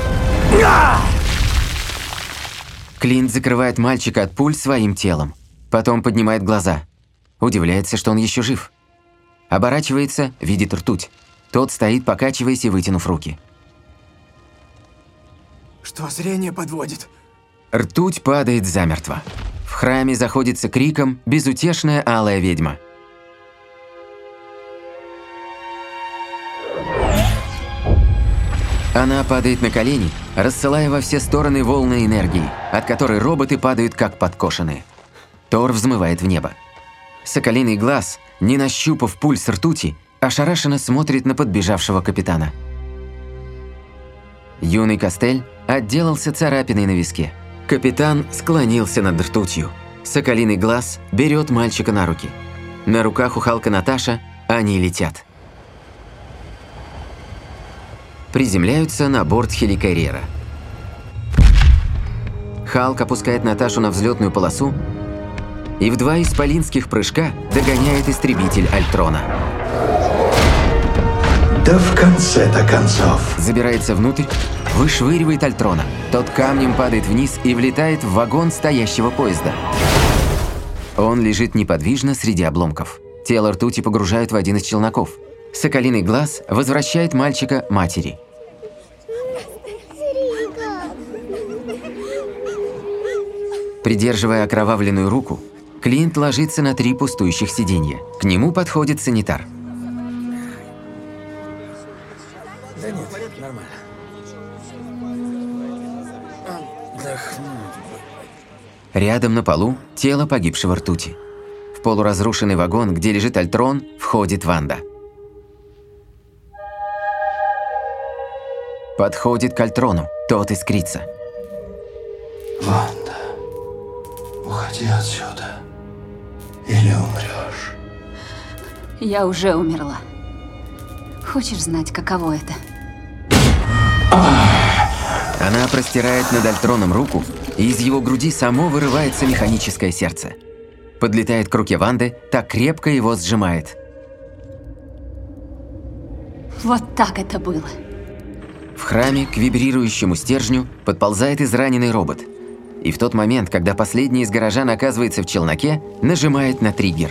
Клинт закрывает мальчика от пуль своим телом. Потом поднимает глаза. Удивляется, что он еще жив. Оборачивается, видит ртуть. Тот стоит, покачиваясь и вытянув руки. Что зрение подводит? Ртуть падает замертво. В храме заходится криком безутешная алая ведьма. Она падает на колени, рассылая во все стороны волны энергии, от которой роботы падают как подкошенные. Тор взмывает в небо. Соколиный глаз, не нащупав пульс ртути, ошарашенно смотрит на подбежавшего капитана. Юный Костель отделался царапиной на виске. Капитан склонился над ртутью. Соколиный глаз берет мальчика на руки. На руках у Халка Наташа они летят. Приземляются на борт хеликарьера. Халк опускает Наташу на взлетную полосу и в 2 исполинских прыжка догоняет истребитель Альтрона. Да в конце-то концов. Забирается внутрь, вышвыривает Альтрона. Тот камнем падает вниз и влетает в вагон стоящего поезда. Он лежит неподвижно среди обломков. Тело ртути погружают в один из челноков. Соколиный глаз возвращает мальчика матери. Придерживая окровавленную руку, Клинт ложится на 3 пустующих сиденья. К нему подходит санитар. Да нет, нормально. Рядом на полу тело погибшего ртути. В полуразрушенный вагон, где лежит Альтрон, входит Ванда. Подходит к Альтрону, тот искрится. Ванда, уходи отсюда, или умрешь. Я уже умерла. Хочешь знать, каково это? Она простирает над Альтроном руку, и из его груди само вырывается механическое сердце. Подлетает к руке Ванды, так крепко его сжимает. Вот так это было. В храме к вибрирующему стержню подползает израненный робот. И в тот момент, когда последний из горожан оказывается в челноке, нажимает на триггер.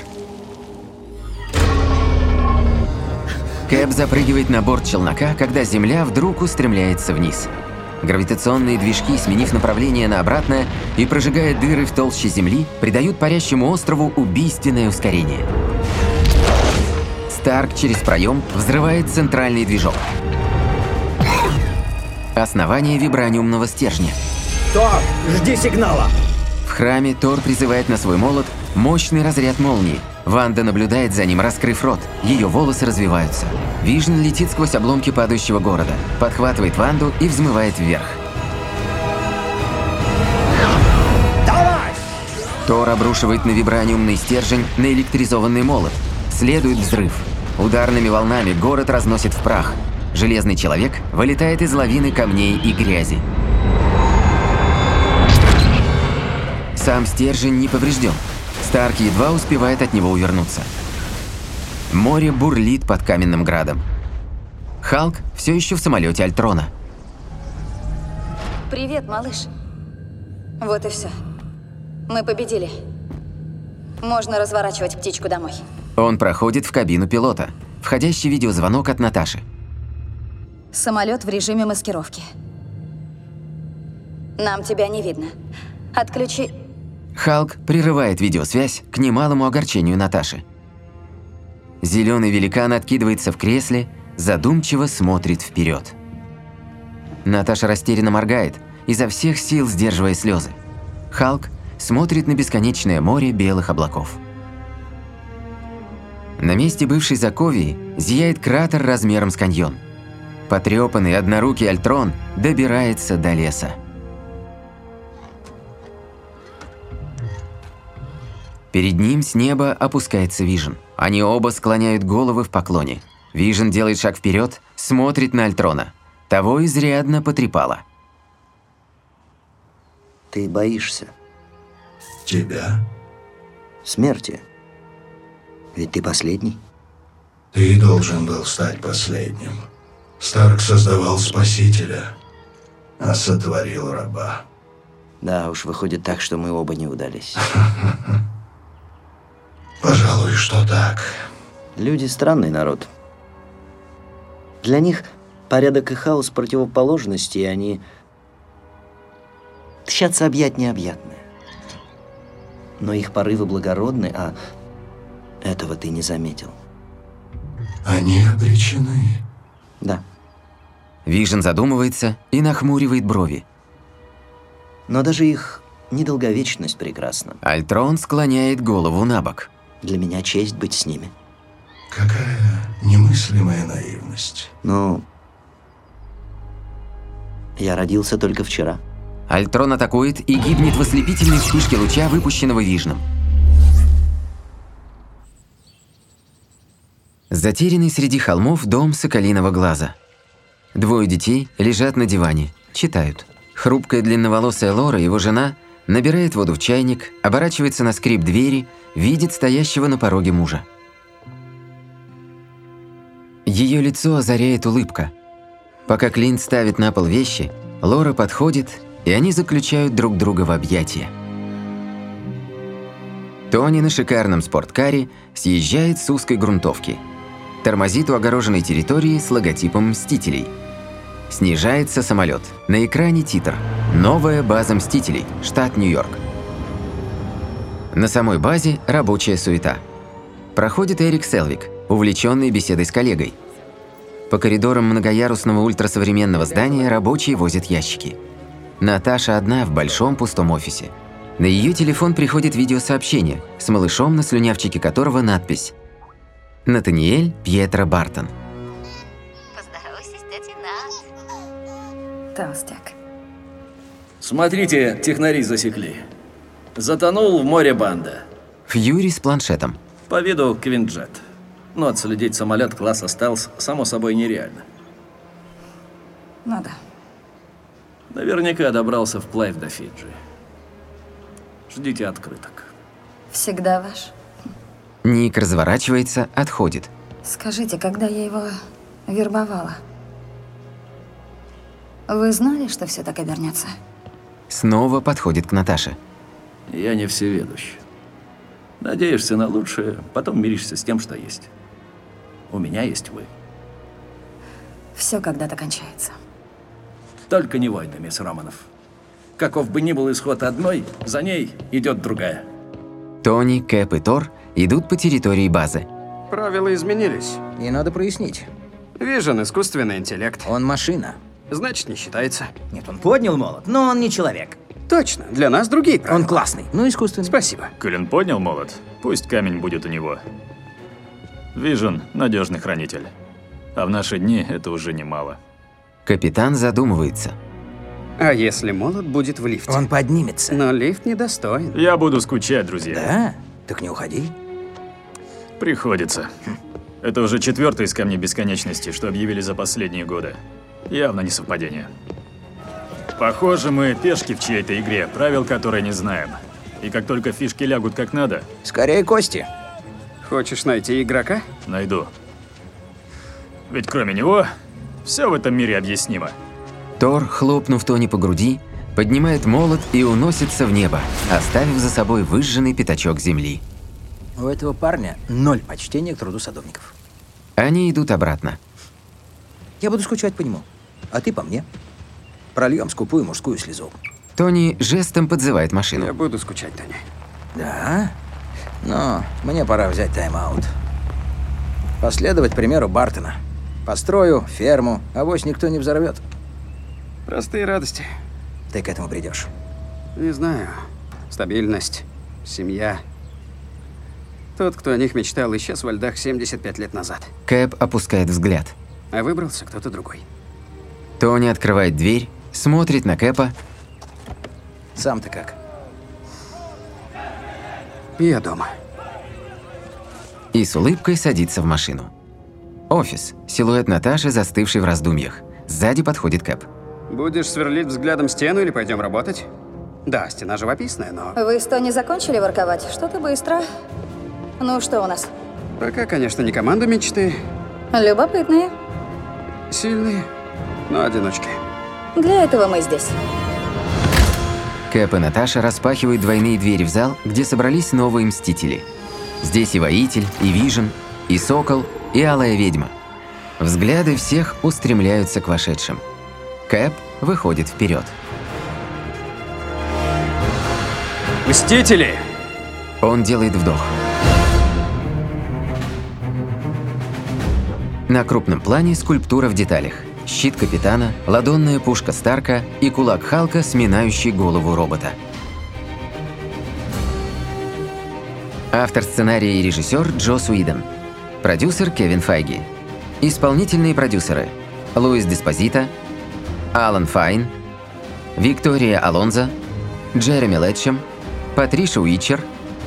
Кэп запрыгивает на борт челнока, когда земля вдруг устремляется вниз. Гравитационные движки, сменив направление на обратное и прожигая дыры в толще земли, придают парящему острову убийственное ускорение. Старк через проем взрывает центральный движок. Основание вибраниумного стержня. Тор, жди сигнала! В храме Тор призывает на свой молот мощный разряд молнии. Ванда наблюдает за ним, раскрыв рот. Ее волосы развиваются. Вижн летит сквозь обломки падающего города, подхватывает Ванду и взмывает вверх. Давай! Тор обрушивает на вибраниумный стержень наэлектризованный молот. Следует взрыв. Ударными волнами город разносит в прах. Железный человек вылетает из лавины камней и грязи. Сам стержень не поврежден. Старк едва успевает от него увернуться. Море бурлит под каменным градом. Халк все еще в самолете Альтрона. Привет, малыш. Вот и все. Мы победили. Можно разворачивать птичку домой. Он проходит в кабину пилота. Входящий видеозвонок от Наташи. Самолет в режиме маскировки. Нам тебя не видно. Отключи... Халк прерывает видеосвязь к немалому огорчению Наташи. Зеленый великан откидывается в кресле, задумчиво смотрит вперед. Наташа растерянно моргает, изо всех сил сдерживая слезы. Халк смотрит на бесконечное море белых облаков. На месте бывшей Заковии зияет кратер размером с каньон. Потрепанный однорукий Альтрон добирается до леса. Перед ним с неба опускается Вижен. Они оба склоняют головы в поклоне. Вижен делает шаг вперед, смотрит на Альтрона. Того изрядно потрепало. Ты боишься? Тебя? Смерти. Ведь ты последний. Ты должен был стать последним. Старк создавал спасителя, а сотворил раба. Да уж, выходит так, что мы оба не удались. Пожалуй, что так. Люди странный народ. Для них порядок и хаос противоположности, и они тщатся объять необъятное. Но их порывы благородны, а этого ты не заметил. Они обречены. Да. Вижен задумывается и нахмуривает брови. Но даже их недолговечность прекрасна. Альтрон склоняет голову на бок. Для меня честь быть с ними. Какая немыслимая наивность. Ну, я родился только вчера. Альтрон атакует и гибнет в ослепительной вспышке луча, выпущенного Вижном. Затерянный среди холмов дом Соколиного глаза. Двое детей лежат на диване, читают. Хрупкая длинноволосая Лора, его жена, набирает воду в чайник, оборачивается на скрип двери, видит стоящего на пороге мужа. Ее лицо озаряет улыбка. Пока Клинт ставит на пол вещи, Лора подходит, и они заключают друг друга в объятия. Тони на шикарном спорткаре съезжает с узкой грунтовки. Тормозит у огороженной территории с логотипом «Мстителей». Снижается самолет. На экране титр «Новая база Мстителей, штат Нью-Йорк». На самой базе рабочая суета. Проходит Эрик Селвик, увлеченный беседой с коллегой. По коридорам многоярусного ультрасовременного здания рабочие возят ящики. Наташа одна в большом пустом офисе. На ее телефон приходит видеосообщение, с малышом, на слюнявчике которого надпись «Натаниэль Пьетро Бартон». Поздоровайся с тетей Нат. Толстяк. Смотрите, технари засекли. Затонул в море банда. Фьюри с планшетом. По виду Квинджет. Но отследить самолет класса «Стелс» само собой нереально. Ну да. Наверняка добрался вплавь до Фиджи. Ждите открыток. Всегда ваш. Ник разворачивается, отходит. Скажите, когда я его вербовала, вы знали, что все так обернется? Снова подходит к Наташе. Я не всеведущ. Надеешься на лучшее, потом миришься с тем, что есть. У меня есть вы. Все когда-то кончается. Только не войны, мисс Романов. Каков бы ни был исход одной, за ней идет другая. Тони, Кэп и Тор идут по территории базы. Правила изменились. И надо прояснить. Вижен, искусственный интеллект. Он машина. Значит, не считается. Нет, он поднял молот, но он не человек. Точно, для нас другие правила. Он классный, но искусственный. Спасибо. Колин поднял молот, пусть камень будет у него. Вижен – надежный хранитель. А в наши дни это уже немало. Капитан задумывается. А если молот будет в лифте? Он поднимется. Но лифт недостоин. Я буду скучать, друзья. Да? Так не уходи. Приходится. Это уже 4-й из камней бесконечности, что объявили за последние годы. Явно не совпадение. Похоже, мы пешки в чьей-то игре, правил которой не знаем. И как только фишки лягут как надо... Скорее кости. Хочешь найти игрока? Найду. Ведь кроме него, все в этом мире объяснимо. Тор, хлопнув Тони по груди, поднимает молот и уносится в небо, оставив за собой выжженный пятачок земли. У этого парня 0 почтения к труду садовников. Они идут обратно. Я буду скучать по нему, а ты по мне. Прольем скупую мужскую слезу. Тони жестом подзывает машину. Я буду скучать, Тони. Да? Но мне пора взять тайм-аут. Последовать примеру Бартона. Построю ферму, авось никто не взорвет. Простые радости. Ты к этому придешь. Не знаю. Стабильность, семья. Тот, кто о них мечтал, исчез во льдах 75 лет назад. Кэп опускает взгляд. А выбрался кто-то другой. Тони открывает дверь, смотрит на Кэпа. Сам ты как? Я дома. И с улыбкой садится в машину. Офис. Силуэт Наташи, застывший в раздумьях. Сзади подходит Кэп. Будешь сверлить взглядом стену или пойдем работать? Да, стена живописная, но... Вы с Тони закончили ворковать? Что-то быстро. Ну, что у нас? Пока, конечно, не команда мечты. Любопытные. Сильные, но одиночки. Для этого мы здесь. Кэп и Наташа распахивают двойные двери в зал, где собрались новые Мстители. Здесь и Воитель, и Вижен, и Сокол, и Алая Ведьма. Взгляды всех устремляются к вошедшим. Кэп выходит вперед. Мстители! Он делает вдох. На крупном плане скульптура в деталях. Щит Капитана, ладонная пушка Старка и кулак Халка, сминающий голову робота. Автор сценария и режиссер Джосс Уидон. Продюсер Кевин Файги. Исполнительные продюсеры: Луис Деспозито, Алан Файн, Виктория Алонзо, Джереми Летчем, Патриша Уитчер,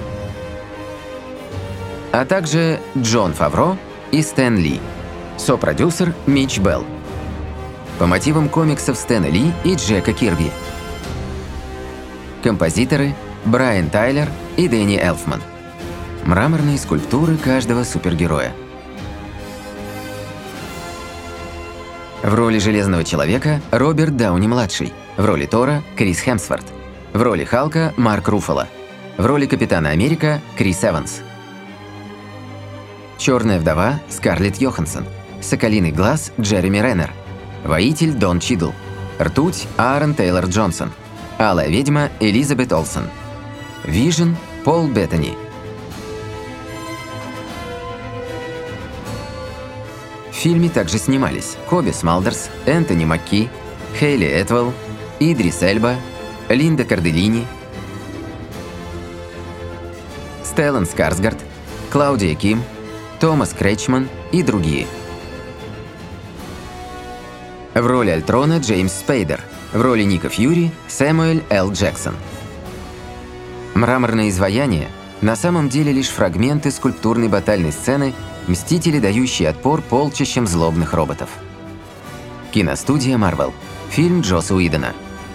а также Джон Фавро и Стэн Ли. Сопродюсер Митч Белл. По мотивам комиксов Стэна Ли и Джека Кирби. Композиторы Брайан Тайлер и Дэнни Элфман. Мраморные скульптуры каждого супергероя. В роли Железного Человека Роберт Дауни-младший. В роли Тора Крис Хемсворт. В роли Халка Марк Руффало. В роли Капитана Америка Крис Эванс. Черная вдова Скарлетт Йоханссон. Соколиный глаз Джереми Реннер. Воитель Дон Чидл. Ртуть Аарон Тейлор Джонсон. Алая ведьма Элизабет Олсен. Вижен Пол Беттани. В фильме также снимались Коби Смалдерс, Энтони Макки, Хейли Этвелл, Идрис Эльба, Линда Кардellini, Стеллан Скарсгард, Клаудия Ким, Томас Кречман и другие. В роли Альтрона Джеймс Спейдер, в роли Ника Фьюри Сэмюэль Л. Джексон. Мраморные изваяния на самом деле лишь фрагменты скульптурной батальной сцены «Мстители, дающие отпор полчищам злобных роботов». Киностудия Marvel. Фильм Джосса Уидона.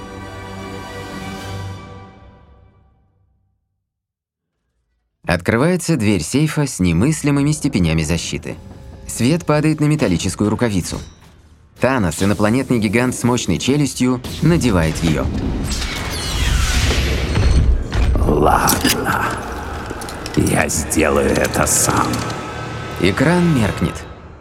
Открывается дверь сейфа с немыслимыми степенями защиты. Свет падает на металлическую рукавицу. Танос, инопланетный гигант с мощной челюстью, надевает ее. Ладно, я сделаю это сам. Экран меркнет.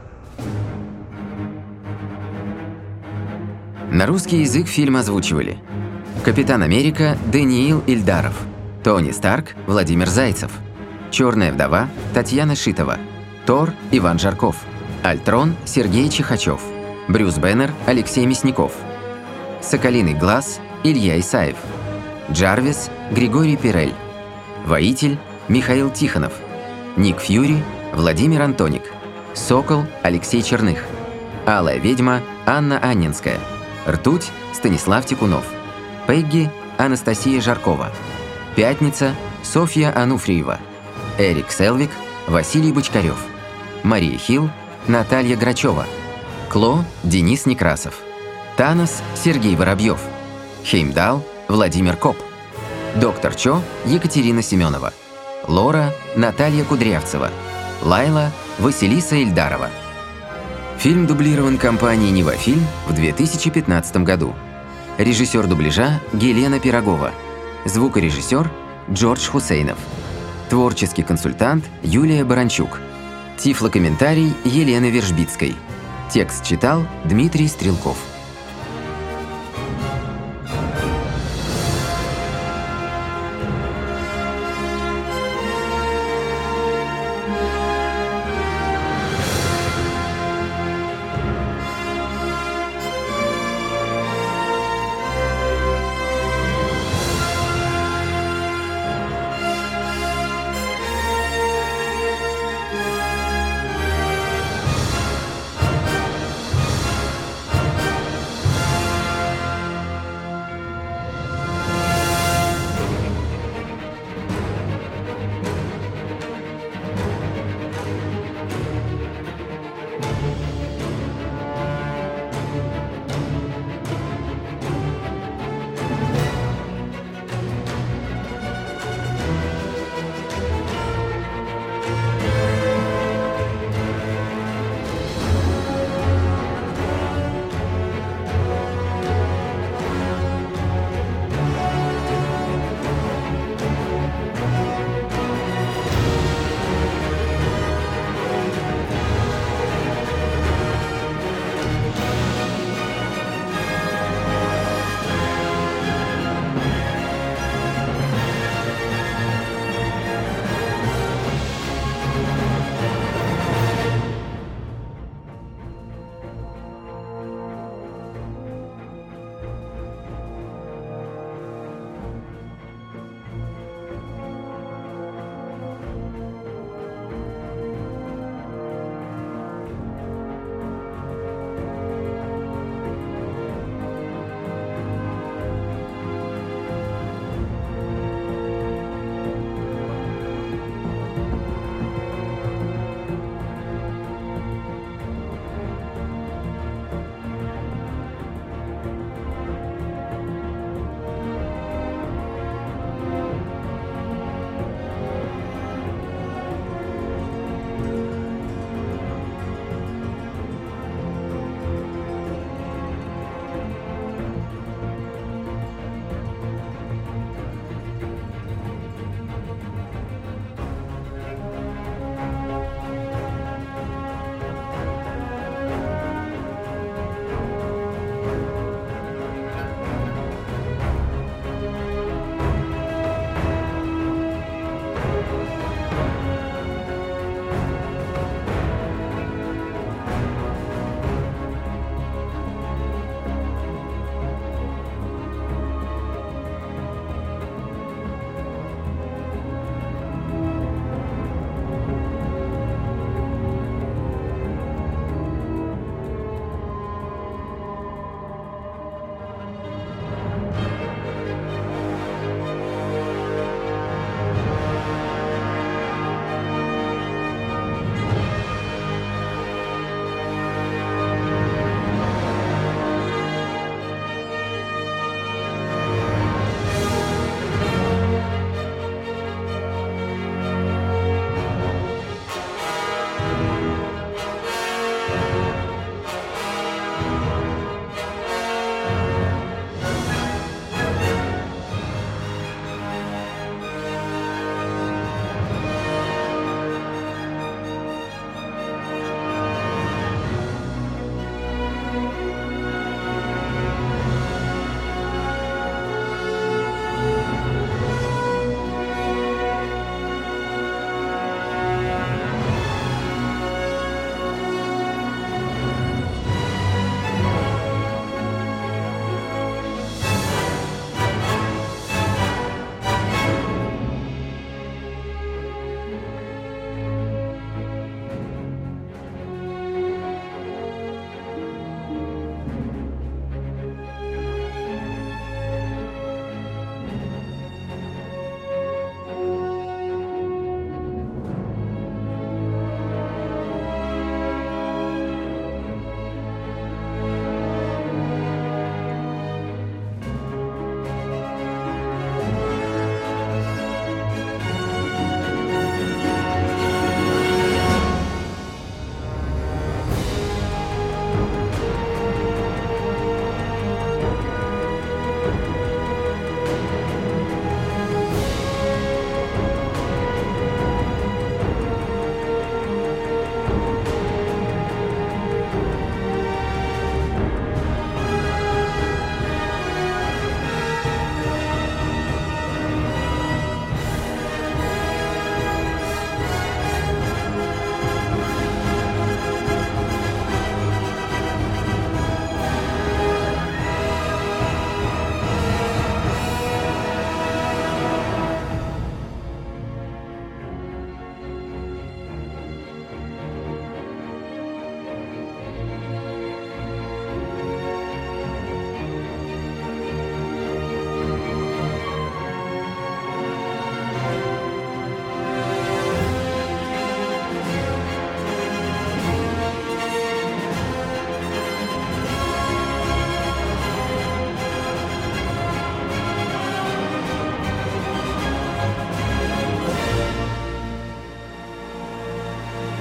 На русский язык фильм озвучивали: Капитан Америка Даниил Ильдаров, Тони Старк Владимир Зайцев, Черная вдова Татьяна Шитова, Тор Иван Жарков, Альтрон Сергей Чихачев, Брюс Беннер Алексей Мясников, Соколиный глаз Илья Исаев, Джарвис Григорий Пирель, Воитель Михаил Тихонов, Ник Фьюри Владимир Антоник, Сокол Алексей Черных, Алая ведьма Анна Анненская, Ртуть Станислав Тикунов, Пегги Анастасия Жаркова, Пятница Софья Ануфриева, Эрик Селвик Василий Бочкарев, Мария Хилл Наталья Грачева, Кло Денис Некрасов, Танос Сергей Воробьев, Хеймдал Владимир Коп, Доктор Чо Екатерина Семенова, Лора Наталья Кудрявцева, Лайла Василиса Ильдарова. Фильм дублирован компанией «Нивафильм» в 2015 году. Режиссер дубляжа Елена Пирогова. Звукорежиссер Джордж Хусейнов. Творческий консультант Юлия Баранчук. Тифлокомментарий Елены Вержбицкой. Текст читал Дмитрий Стрелков.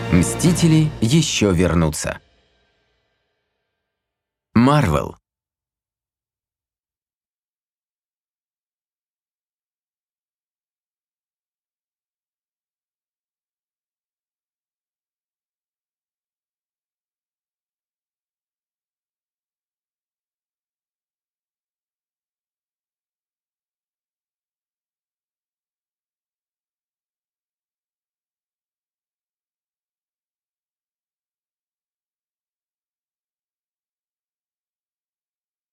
Мстители еще вернутся. Марвел.